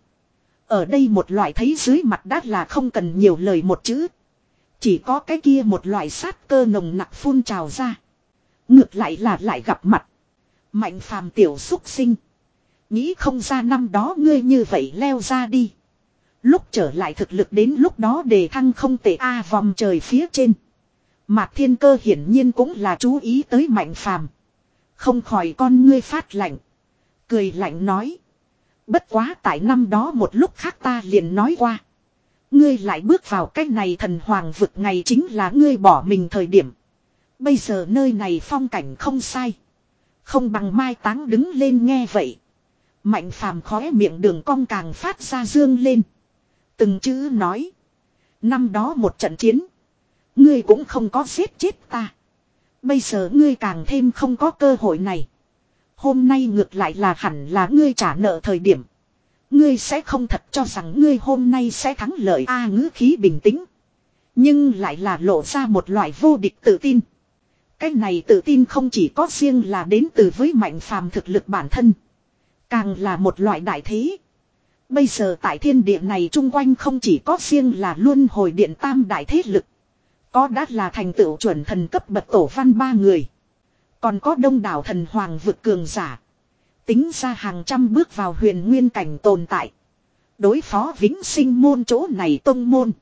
Ở đây một loại thấy dưới mặt đát là không cần nhiều lời một chữ. Chỉ có cái kia một loại sát cơ nồng nặc phun trào ra. Ngược lại là lại gặp mặt. Mạnh Phàm tiểu xúc sinh. Nghĩ không ra năm đó ngươi như vậy leo ra đi. Lúc trở lại thực lực đến lúc đó đề thăng không tệ a à, vòng trời phía trên. Mạc Thiên Cơ hiển nhiên cũng là chú ý tới Mạnh Phàm. Không khỏi con ngươi phát lạnh. Cười lạnh nói. Bất quá tại năm đó một lúc khác ta liền nói qua. Ngươi lại bước vào cách này thần hoàng vực ngày chính là ngươi bỏ mình thời điểm. Bây giờ nơi này phong cảnh không sai. Không bằng mai táng đứng lên nghe vậy. Mạnh Phàm khóe miệng đường cong càng phát ra dương lên. Từng chữ nói. Năm đó một trận chiến. Ngươi cũng không có giết chết ta. Bây giờ ngươi càng thêm không có cơ hội này. Hôm nay ngược lại là hẳn là ngươi trả nợ thời điểm. Ngươi sẽ không thật cho rằng ngươi hôm nay sẽ thắng lợi a à, ngữ khí bình tĩnh. Nhưng lại là lộ ra một loại vô địch tự tin. Cái này tự tin không chỉ có riêng là đến từ với Mạnh Phàm thực lực bản thân. Càng là một loại đại thế. Bây giờ tại thiên địa này chung quanh không chỉ có riêng là luân hồi điện tam đại thế lực. Có đã là thành tựu chuẩn thần cấp bậc tổ văn ba người. Còn có đông đảo thần hoàng vực cường giả. Tính ra hàng trăm bước vào huyền nguyên cảnh tồn tại. Đối phó Vĩnh Sinh môn chỗ này tông môn.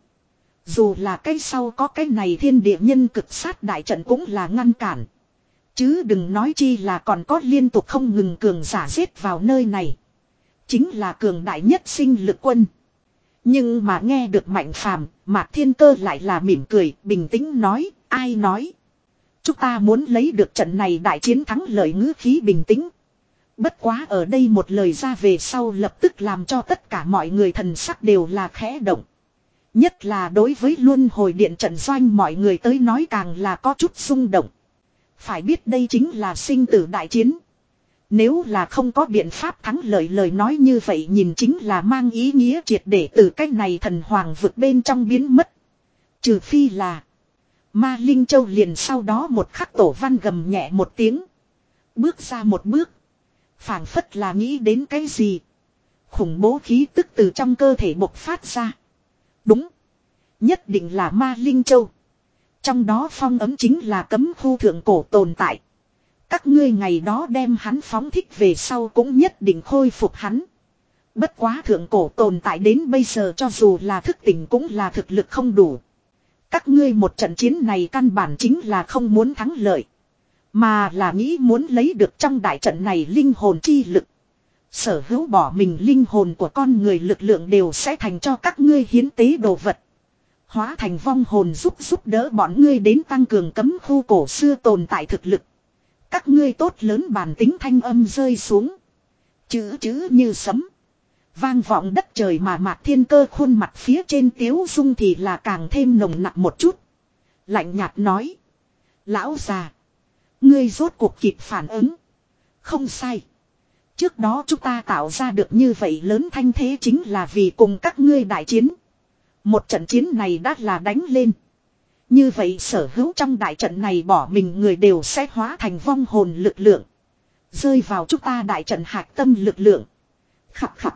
Dù là cái sau có cái này thiên địa nhân cực sát đại trận cũng là ngăn cản. Chứ đừng nói chi là còn có liên tục không ngừng cường giả giết vào nơi này. Chính là cường đại nhất sinh lực quân. Nhưng mà nghe được Mạnh Phàm, Mạc Thiên Cơ lại là mỉm cười, bình tĩnh nói, ai nói. Chúng ta muốn lấy được trận này đại chiến thắng lợi ngữ khí bình tĩnh. Bất quá ở đây một lời ra về sau lập tức làm cho tất cả mọi người thần sắc đều là khẽ động. Nhất là đối với luân hồi điện trận doanh mọi người tới nói càng là có chút xung động. Phải biết đây chính là sinh tử đại chiến. Nếu là không có biện pháp thắng lợi lời nói như vậy nhìn chính là mang ý nghĩa triệt để từ cách này thần hoàng vực bên trong biến mất. Trừ phi là Ma Linh Châu liền sau đó một khắc tổ văn gầm nhẹ một tiếng. Bước ra một bước. Phảng phất là nghĩ đến cái gì. Khủng bố khí tức từ trong cơ thể bộc phát ra. Đúng. Nhất định là Ma Linh Châu. Trong đó phong ấm chính là cấm khu thượng cổ tồn tại. Các ngươi ngày đó đem hắn phóng thích về sau cũng nhất định khôi phục hắn. Bất quá thượng cổ tồn tại đến bây giờ cho dù là thức tỉnh cũng là thực lực không đủ. Các ngươi một trận chiến này căn bản chính là không muốn thắng lợi. Mà là nghĩ muốn lấy được trong đại trận này linh hồn chi lực. Sở hữu bỏ mình linh hồn của con người lực lượng đều sẽ thành cho các ngươi hiến tế đồ vật. Hóa thành vong hồn giúp giúp đỡ bọn ngươi đến tăng cường cấm khu cổ xưa tồn tại thực lực. Các ngươi tốt lớn bản tính thanh âm rơi xuống. Chữ chữ như sấm. Vang vọng đất trời mà Mạc Thiên Cơ khuôn mặt phía trên tiếu dung thì là càng thêm nồng nặng một chút. Lạnh nhạt nói. Lão già. Ngươi rốt cuộc kịp phản ứng. Không sai. Trước đó chúng ta tạo ra được như vậy lớn thanh thế chính là vì cùng các ngươi đại chiến. Một trận chiến này đã là đánh lên. Như vậy sở hữu trong đại trận này bỏ mình người đều sẽ hóa thành vong hồn lực lượng. Rơi vào chúng ta đại trận hạch tâm lực lượng. Khập khập.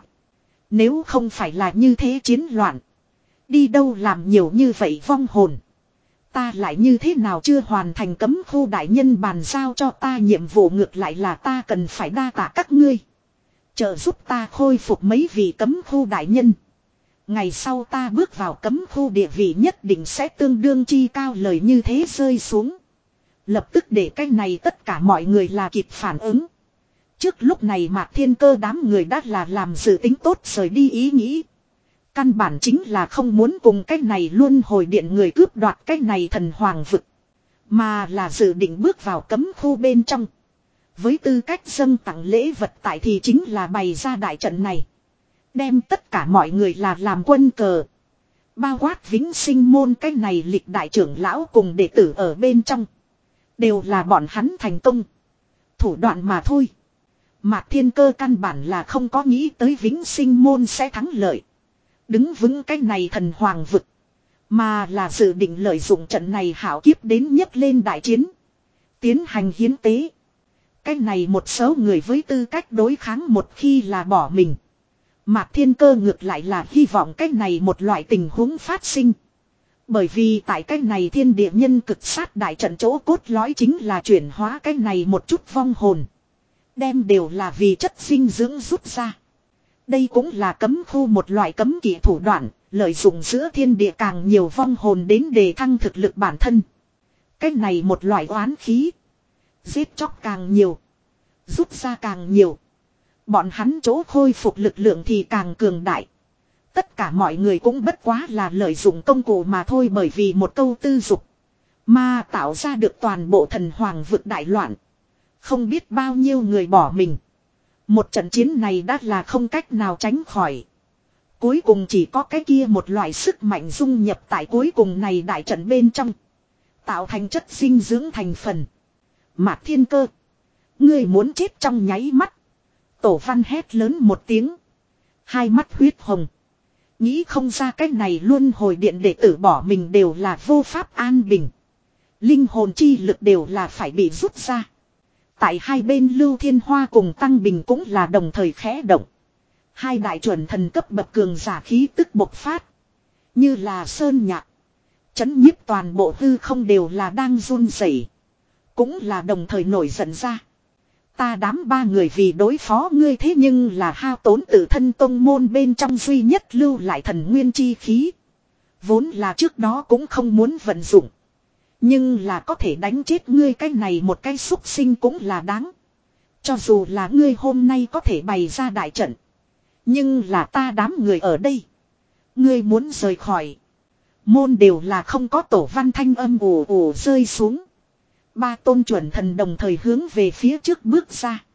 Nếu không phải là như thế chiến loạn. Đi đâu làm nhiều như vậy vong hồn. Ta lại như thế nào chưa hoàn thành cấm khu đại nhân bàn giao cho ta nhiệm vụ ngược lại là ta cần phải đa tạ các ngươi. Trợ giúp ta khôi phục mấy vị cấm khu đại nhân. Ngày sau ta bước vào cấm khu địa vị nhất định sẽ tương đương chi cao lời như thế rơi xuống. Lập tức để cái này tất cả mọi người là kịp phản ứng. Trước lúc này Mạc Thiên Cơ đám người đã là làm dự tính tốt rời đi ý nghĩ. Căn bản chính là không muốn cùng cái này luôn hồi điện người cướp đoạt cái này thần hoàng vực. Mà là dự định bước vào cấm khu bên trong. Với tư cách dâng tặng lễ vật tại thì chính là bày ra đại trận này. Đem tất cả mọi người là làm quân cờ. Bao quát vĩnh sinh môn cái này lịch đại trưởng lão cùng đệ tử ở bên trong. Đều là bọn hắn thành công. Thủ đoạn mà thôi. Mạc Thiên Cơ căn bản là không có nghĩ tới vĩnh sinh môn sẽ thắng lợi. Đứng vững cái này thần hoàng vực. Mà là dự định lợi dụng trận này hảo kiếp đến nhấc lên đại chiến. Tiến hành hiến tế. Cái này một số người với tư cách đối kháng một khi là bỏ mình. Mạc Thiên Cơ ngược lại là hy vọng cái này một loại tình huống phát sinh. Bởi vì tại cái này thiên địa nhân cực sát đại trận chỗ cốt lõi chính là chuyển hóa cái này một chút vong hồn. Đem đều là vì chất dinh dưỡng rút ra. Đây cũng là cấm khu một loại cấm kỵ thủ đoạn, lợi dụng giữa thiên địa càng nhiều vong hồn đến đề thăng thực lực bản thân. Cái này một loại oán khí. Giết chóc càng nhiều. Rút ra càng nhiều. Bọn hắn chỗ khôi phục lực lượng thì càng cường đại. Tất cả mọi người cũng bất quá là lợi dụng công cụ mà thôi bởi vì một câu tư dục. Mà tạo ra được toàn bộ thần hoàng vực đại loạn. Không biết bao nhiêu người bỏ mình. Một trận chiến này đã là không cách nào tránh khỏi. Cuối cùng chỉ có cái kia một loại sức mạnh dung nhập tại cuối cùng này đại trận bên trong. Tạo thành chất dinh dưỡng thành phần. Mạc Thiên Cơ. Ngươi muốn chết trong nháy mắt. Tổ Văn hét lớn một tiếng. Hai mắt huyết hồng. Nghĩ không ra cái này luôn hồi điện đệ tử bỏ mình đều là vô pháp an bình. Linh hồn chi lực đều là phải bị rút ra. Tại hai bên Lưu Thiên Hoa cùng Tăng Bình cũng là đồng thời khẽ động. Hai đại chuẩn thần cấp bậc cường giả khí tức bộc phát. Như là sơn nhạc. Chấn nhiếp toàn bộ hư không đều là đang run rẩy. Cũng là đồng thời nổi giận ra. Ta đám ba người vì đối phó ngươi thế nhưng là hao tốn tự thân tông môn bên trong duy nhất lưu lại thần nguyên chi khí. Vốn là trước đó cũng không muốn vận dụng. Nhưng là có thể đánh chết ngươi cái này một cái xúc sinh cũng là đáng. Cho dù là ngươi hôm nay có thể bày ra đại trận. Nhưng là ta đám người ở đây. Ngươi muốn rời khỏi. Môn đều là không có tổ văn thanh âm ồ ồ rơi xuống. Ba tôn chuẩn thần đồng thời hướng về phía trước bước ra.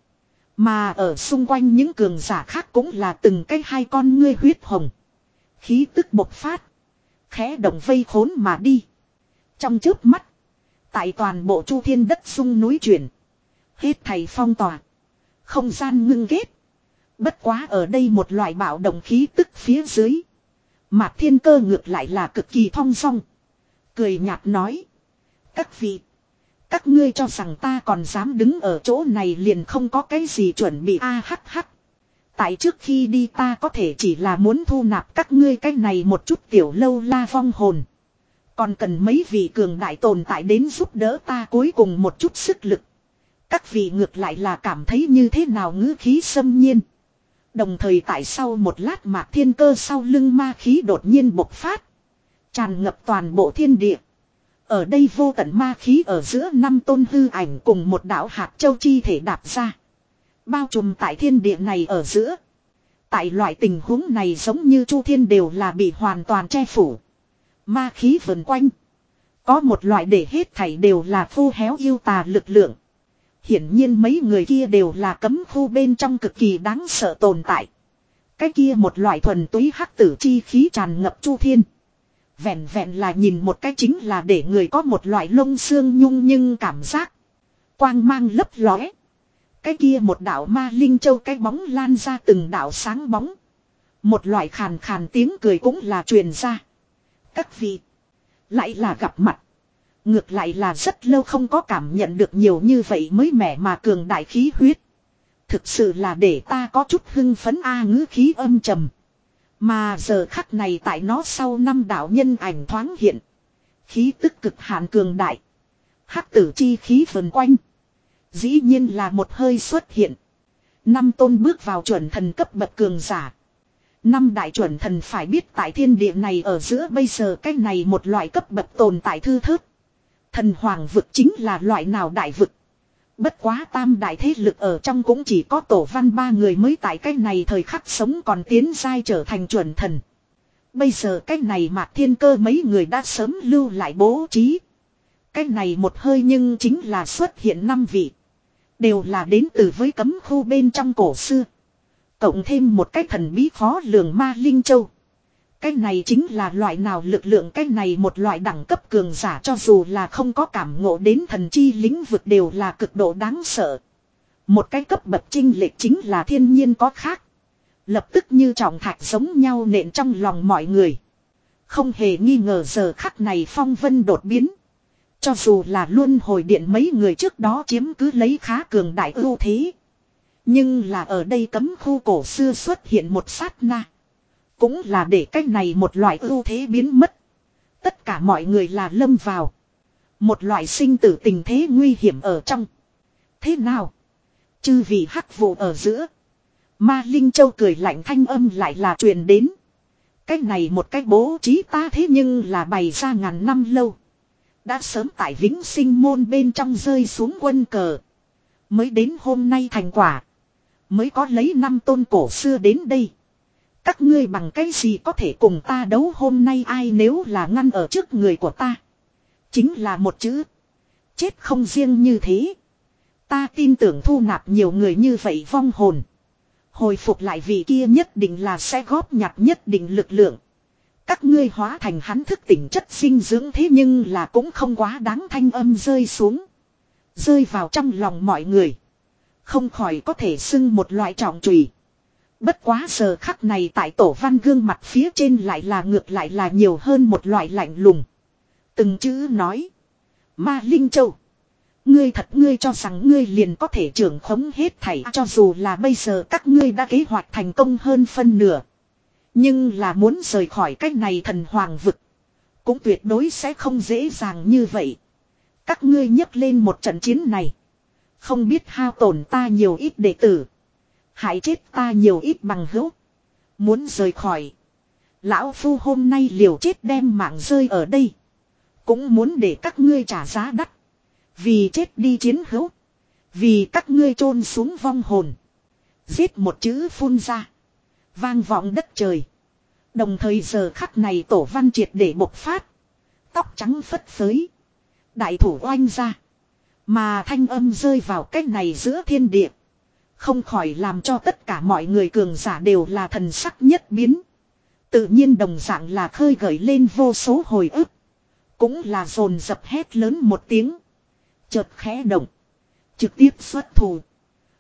Mà ở xung quanh những cường giả khác cũng là từng cái hai con ngươi huyết hồng. Khí tức bộc phát. Khẽ động vây khốn mà đi. Trong chớp mắt. Tại toàn bộ chu thiên đất sung núi chuyển. Hết thầy phong tỏa. Không gian ngưng kết. Bất quá ở đây một loại bạo động khí tức phía dưới. Mạc Thiên Cơ ngược lại là cực kỳ thong dong. Cười nhạt nói. Các vị. Các ngươi cho rằng ta còn dám đứng ở chỗ này liền không có cái gì chuẩn bị a hắc hắc. Tại trước khi đi ta có thể chỉ là muốn thu nạp các ngươi cái này một chút tiểu lâu la vong hồn. Còn cần mấy vị cường đại tồn tại đến giúp đỡ ta cuối cùng một chút sức lực. Các vị ngược lại là cảm thấy như thế nào ngữ khí xâm nhiên. Đồng thời tại sau một lát Mạc Thiên Cơ sau lưng ma khí đột nhiên bộc phát. Tràn ngập toàn bộ thiên địa. Ở đây vô tận ma khí ở giữa năm tôn hư ảnh cùng một đạo hạt châu chi thể đạp ra. Bao trùm tại thiên địa này ở giữa. Tại loại tình huống này giống như chu thiên đều là bị hoàn toàn che phủ. Ma khí vần quanh. Có một loại để hết thảy đều là khô héo yêu tà lực lượng. Hiển nhiên mấy người kia đều là cấm khu bên trong cực kỳ đáng sợ tồn tại. Cái kia một loại thuần túy hắc tử chi khí tràn ngập chu thiên. Vẹn vẹn là nhìn một cái chính là để người có một loại lông xương nhung nhưng cảm giác. Quang mang lấp lóe. Cái kia một đạo ma linh châu cái bóng lan ra từng đạo sáng bóng. Một loại khàn khàn tiếng cười cũng là truyền ra. Các vị. Lại là gặp mặt. Ngược lại là rất lâu không có cảm nhận được nhiều như vậy mới mẻ mà cường đại khí huyết. Thực sự là để ta có chút hưng phấn a ngữ khí âm trầm. Mà giờ khắc này tại nó sau năm đạo nhân ảnh thoáng hiện. Khí tức cực hạn cường đại. Hắc tử chi khí vần quanh. Dĩ nhiên là một hơi xuất hiện. Năm tôn bước vào chuẩn thần cấp bậc cường giả. Năm đại chuẩn thần phải biết tại thiên địa này ở giữa bây giờ cái này một loại cấp bậc tồn tại thư thớt. Thần hoàng vực chính là loại nào đại vực. Bất quá tam đại thế lực ở trong cũng chỉ có tổ văn ba người mới tại cái này thời khắc sống còn tiến giai trở thành chuẩn thần. Bây giờ cái này Mạc Thiên Cơ mấy người đã sớm lưu lại bố trí. Cái này một hơi nhưng chính là xuất hiện năm vị. Đều là đến từ với cấm khu bên trong cổ xưa. Cộng thêm một cái thần bí khó lường ma linh châu. Cái này chính là loại nào lực lượng cái này một loại đẳng cấp cường giả cho dù là không có cảm ngộ đến thần chi lĩnh vực đều là cực độ đáng sợ. Một cái cấp bậc chênh lệch chính là thiên nhiên có khác. Lập tức như trọng thạch giống nhau nện trong lòng mọi người. Không hề nghi ngờ giờ khắc này phong vân đột biến. Cho dù là luôn hồi điện mấy người trước đó chiếm cứ lấy khá cường đại ưu thế. Nhưng là ở đây cấm khu cổ xưa xuất hiện một sát na. Cũng là để cách này một loại ưu thế biến mất. Tất cả mọi người là lâm vào. Một loại sinh tử tình thế nguy hiểm ở trong. Thế nào? Chư vì hắc vụ ở giữa. Ma Linh Châu cười lạnh thanh âm lại là truyền đến. Cách này một cách bố trí ta thế nhưng là bày ra ngàn năm lâu. Đã sớm tại vĩnh sinh môn bên trong rơi xuống quân cờ. Mới đến hôm nay thành quả. Mới có lấy năm tôn cổ xưa đến đây. Các ngươi bằng cái gì có thể cùng ta đấu hôm nay ai nếu là ngăn ở trước người của ta. Chính là một chữ. Chết không riêng như thế. Ta tin tưởng thu nạp nhiều người như vậy vong hồn. Hồi phục lại vị kia nhất định là sẽ góp nhặt nhất định lực lượng. Các ngươi hóa thành hắn thức tỉnh chất dinh dưỡng thế nhưng là cũng không quá đáng thanh âm rơi xuống. Rơi vào trong lòng mọi người. Không khỏi có thể xưng một loại trọng chùy. Bất quá giờ khắc này tại tổ văn gương mặt phía trên lại là ngược lại là nhiều hơn một loại lạnh lùng. Từng chữ nói. Ma Linh Châu. Ngươi thật ngươi cho rằng ngươi liền có thể trưởng khống hết thảy cho dù là bây giờ các ngươi đã kế hoạch thành công hơn phân nửa. Nhưng là muốn rời khỏi cách này thần hoàng vực. Cũng tuyệt đối sẽ không dễ dàng như vậy. Các ngươi nhấc lên một trận chiến này. Không biết hao tổn ta nhiều ít đệ tử. Hại chết ta nhiều ít bằng hữu. Muốn rời khỏi. Lão Phu hôm nay liều chết đem mạng rơi ở đây. Cũng muốn để các ngươi trả giá đắt. Vì chết đi chiến hữu. Vì các ngươi chôn xuống vong hồn. Giết một chữ phun ra. Vang vọng đất trời. Đồng thời giờ khắc này tổ văn triệt để bộc phát. Tóc trắng phất phới. Đại thủ oanh ra. Mà thanh âm rơi vào cách này giữa thiên địa. Không khỏi làm cho tất cả mọi người cường giả đều là thần sắc nhất biến. Tự nhiên đồng dạng là khơi gợi lên vô số hồi ức. Cũng là dồn dập hét lớn một tiếng. Chợt khẽ động. Trực tiếp xuất thủ.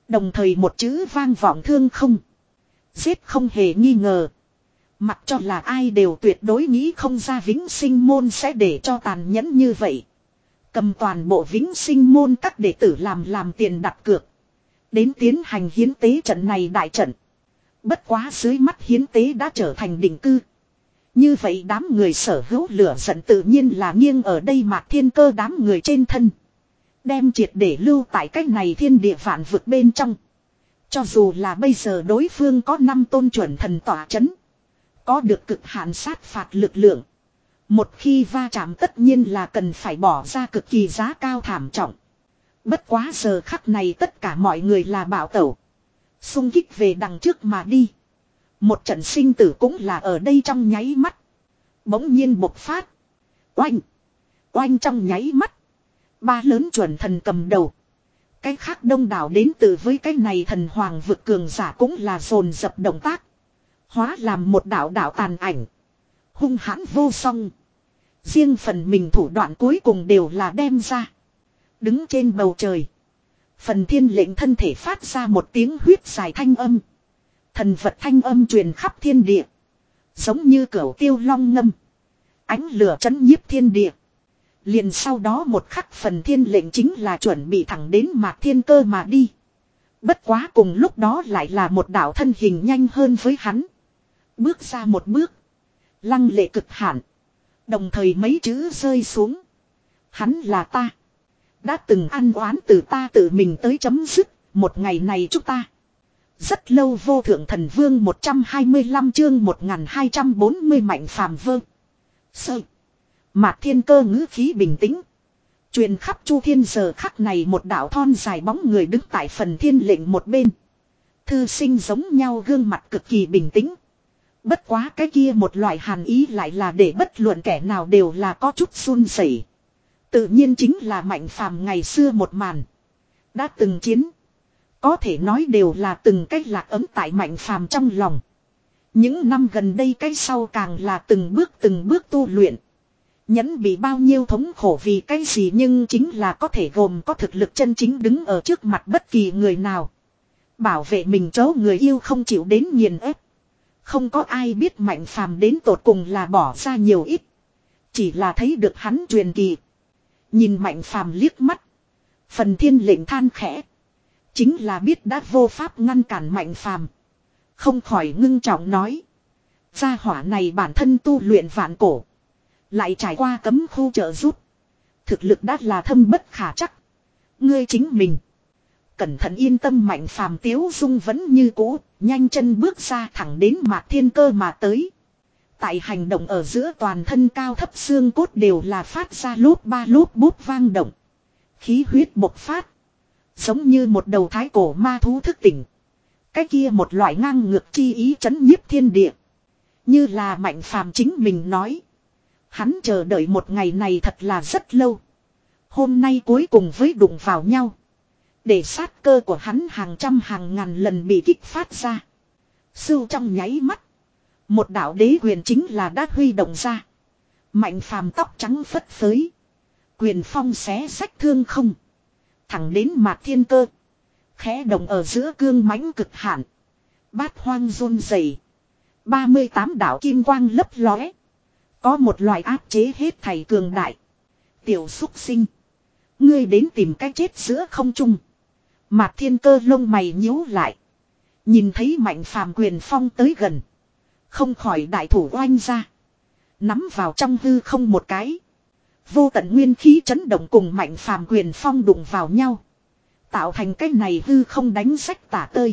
Đồng thời một chữ vang vọng thương không. Giết không hề nghi ngờ. Mặc cho là ai đều tuyệt đối nghĩ không ra vĩnh sinh môn sẽ để cho tàn nhẫn như vậy. Cầm toàn bộ vĩnh sinh môn các đệ tử làm làm tiền đặt cược. Đến tiến hành hiến tế trận này đại trận. Bất quá dưới mắt hiến tế đã trở thành định cư. Như vậy đám người sở hữu lửa giận tự nhiên là nghiêng ở đây Mạc Thiên Cơ đám người trên thân. Đem triệt để lưu tại cách này thiên địa vạn vực bên trong. Cho dù là bây giờ đối phương có năm tôn chuẩn thần tỏa chấn. Có được cực hạn sát phạt lực lượng. Một khi va chạm tất nhiên là cần phải bỏ ra cực kỳ giá cao thảm trọng. Bất quá giờ khắc này tất cả mọi người là bảo tẩu. Xung kích về đằng trước mà đi. Một trận sinh tử cũng là ở đây trong nháy mắt. Bỗng nhiên bộc phát. Oanh. Oanh trong nháy mắt. Ba lớn chuẩn thần cầm đầu. Cái khác đông đảo đến từ với cái này thần hoàng vực cường giả cũng là dồn dập động tác. Hóa làm một đạo đạo tàn ảnh. Hung hãn vô song. Riêng phần mình thủ đoạn cuối cùng đều là đem ra. Đứng trên bầu trời. Phần thiên lệnh thân thể phát ra một tiếng huyết dài thanh âm. Thần vật thanh âm truyền khắp thiên địa. Giống như cửu tiêu long ngâm. Ánh lửa chấn nhiếp thiên địa. Liền sau đó một khắc phần thiên lệnh chính là chuẩn bị thẳng đến Mạc Thiên Cơ mà đi. Bất quá cùng lúc đó lại là một đạo thân hình nhanh hơn với hắn. Bước ra một bước. Lăng lệ cực hạn. Đồng thời mấy chữ rơi xuống. Hắn là ta. Đã từng ăn oán từ ta tự mình tới chấm dứt. Một ngày này chúng ta. Rất lâu vô thượng thần vương một trăm hai mươi lăm chương một nghìn hai trăm bốn mươi mạnh phàm vơ. Sơ. Mạc Thiên Cơ ngữ khí bình tĩnh. Truyền khắp chu thiên giờ khắc này một đạo thon dài bóng người đứng tại phần thiên lệnh một bên. Thư sinh giống nhau gương mặt cực kỳ bình tĩnh. Bất quá cái kia một loại hàn ý lại là để bất luận kẻ nào đều là có chút run rẩy. Tự nhiên chính là mạnh phàm ngày xưa một màn. Đã từng chiến. Có thể nói đều là từng cách lạc ấm tại mạnh phàm trong lòng. Những năm gần đây cái sau càng là từng bước từng bước tu luyện. Nhẫn bị bao nhiêu thống khổ vì cái gì nhưng chính là có thể gồm có thực lực chân chính đứng ở trước mặt bất kỳ người nào. Bảo vệ mình chỗ người yêu không chịu đến nghiền ép. Không có ai biết mạnh phàm đến tột cùng là bỏ ra nhiều ít. Chỉ là thấy được hắn truyền kỳ. Nhìn mạnh phàm liếc mắt. Phần thiên lệnh than khẽ. Chính là biết đã vô pháp ngăn cản mạnh phàm. Không khỏi ngưng trọng nói. Gia hỏa này bản thân tu luyện vạn cổ. Lại trải qua cấm khu trợ giúp. Thực lực đã là thâm bất khả chắc. Ngươi chính mình. Cẩn thận yên tâm mạnh phàm tiếu dung vẫn như cũ. Nhanh chân bước ra thẳng đến Mạc Thiên Cơ mà tới. Tại hành động ở giữa toàn thân cao thấp xương cốt đều là phát ra lốp ba lốp bút vang động. Khí huyết bộc phát. Giống như một đầu thái cổ ma thú thức tỉnh. Cái kia một loại ngang ngược chi ý chấn nhiếp thiên địa. Như là mạnh phàm chính mình nói. Hắn chờ đợi một ngày này thật là rất lâu. Hôm nay cuối cùng với đụng vào nhau. Để sát cơ của hắn hàng trăm hàng ngàn lần bị kích phát ra. Sưu trong nháy mắt. Một đạo đế quyền chính là đã huy động ra. Mạnh phàm tóc trắng phất phới. Quyền phong xé sách thương không. Thẳng đến Mạc Thiên Cơ. Khẽ động ở giữa cương mãnh cực hạn. Bát hoang run rẩy. ba mươi tám đạo kim quang lấp lóe. Có một loại áp chế hết thảy cường đại. Tiểu xúc sinh. Ngươi đến tìm cách chết giữa không trung. Mạc Thiên Cơ lông mày nhíu lại. Nhìn thấy mạnh phàm quyền phong tới gần. Không khỏi đại thủ oanh ra. Nắm vào trong hư không một cái. Vô tận nguyên khí chấn động cùng mạnh phàm quyền phong đụng vào nhau. Tạo thành cái này hư không đánh sách tả tơi.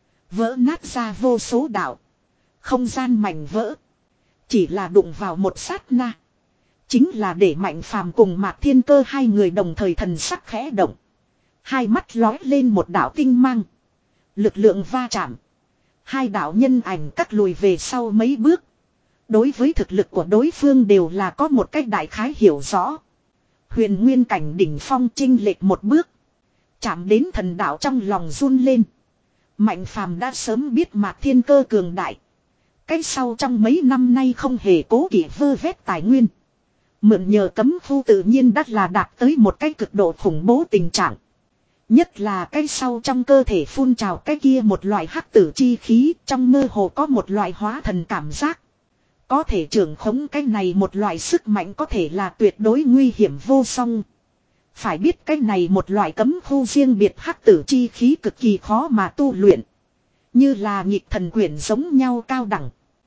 Vỡ nát ra vô số đạo. Không gian mảnh vỡ. Chỉ là đụng vào một sát na. Chính là để mạnh phàm cùng Mạc Thiên Cơ hai người đồng thời thần sắc khẽ động. Hai mắt lói lên một đạo tinh mang. Lực lượng va chạm. Hai đạo nhân ảnh cắt lùi về sau mấy bước. Đối với thực lực của đối phương đều là có một cách đại khái hiểu rõ. Huyền nguyên cảnh đỉnh phong chinh lệch một bước. Chạm đến thần đạo trong lòng run lên. Mạnh phàm đã sớm biết Mạc Thiên Cơ cường đại. Cái sau trong mấy năm nay không hề cố kỵ vơ vét tài nguyên. Mượn nhờ cấm khu tự nhiên đắt là đạt tới một cái cực độ khủng bố tình trạng. Nhất là cái sau trong cơ thể phun trào cái kia một loại hắc tử chi khí, trong mơ hồ có một loại hóa thần cảm giác. Có thể trưởng khống cái này một loại sức mạnh có thể là tuyệt đối nguy hiểm vô song. Phải biết cái này một loại cấm khu riêng biệt hắc tử chi khí cực kỳ khó mà tu luyện. Như là nhịp thần quyển giống nhau cao đẳng.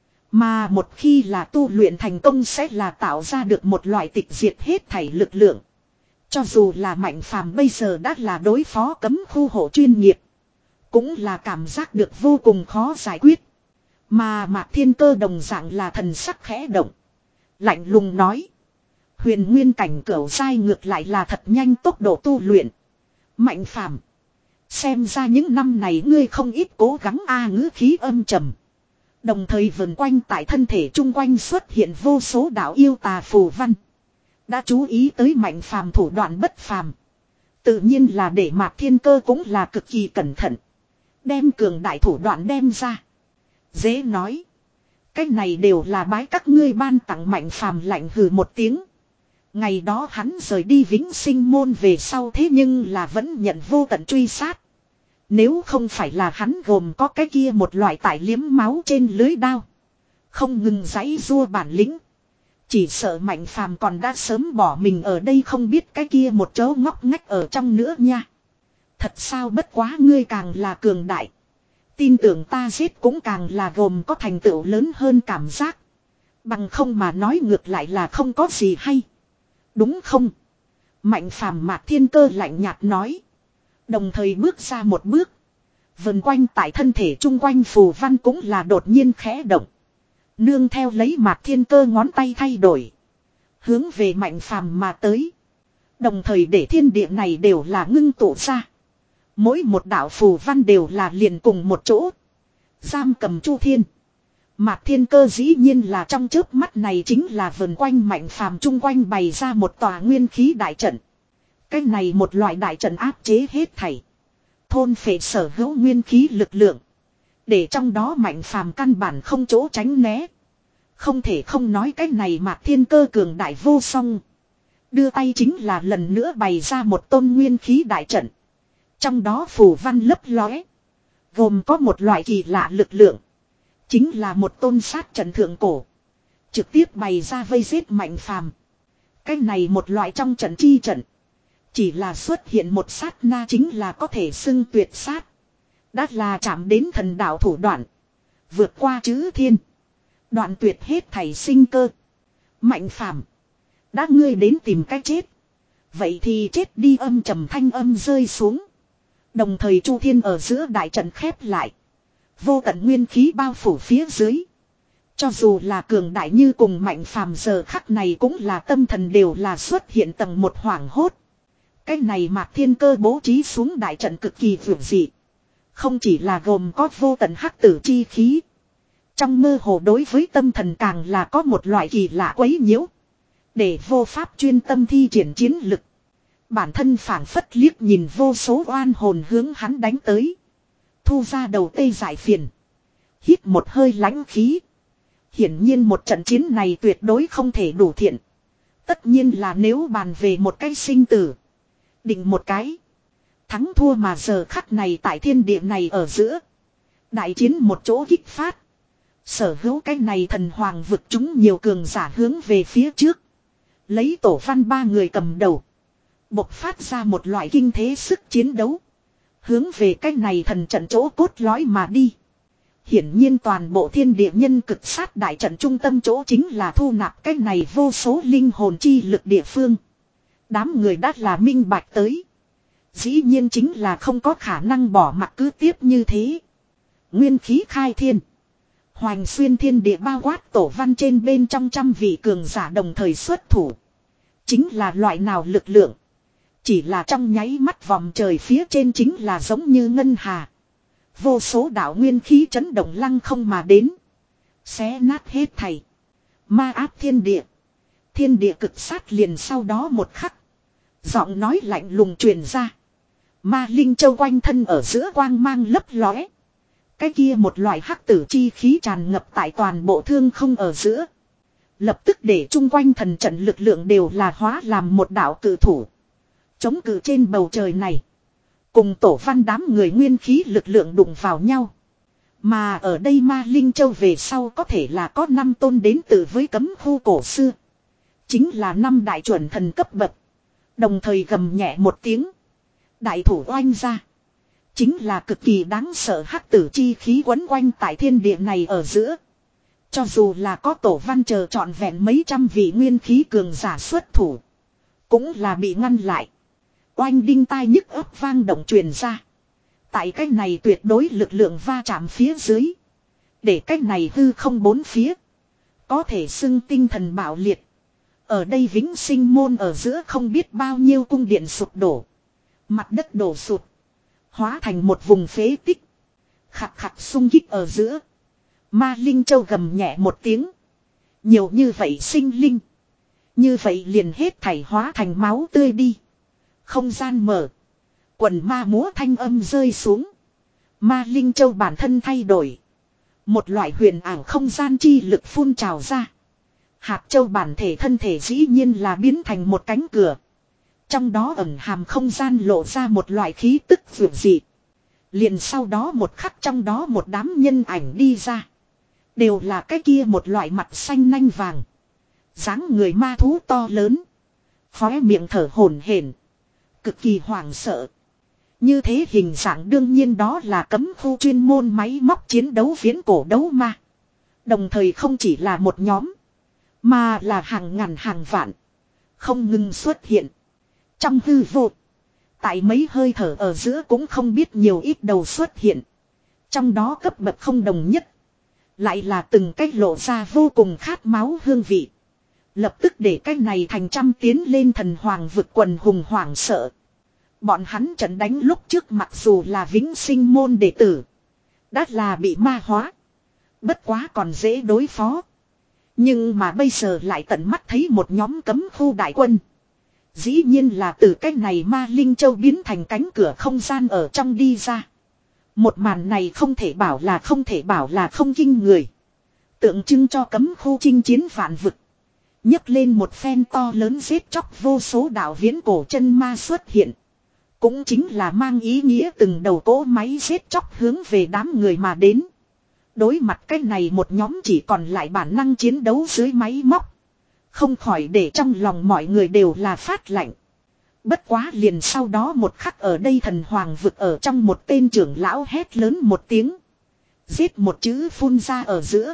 Mà một khi là tu luyện thành công sẽ là tạo ra được một loại tịch diệt hết thảy lực lượng. Cho dù là Mạnh Phàm bây giờ đã là đối phó cấm khu hộ chuyên nghiệp. Cũng là cảm giác được vô cùng khó giải quyết. Mà Mạc Thiên Cơ đồng dạng là thần sắc khẽ động. Lạnh lùng nói. Huyền nguyên cảnh cửu giai ngược lại là thật nhanh tốc độ tu luyện. Mạnh Phàm, xem ra những năm này ngươi không ít cố gắng a ngữ khí âm trầm. Đồng thời vần quanh tại thân thể chung quanh xuất hiện vô số đạo yêu tà phù văn. Đã chú ý tới Mạnh Phàm thủ đoạn bất phàm. Tự nhiên là để Mạc Thiên Cơ cũng là cực kỳ cẩn thận. Đem cường đại thủ đoạn đem ra. Dễ nói. Cái này đều là bái các ngươi ban tặng Mạnh Phàm lạnh hừ một tiếng. Ngày đó hắn rời đi Vĩnh Sinh môn về sau thế nhưng là vẫn nhận vô tận truy sát. Nếu không phải là hắn gồm có cái kia một loại tải liếm máu trên lưới đao. Không ngừng giãy rua bản lĩnh. Chỉ sợ Mạnh Phàm còn đã sớm bỏ mình ở đây không biết cái kia một chỗ ngóc ngách ở trong nữa nha. Thật sao bất quá ngươi càng là cường đại. Tin tưởng ta giết cũng càng là gồm có thành tựu lớn hơn cảm giác. Bằng không mà nói ngược lại là không có gì hay. Đúng không? Mạnh Phàm Mạc Thiên Cơ lạnh nhạt nói. Đồng thời bước ra một bước. Vần quanh tại thân thể chung quanh phù văn cũng là đột nhiên khẽ động. Nương theo lấy Mạc Thiên Cơ ngón tay thay đổi. Hướng về Mạnh Phàm mà tới. Đồng thời để thiên địa này đều là ngưng tụ ra. Mỗi một đạo phù văn đều là liền cùng một chỗ. Giam cầm Chu Thiên. Mạc Thiên Cơ dĩ nhiên là trong chớp mắt này chính là vần quanh Mạnh Phàm chung quanh bày ra một tòa nguyên khí đại trận. Cái này một loại đại trận áp chế hết thảy. Thôn phệ sở hữu nguyên khí lực lượng. Để trong đó Mạnh Phàm căn bản không chỗ tránh né. Không thể không nói cái này Mạc Thiên Cơ cường đại vô song. Đưa tay chính là lần nữa bày ra một tôn nguyên khí đại trận. Trong đó phù văn lấp lóe. Gồm có một loại kỳ lạ lực lượng. Chính là một tôn sát trận thượng cổ. Trực tiếp bày ra vây giết Mạnh Phàm. Cái này một loại trong trận chi trận. Chỉ là xuất hiện một sát na chính là có thể xưng tuyệt sát. Đã là chạm đến thần đạo thủ đoạn. Vượt qua chữ thiên. Đoạn tuyệt hết thảy sinh cơ. Mạnh Phàm, đã ngươi đến tìm cách chết. Vậy thì chết đi, âm trầm thanh âm rơi xuống. Đồng thời Chu Thiên ở giữa đại trận khép lại. Vô tận nguyên khí bao phủ phía dưới. Cho dù là cường đại như cùng Mạnh Phàm giờ khắc này cũng là tâm thần đều là xuất hiện tầng một hoảng hốt. Cái này Mạc Thiên Cơ bố trí xuống đại trận cực kỳ vượt dị. Không chỉ là gồm có vô tận hắc tử chi khí. Trong mơ hồ đối với tâm thần càng là có một loại kỳ lạ quấy nhiễu. Để vô pháp chuyên tâm thi triển chiến lực. Bản thân phảng phất liếc nhìn vô số oan hồn hướng hắn đánh tới. Thu ra đầu tê giải phiền. Hít một hơi lãnh khí. Hiển nhiên một trận chiến này tuyệt đối không thể đủ thiện. Tất nhiên là nếu bàn về một cái sinh tử. Định một cái. Thắng thua mà giờ khắc này tại thiên địa này ở giữa. Đại chiến một chỗ kích phát. Sở hữu cái này thần hoàng vực chúng nhiều cường giả hướng về phía trước. Lấy tổ văn ba người cầm đầu. Bộc phát ra một loại kinh thế sức chiến đấu. Hướng về cái này thần trận chỗ cốt lõi mà đi. Hiển nhiên toàn bộ thiên địa nhân cực sát đại trận trung tâm chỗ chính là thu nạp cái này vô số linh hồn chi lực địa phương. Đám người đã là minh bạch tới. Dĩ nhiên chính là không có khả năng bỏ mặc cứ tiếp như thế. Nguyên khí khai thiên. Hoành xuyên thiên địa bao quát tổ văn trên bên trong trăm vị cường giả đồng thời xuất thủ. Chính là loại nào lực lượng. Chỉ là trong nháy mắt vòng trời phía trên chính là giống như ngân hà. Vô số đạo nguyên khí chấn động lăng không mà đến. Xé nát hết thảy. Ma áp thiên địa. Thiên địa cực sát liền sau đó một khắc. Giọng nói lạnh lùng truyền ra. Ma Linh Châu quanh thân ở giữa quang mang lấp lóe. Cái kia một loại hắc tử chi khí tràn ngập tại toàn bộ thương không ở giữa. Lập tức để chung quanh thần trận lực lượng đều là hóa làm một đạo cự thủ. Chống cự trên bầu trời này. Cùng tổ văn đám người nguyên khí lực lượng đụng vào nhau. Mà ở đây Ma Linh Châu về sau có thể là có năm tôn đến từ với cấm khu cổ xưa. Chính là năm đại chuẩn thần cấp bậc. Đồng thời gầm nhẹ một tiếng. Đại thủ oanh ra. Chính là cực kỳ đáng sợ hắc tử chi khí quấn quanh tại thiên địa này ở giữa. Cho dù là có tổ văn chờ trọn vẹn mấy trăm vị nguyên khí cường giả xuất thủ. Cũng là bị ngăn lại. Oanh đinh tai nhức ấp vang động truyền ra. Tại cách này tuyệt đối lực lượng va chạm phía dưới. Để cách này hư không bốn phía. Có thể xưng tinh thần bạo liệt. Ở đây vĩnh sinh môn ở giữa không biết bao nhiêu cung điện sụp đổ. Mặt đất đổ sụp. Hóa thành một vùng phế tích. Khặt khặt xung kích ở giữa. Ma Linh Châu gầm nhẹ một tiếng. Nhiều như vậy sinh linh. Như vậy liền hết thảy hóa thành máu tươi đi. Không gian mở. Quần ma múa thanh âm rơi xuống. Ma Linh Châu bản thân thay đổi. Một loại huyền ảo không gian chi lực phun trào ra. Hạt châu bản thể thân thể dĩ nhiên là biến thành một cánh cửa. Trong đó ẩn hàm không gian lộ ra một loại khí tức vượt dị. Liền sau đó một khắc trong đó một đám nhân ảnh đi ra. Đều là cái kia một loại mặt xanh nanh vàng. Dáng người ma thú to lớn. Khóe miệng thở hổn hển. Cực kỳ hoảng sợ. Như thế hình dạng đương nhiên đó là cấm khu chuyên môn máy móc chiến đấu viễn cổ đấu ma. Đồng thời không chỉ là một nhóm. Mà là hàng ngàn hàng vạn. Không ngừng xuất hiện. Trong hư vô. Tại mấy hơi thở ở giữa cũng không biết nhiều ít đầu xuất hiện. Trong đó cấp bậc không đồng nhất. Lại là từng cách lộ ra vô cùng khát máu hương vị. Lập tức để cái này thành trăm tiến lên thần hoàng vực quần hùng hoảng sợ. Bọn hắn trận đánh lúc trước mặc dù là vĩnh sinh môn đệ tử. Đã là bị ma hóa. Bất quá còn dễ đối phó. Nhưng mà bây giờ lại tận mắt thấy một nhóm cấm khu đại quân. Dĩ nhiên là từ cái này Ma Linh Châu biến thành cánh cửa không gian ở trong đi ra. Một màn này không thể bảo là không thể bảo là không kinh người. Tượng trưng cho cấm khu chinh chiến vạn vực. Nhấc lên một phen to lớn giết chóc vô số đạo viễn cổ chân ma xuất hiện. Cũng chính là mang ý nghĩa từng đầu cỗ máy giết chóc hướng về đám người mà đến. Đối mặt cái này một nhóm chỉ còn lại bản năng chiến đấu dưới máy móc. Không khỏi để trong lòng mọi người đều là phát lạnh. Bất quá liền sau đó một khắc ở đây thần hoàng vực ở trong một tên trưởng lão hét lớn một tiếng. Giết một chữ phun ra ở giữa.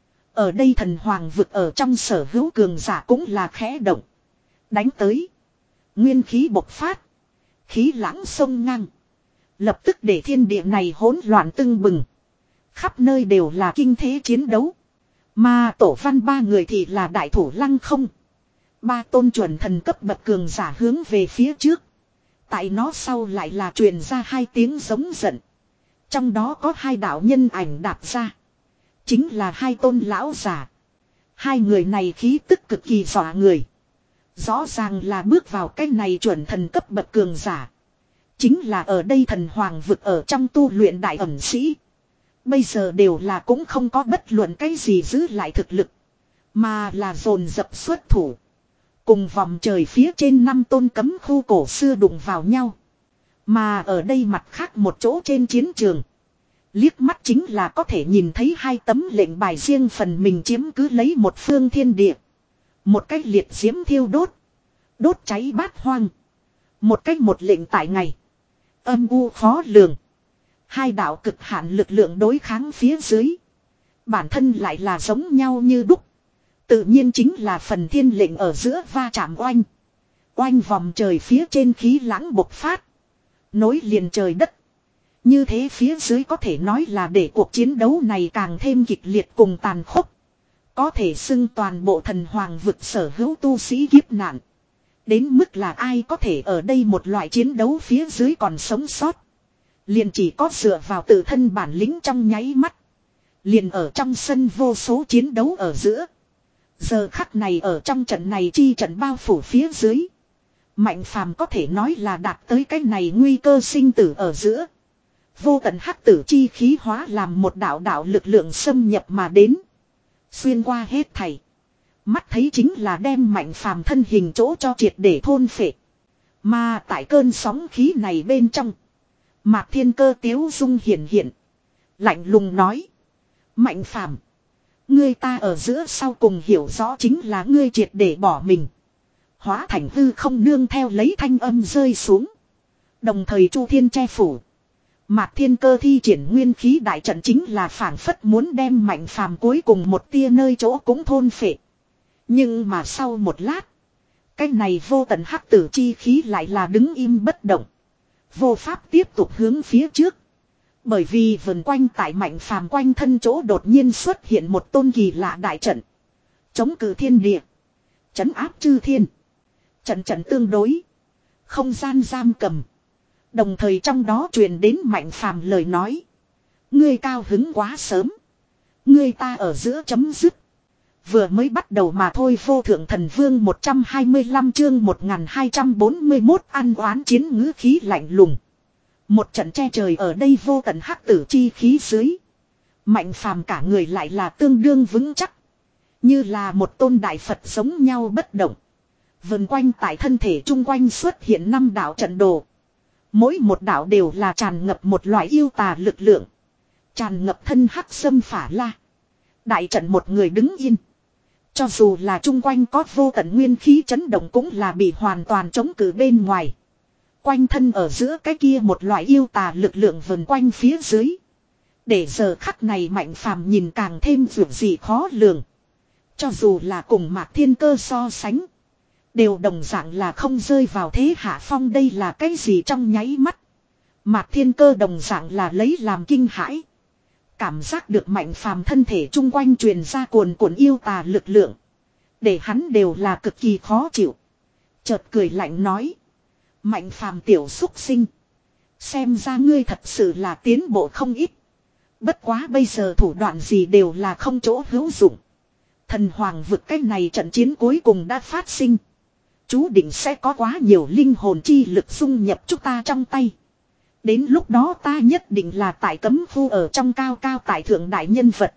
Ở đây thần hoàng vực ở trong sở hữu cường giả cũng là khẽ động. Đánh tới. Nguyên khí bộc phát. Khí lãng sông ngang. Lập tức để thiên địa này hỗn loạn tưng bừng. Khắp nơi đều là kinh thế chiến đấu. Mà tổ văn ba người thì là đại thủ lăng không. Ba tôn chuẩn thần cấp bậc cường giả hướng về phía trước. Tại nó sau lại là truyền ra hai tiếng giống giận. Trong đó có hai đạo nhân ảnh đạp ra. Chính là hai tôn lão giả. Hai người này khí tức cực kỳ dọa người. Rõ ràng là bước vào cái này chuẩn thần cấp bậc cường giả. Chính là ở đây thần hoàng vực ở trong tu luyện đại ẩn sĩ. Bây giờ đều là cũng không có bất luận cái gì giữ lại thực lực. Mà là dồn dập xuất thủ. Cùng vòng trời phía trên năm tôn cấm khu cổ xưa đụng vào nhau. Mà ở đây mặt khác một chỗ trên chiến trường. Liếc mắt chính là có thể nhìn thấy hai tấm lệnh bài riêng phần mình chiếm cứ lấy một phương thiên địa. Một cách liệt diễm thiêu đốt. Đốt cháy bát hoang. Một cách một lệnh tại ngày. Âm u khó lường. Hai đạo cực hạn lực lượng đối kháng phía dưới. Bản thân lại là giống nhau như đúc. Tự nhiên chính là phần thiên lệnh ở giữa va chạm oanh. Oanh vòng trời phía trên khí lãng bộc phát. Nối liền trời đất. Như thế phía dưới có thể nói là để cuộc chiến đấu này càng thêm kịch liệt cùng tàn khốc. Có thể xưng toàn bộ thần hoàng vực sở hữu tu sĩ kiếp nạn. Đến mức là ai có thể ở đây một loại chiến đấu phía dưới còn sống sót. Liền chỉ có dựa vào tự thân bản lĩnh trong nháy mắt. Liền ở trong sân vô số chiến đấu ở giữa. Giờ khắc này ở trong trận này chi trận bao phủ phía dưới. Mạnh phàm có thể nói là đạt tới cái này nguy cơ sinh tử ở giữa. Vô tận hắc tử chi khí hóa làm một đạo đạo lực lượng xâm nhập mà đến. Xuyên qua hết thảy. Mắt thấy chính là đem mạnh phàm thân hình chỗ cho triệt để thôn phệ. Mà tại cơn sóng khí này bên trong. Mạc Thiên Cơ tiếu dung hiển hiện. Lạnh lùng nói. Mạnh Phàm, ngươi ta ở giữa sau cùng hiểu rõ chính là ngươi triệt để bỏ mình. Hóa thành hư không nương theo lấy thanh âm rơi xuống. Đồng thời Chu Thiên che phủ. Mạc Thiên Cơ thi triển nguyên khí đại trận chính là phảng phất muốn đem Mạnh Phàm cuối cùng một tia nơi chỗ cũng thôn phệ. Nhưng mà sau một lát, cái này vô tận hắc tử chi khí lại là đứng im bất động. Vô pháp tiếp tục hướng phía trước. Bởi vì vần quanh tại Mạnh Phàm quanh thân chỗ đột nhiên xuất hiện một tôn kỳ lạ đại trận. Chống cự thiên địa. Trấn áp chư thiên. Trận trận tương đối. Không gian giam cầm. Đồng thời trong đó truyền đến Mạnh Phàm lời nói. Ngươi cao hứng quá sớm. Ngươi ta ở giữa chấm dứt. Vừa mới bắt đầu mà thôi. Vô thượng thần vương một trăm hai mươi lăm chương một nghìn hai trăm bốn mươi mốt ăn oán chiến ngữ khí lạnh lùng. Một trận che trời ở đây vô tận hắc tử chi khí dưới. Mạnh Phàm cả người lại là tương đương vững chắc. Như là một tôn đại Phật giống nhau bất động. Vần quanh tại thân thể chung quanh xuất hiện năm đạo trận đồ. Mỗi một đạo đều là tràn ngập một loại yêu tà lực lượng. Tràn ngập thân hắc sâm phả la. Đại trận một người đứng yên. Cho dù là chung quanh có vô tận nguyên khí chấn động cũng là bị hoàn toàn chống cự bên ngoài. Quanh thân ở giữa cái kia một loại yêu tà lực lượng vần quanh phía dưới. Để giờ khắc này Mạnh Phàm nhìn càng thêm vượt dị khó lường. Cho dù là cùng Mạc Thiên Cơ so sánh. Đều đồng dạng là không rơi vào thế hạ phong, đây là cái gì trong nháy mắt. Mạc Thiên Cơ đồng dạng là lấy làm kinh hãi. Cảm giác được Mạnh Phàm thân thể chung quanh truyền ra cuồn cuộn yêu tà lực lượng. Để hắn đều là cực kỳ khó chịu. Chợt cười lạnh nói. Mạnh Phàm tiểu xúc sinh. Xem ra ngươi thật sự là tiến bộ không ít. Bất quá bây giờ thủ đoạn gì đều là không chỗ hữu dụng. Thần hoàng vực cái này trận chiến cuối cùng đã phát sinh. Chú định sẽ có quá nhiều linh hồn chi lực xung nhập chúng ta trong tay. Đến lúc đó ta nhất định là tại cấm khu ở trong cao cao tại thượng đại nhân vật.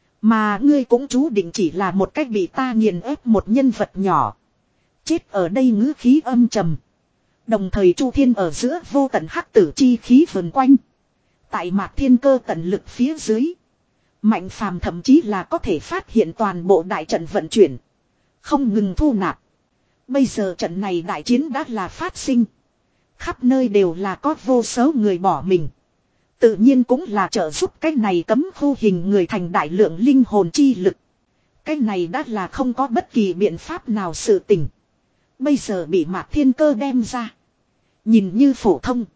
Mà ngươi cũng chú định chỉ là một cách bị ta nghiền ép một nhân vật nhỏ. Chết ở đây ngữ khí âm trầm. Đồng thời Chu Thiên ở giữa vô tận hắc tử chi khí vần quanh. Tại Mạc Thiên Cơ tận lực phía dưới. Mạnh Phàm thậm chí là có thể phát hiện toàn bộ đại trận vận chuyển. Không ngừng thu nạp. Bây giờ trận này đại chiến đã là phát sinh. Khắp nơi đều là có vô số người bỏ mình. Tự nhiên cũng là trợ giúp cái này cấm khu hình người thành đại lượng linh hồn chi lực. Cái này đã là không có bất kỳ biện pháp nào sự tình. Bây giờ bị Mạc Thiên Cơ đem ra. Nhìn như phổ thông.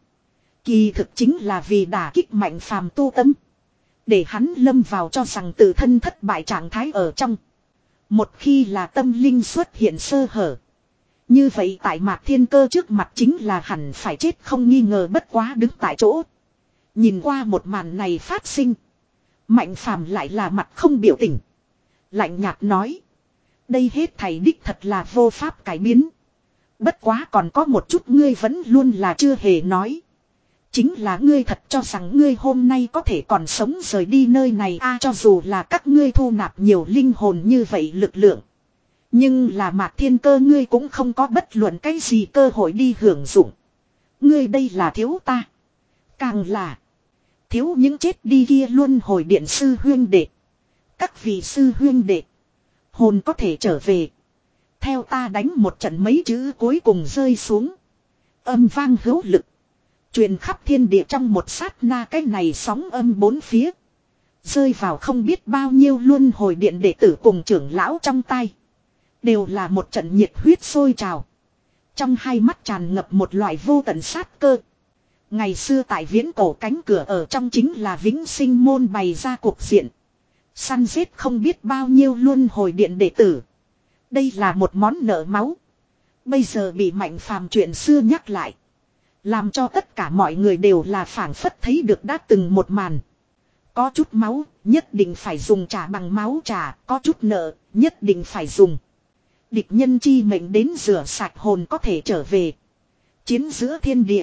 Kỳ thực chính là vì đả kích Mạnh Phàm tu tâm. Để hắn lâm vào cho rằng tự thân thất bại trạng thái ở trong. Một khi là tâm linh xuất hiện sơ hở. Như vậy tại Mạc Thiên Cơ trước mặt chính là hẳn phải chết không nghi ngờ, bất quá đứng tại chỗ. Nhìn qua một màn này phát sinh. Mạnh Phàm lại là mặt không biểu tình. Lạnh nhạt nói. Đây hết thảy đích thật là vô pháp cải biến. Bất quá còn có một chút ngươi vẫn luôn là chưa hề nói. Chính là ngươi thật cho rằng ngươi hôm nay có thể còn sống rời đi nơi này a à, cho dù là các ngươi thu nạp nhiều linh hồn như vậy lực lượng. Nhưng là Mạc Thiên Cơ ngươi cũng không có bất luận cái gì cơ hội đi hưởng dụng. Ngươi đây là thiếu ta. Càng là thiếu những chết đi kia luân hồi điện sư huyên đệ. Các vị sư huyên đệ. Hồn có thể trở về. Theo ta đánh một trận mấy chữ cuối cùng rơi xuống. Âm vang hữu lực. Truyền khắp thiên địa trong một sát na, cái này sóng âm bốn phía. Rơi vào không biết bao nhiêu luân hồi điện đệ tử cùng trưởng lão trong tay. Đều là một trận nhiệt huyết sôi trào. Trong hai mắt tràn ngập một loại vô tận sát cơ. Ngày xưa tại viễn cổ cánh cửa ở trong chính là vĩnh sinh môn bày ra cuộc diện. Săn giết không biết bao nhiêu luân hồi điện đệ tử. Đây là một món nợ máu. Bây giờ bị Mạnh Phàm chuyện xưa nhắc lại. Làm cho tất cả mọi người đều là phảng phất thấy được đã từng một màn. Có chút máu, nhất định phải dùng trả bằng máu trả. Có chút nợ, nhất định phải dùng. Địch nhân chi mệnh đến rửa sạch hồn có thể trở về. Chiến giữa thiên địa.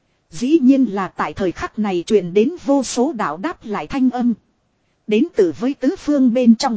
Dĩ nhiên là tại thời khắc này truyền đến vô số đạo đáp lại thanh âm. Đến từ với tứ phương bên trong.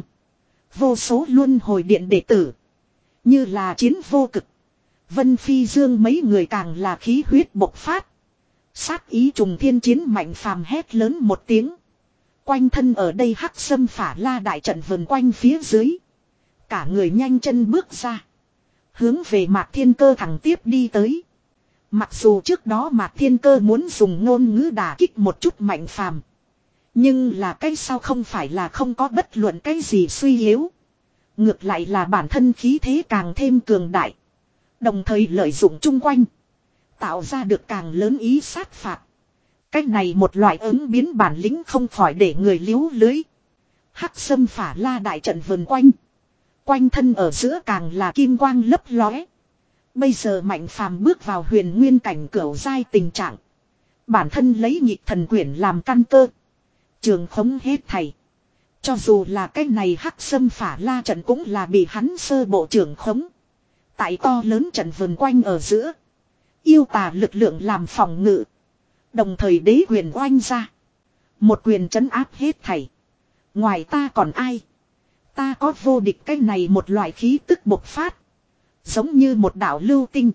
Vô số luân hồi điện đệ tử. Như là chiến vô cực. Vân Phi Dương mấy người càng là khí huyết bộc phát. Sát ý trùng thiên chiến Mạnh Phàm hét lớn một tiếng. Quanh thân ở đây hắc sâm phả la đại trận vần quanh phía dưới. Cả người nhanh chân bước ra. Hướng về Mạc Thiên Cơ thẳng tiếp đi tới. Mặc dù trước đó Mạc Thiên Cơ muốn dùng ngôn ngữ đả kích một chút Mạnh Phàm, nhưng là cái sao không phải là không có bất luận cái gì suy yếu. Ngược lại là bản thân khí thế càng thêm cường đại. Đồng thời lợi dụng chung quanh. Tạo ra được càng lớn ý sát phạt. Cách này một loại ứng biến bản lĩnh không khỏi để người liếu lưới. Hắc sâm phả la đại trận vần quanh. Quanh thân ở giữa càng là kim quang lấp lóe. Bây giờ Mạnh Phàm bước vào huyền nguyên cảnh cửu giai tình trạng. Bản thân lấy nhịp thần quyển làm căn cơ. Trường khống hết thầy. Cho dù là cái này hắc sâm phả la trận cũng là bị hắn sơ bộ trưởng khống. Tại to lớn trận vần quanh ở giữa. Yêu tà lực lượng làm phòng ngự. Đồng thời đế quyền oanh ra. Một quyền trấn áp hết thảy. Ngoài ta còn ai? Ta có vô địch cái này một loại khí tức bộc phát. Giống như một đạo lưu tinh.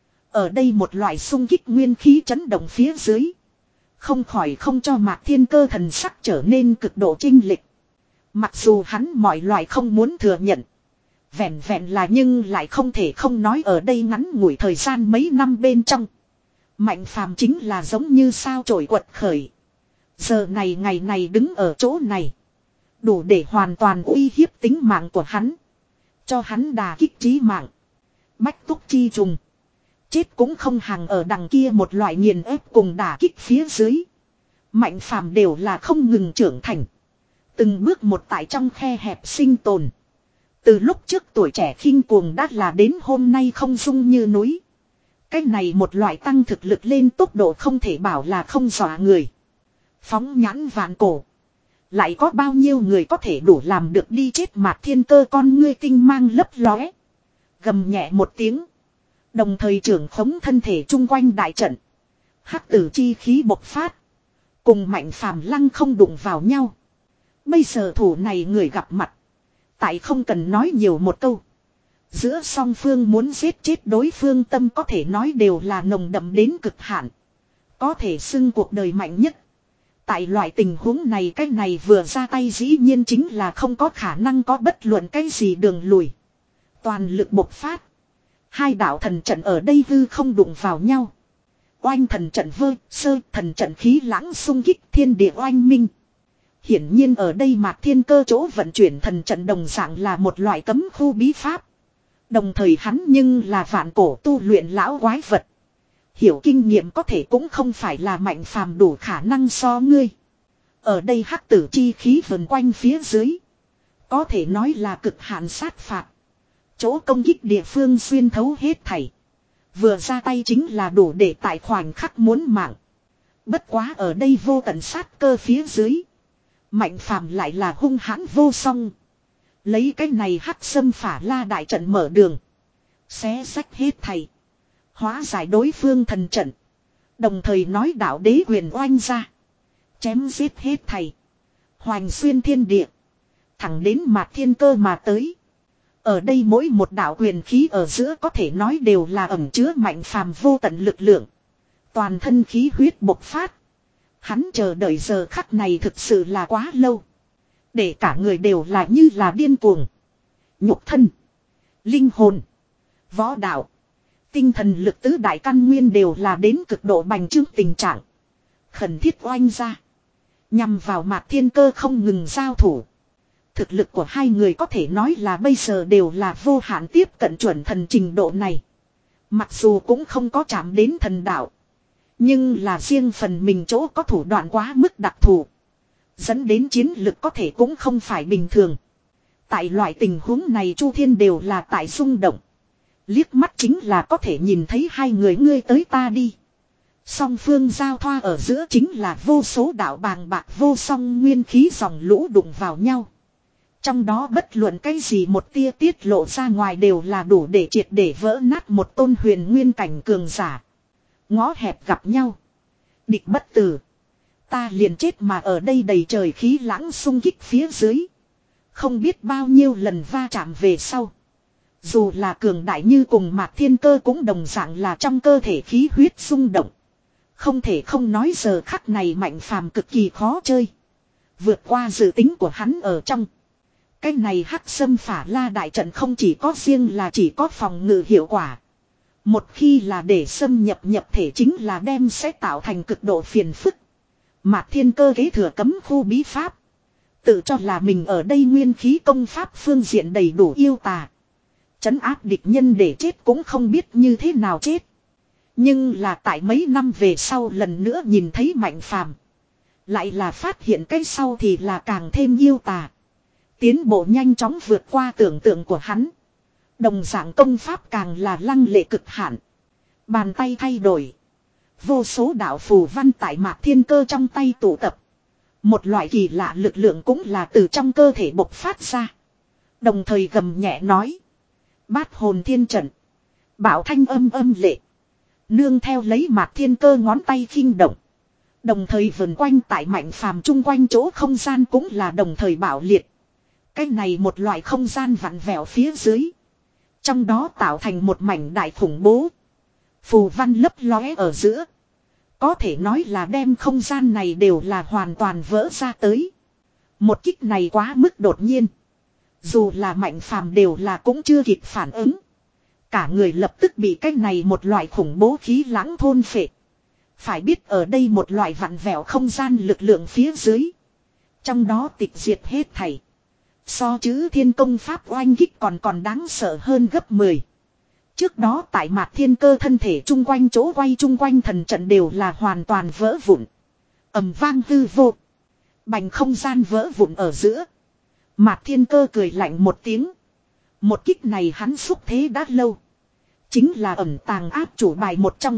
Ở đây một loại xung kích nguyên khí chấn động phía dưới. Không khỏi không cho Mạc Thiên Cơ thần sắc trở nên cực độ chinh lịch. Mặc dù hắn mọi loại không muốn thừa nhận. Vẹn vẹn là nhưng lại không thể không nói ở đây ngắn ngủi thời gian mấy năm bên trong. Mạnh Phàm chính là giống như sao chổi quật khởi. Giờ này ngày này đứng ở chỗ này. Đủ để hoàn toàn uy hiếp tính mạng của hắn. Cho hắn đà kích trí mạng. Bách túc chi trùng. Chết cũng không hàng ở đằng kia một loại nghiền ép cùng đả kích phía dưới. Mạnh Phàm đều là không ngừng trưởng thành. Từng bước một tại trong khe hẹp sinh tồn. Từ lúc trước tuổi trẻ khinh cuồng đã là đến hôm nay không dung như núi. Cái này một loại tăng thực lực lên tốc độ không thể bảo là không dọa người. Phóng nhãn vạn cổ. Lại có bao nhiêu người có thể đủ làm được đi chết Mạc Thiên Cơ con ngươi tinh mang lấp lóe. Gầm nhẹ một tiếng. Đồng thời trưởng khống thân thể chung quanh đại trận. Hắc tử chi khí bộc phát. Cùng Mạnh Phàm lăng không đụng vào nhau. Bây giờ thủ này người gặp mặt. Tại không cần nói nhiều một câu. Giữa song phương muốn giết chết đối phương tâm có thể nói đều là nồng đậm đến cực hạn. Có thể xưng cuộc đời mạnh nhất. Tại loại tình huống này cái này vừa ra tay dĩ nhiên chính là không có khả năng có bất luận cái gì đường lùi. Toàn lực bộc phát. Hai đạo thần trận ở đây hư không đụng vào nhau. Oanh thần trận vơ, sơ thần trận khí lãng xung kích thiên địa oanh minh. Hiển nhiên ở đây Mạc Thiên Cơ chỗ vận chuyển thần trận đồng dạng là một loại cấm khu bí pháp. Đồng thời hắn nhưng là vạn cổ tu luyện lão quái vật. Hiểu kinh nghiệm có thể cũng không phải là Mạnh Phàm đủ khả năng so ngươi. Ở đây hắc tử chi khí vần quanh phía dưới. Có thể nói là cực hạn sát phạt. Chỗ công kích địa phương xuyên thấu hết thảy. Vừa ra tay chính là đủ để tại khoảnh khắc muốn mạng. Bất quá ở đây vô tận sát cơ phía dưới. Mạnh Phàm lại là hung hãn vô song. Lấy cái này hắc sâm phả la đại trận mở đường. Xé sách hết thảy. Hóa giải đối phương thần trận. Đồng thời nói đạo đế quyền oanh ra. Chém giết hết thảy. Hoành xuyên thiên địa. Thẳng đến Mạc Thiên Cơ mà tới. Ở đây mỗi một đạo quyền khí ở giữa có thể nói đều là ẩn chứa Mạnh Phàm vô tận lực lượng. Toàn thân khí huyết bộc phát. Hắn chờ đợi giờ khắc này thực sự là quá lâu. Để cả người đều là như là điên cuồng. Nhục thân. Linh hồn. Võ đạo. Tinh thần lực tứ đại căn nguyên đều là đến cực độ bành trướng tình trạng. Khẩn thiết oanh ra. Nhằm vào Mạc Thiên Cơ không ngừng giao thủ. Thực lực của hai người có thể nói là bây giờ đều là vô hạn tiếp cận chuẩn thần trình độ này. Mặc dù cũng không có chạm đến thần đạo. Nhưng là riêng phần mình chỗ có thủ đoạn quá mức đặc thù. Dẫn đến chiến lực có thể cũng không phải bình thường. Tại loại tình huống này Chu Thiên đều là tại rung động. Liếc mắt chính là có thể nhìn thấy hai người ngươi tới ta đi. Song phương giao thoa ở giữa chính là vô số đạo bàng bạc vô song nguyên khí dòng lũ đụng vào nhau. Trong đó bất luận cái gì một tia tiết lộ ra ngoài đều là đủ để triệt để vỡ nát một tôn huyền nguyên cảnh cường giả. Ngõ hẹp gặp nhau. Địch bất tử. Ta liền chết mà ở đây đầy trời khí lãng xung kích phía dưới. Không biết bao nhiêu lần va chạm về sau. Dù là cường đại như cùng Mạc Thiên Cơ cũng đồng dạng là trong cơ thể khí huyết xung động. Không thể không nói giờ khắc này Mạnh Phàm cực kỳ khó chơi. Vượt qua dự tính của hắn ở trong. Cái này hắc sâm phả la đại trận không chỉ có riêng là chỉ có phòng ngự hiệu quả. Một khi là để xâm nhập nhập thể chính là đem sẽ tạo thành cực độ phiền phức. Mạc Thiên Cơ kế thừa cấm khu bí pháp. Tự cho là mình ở đây nguyên khí công pháp phương diện đầy đủ yêu tà. Trấn áp địch nhân để chết cũng không biết như thế nào chết. Nhưng là tại mấy năm về sau lần nữa nhìn thấy Mạnh Phàm, lại là phát hiện cái sau thì là càng thêm yêu tà. Tiến bộ nhanh chóng vượt qua tưởng tượng của hắn. Đồng dạng công pháp càng là lăng lệ cực hạn. Bàn tay thay đổi. Vô số đạo phù văn tại Mạc Thiên Cơ trong tay tụ tập. Một loại kỳ lạ lực lượng cũng là từ trong cơ thể bộc phát ra. Đồng thời gầm nhẹ nói. Bát hồn thiên trận. Bảo thanh âm âm lệ. Nương theo lấy Mạc Thiên Cơ ngón tay khinh động. Đồng thời vần quanh tại Mạnh Phàm chung quanh chỗ không gian cũng là đồng thời bảo liệt. Cái này một loại không gian vặn vẹo phía dưới. Trong đó tạo thành một mảnh đại khủng bố. Phù văn lấp lóe ở giữa. Có thể nói là đem không gian này đều là hoàn toàn vỡ ra tới. Một kích này quá mức đột nhiên. Dù là Mạnh Phàm đều là cũng chưa kịp phản ứng. Cả người lập tức bị cái này một loại khủng bố khí lãng thôn phệ. Phải biết ở đây một loại vặn vẹo không gian lực lượng phía dưới. Trong đó tịch diệt hết thảy. So chữ thiên công pháp oanh kích còn còn đáng sợ hơn gấp mười. Trước đó tại Mạc Thiên Cơ thân thể chung quanh chỗ quay chung quanh thần trận đều là hoàn toàn vỡ vụn. Ầm vang hư vô. Bành không gian vỡ vụn ở giữa. Mạc Thiên Cơ cười lạnh một tiếng. Một kích này hắn xúc thế đã lâu. Chính là ẩn tàng áp chủ bài một trong.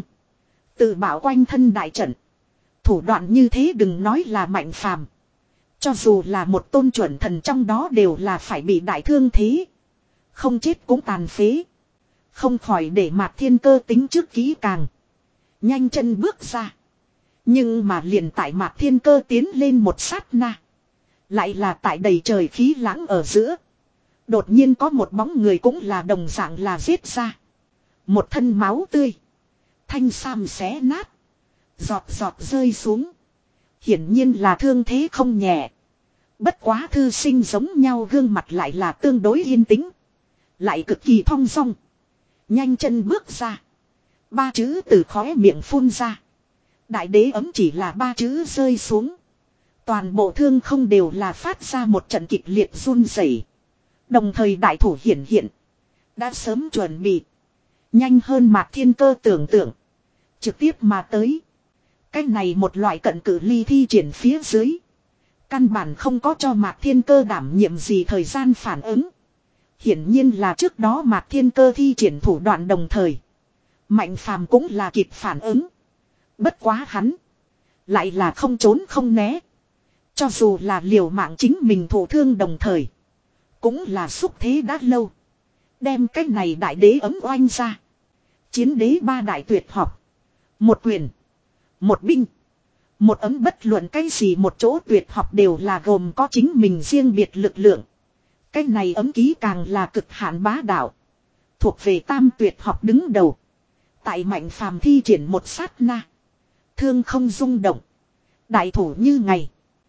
Tự bảo quanh thân đại trận. Thủ đoạn như thế đừng nói là Mạnh Phàm, cho dù là một tôn chuẩn thần trong đó đều là phải bị đại thương thế. Không chết cũng tàn phế. Không khỏi để Mạc Thiên Cơ tính trước kỹ càng. Nhanh chân bước ra. Nhưng mà liền tại Mạc Thiên Cơ tiến lên một sát na. Lại là tại đầy trời khí lãng ở giữa. Đột nhiên có một bóng người cũng là đồng dạng là giết ra. Một thân máu tươi. Thanh sam xé nát. Giọt giọt rơi xuống. Hiển nhiên là thương thế không nhẹ. Bất quá thư sinh giống nhau gương mặt lại là tương đối yên tĩnh. Lại cực kỳ thong dong. Nhanh chân bước ra. Ba chữ từ khóe miệng phun ra. Đại đế ấm chỉ là ba chữ rơi xuống. Toàn bộ thương không đều là phát ra một trận kịch liệt run rẩy. Đồng thời đại thủ hiển hiện. Đã sớm chuẩn bị. Nhanh hơn Mạc Thiên Cơ tưởng tượng. Trực tiếp mà tới. Cái này một loại cận cử ly thi triển phía dưới. Căn bản không có cho Mạc Thiên Cơ đảm nhiệm gì thời gian phản ứng. Hiển nhiên là trước đó Mạc Thiên Cơ thi triển thủ đoạn đồng thời. Mạnh Phàm cũng là kịp phản ứng. Bất quá hắn. Lại là không trốn không né. Cho dù là liều mạng chính mình thụ thương đồng thời. Cũng là xúc thế đã lâu. Đem cái này đại đế ấm oanh ra. Chiến đế ba đại tuyệt học. Một quyền. Một binh. Một ấm bất luận cái gì một chỗ tuyệt học đều là gồm có chính mình riêng biệt lực lượng. Cái này ấm ký càng là cực hạn bá đạo. Thuộc về tam tuyệt học đứng đầu. Tại Mạnh Phàm thi triển một sát na. Thương không rung động. Đại thủ như ngày.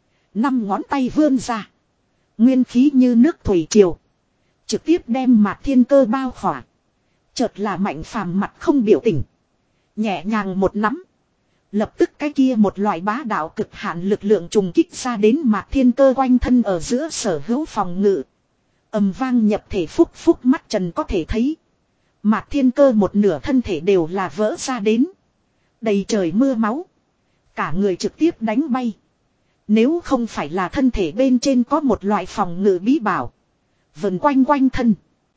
Năm ngón tay vươn ra. Nguyên khí như nước thủy triều. Trực tiếp đem Mạc Thiên Cơ bao khỏa. Chợt là Mạnh Phàm mặt không biểu tình. Nhẹ nhàng một nắm. Lập tức cái kia một loại bá đạo cực hạn lực lượng trùng kích ra đến Mạc Thiên Cơ quanh thân ở giữa sở hữu phòng ngự. Ầm vang nhập thể phúc phúc mắt trần có thể thấy. Mạc Thiên Cơ một nửa thân thể đều là vỡ ra đến. Đầy trời mưa máu. Cả người trực tiếp đánh bay. Nếu không phải là thân thể bên trên có một loại phòng ngự bí bảo. Vần quanh quanh thân.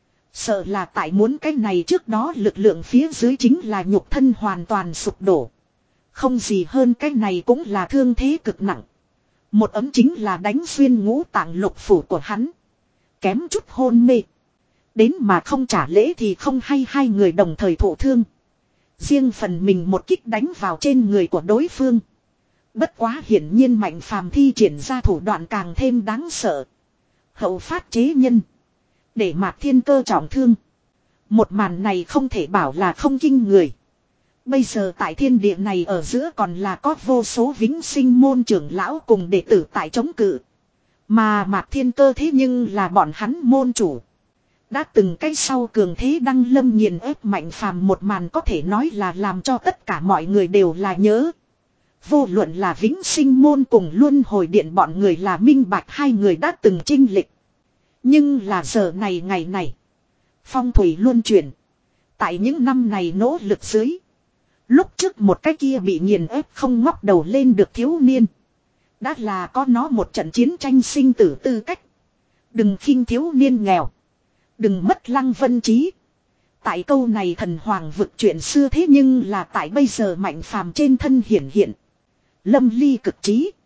Sợ là tại muốn cái này trước đó lực lượng phía dưới chính là nhục thân hoàn toàn sụp đổ. Không gì hơn cái này cũng là thương thế cực nặng. Một ấm chính là đánh xuyên ngũ tạng lục phủ của hắn. Kém chút hôn mê. Đến mà không trả lễ thì không hay hai người đồng thời thụ thương. Riêng phần mình một kích đánh vào trên người của đối phương. Bất quá hiển nhiên Mạnh Phàm thi triển ra thủ đoạn càng thêm đáng sợ. Hậu phát chế nhân. Để Mạc Thiên Cơ trọng thương. Một màn này không thể bảo là không kinh người. Bây giờ tại thiên địa này ở giữa còn là có vô số vĩnh sinh môn trưởng lão cùng đệ tử tại chống cự. Mà Mạc Thiên Cơ thế nhưng là bọn hắn môn chủ. Đã từng cái sau cường thế đăng lâm nghiền ép Mạnh Phàm một màn có thể nói là làm cho tất cả mọi người đều là nhớ. Vô luận là vĩnh sinh môn cùng luân hồi điện bọn người là minh bạch hai người đã từng chinh lịch. Nhưng là giờ này ngày này. Phong thủy luân chuyển. Tại những năm này nỗ lực dưới. Lúc trước một cái kia bị nghiền ép không ngóc đầu lên được thiếu niên. Đã là có nó một trận chiến tranh sinh tử tư cách. Đừng khinh thiếu niên nghèo. Đừng mất lăng vân trí. Tại câu này thần hoàng vực chuyện xưa thế nhưng là tại bây giờ Mạnh Phàm trên thân hiển hiện. Lâm ly cực trí.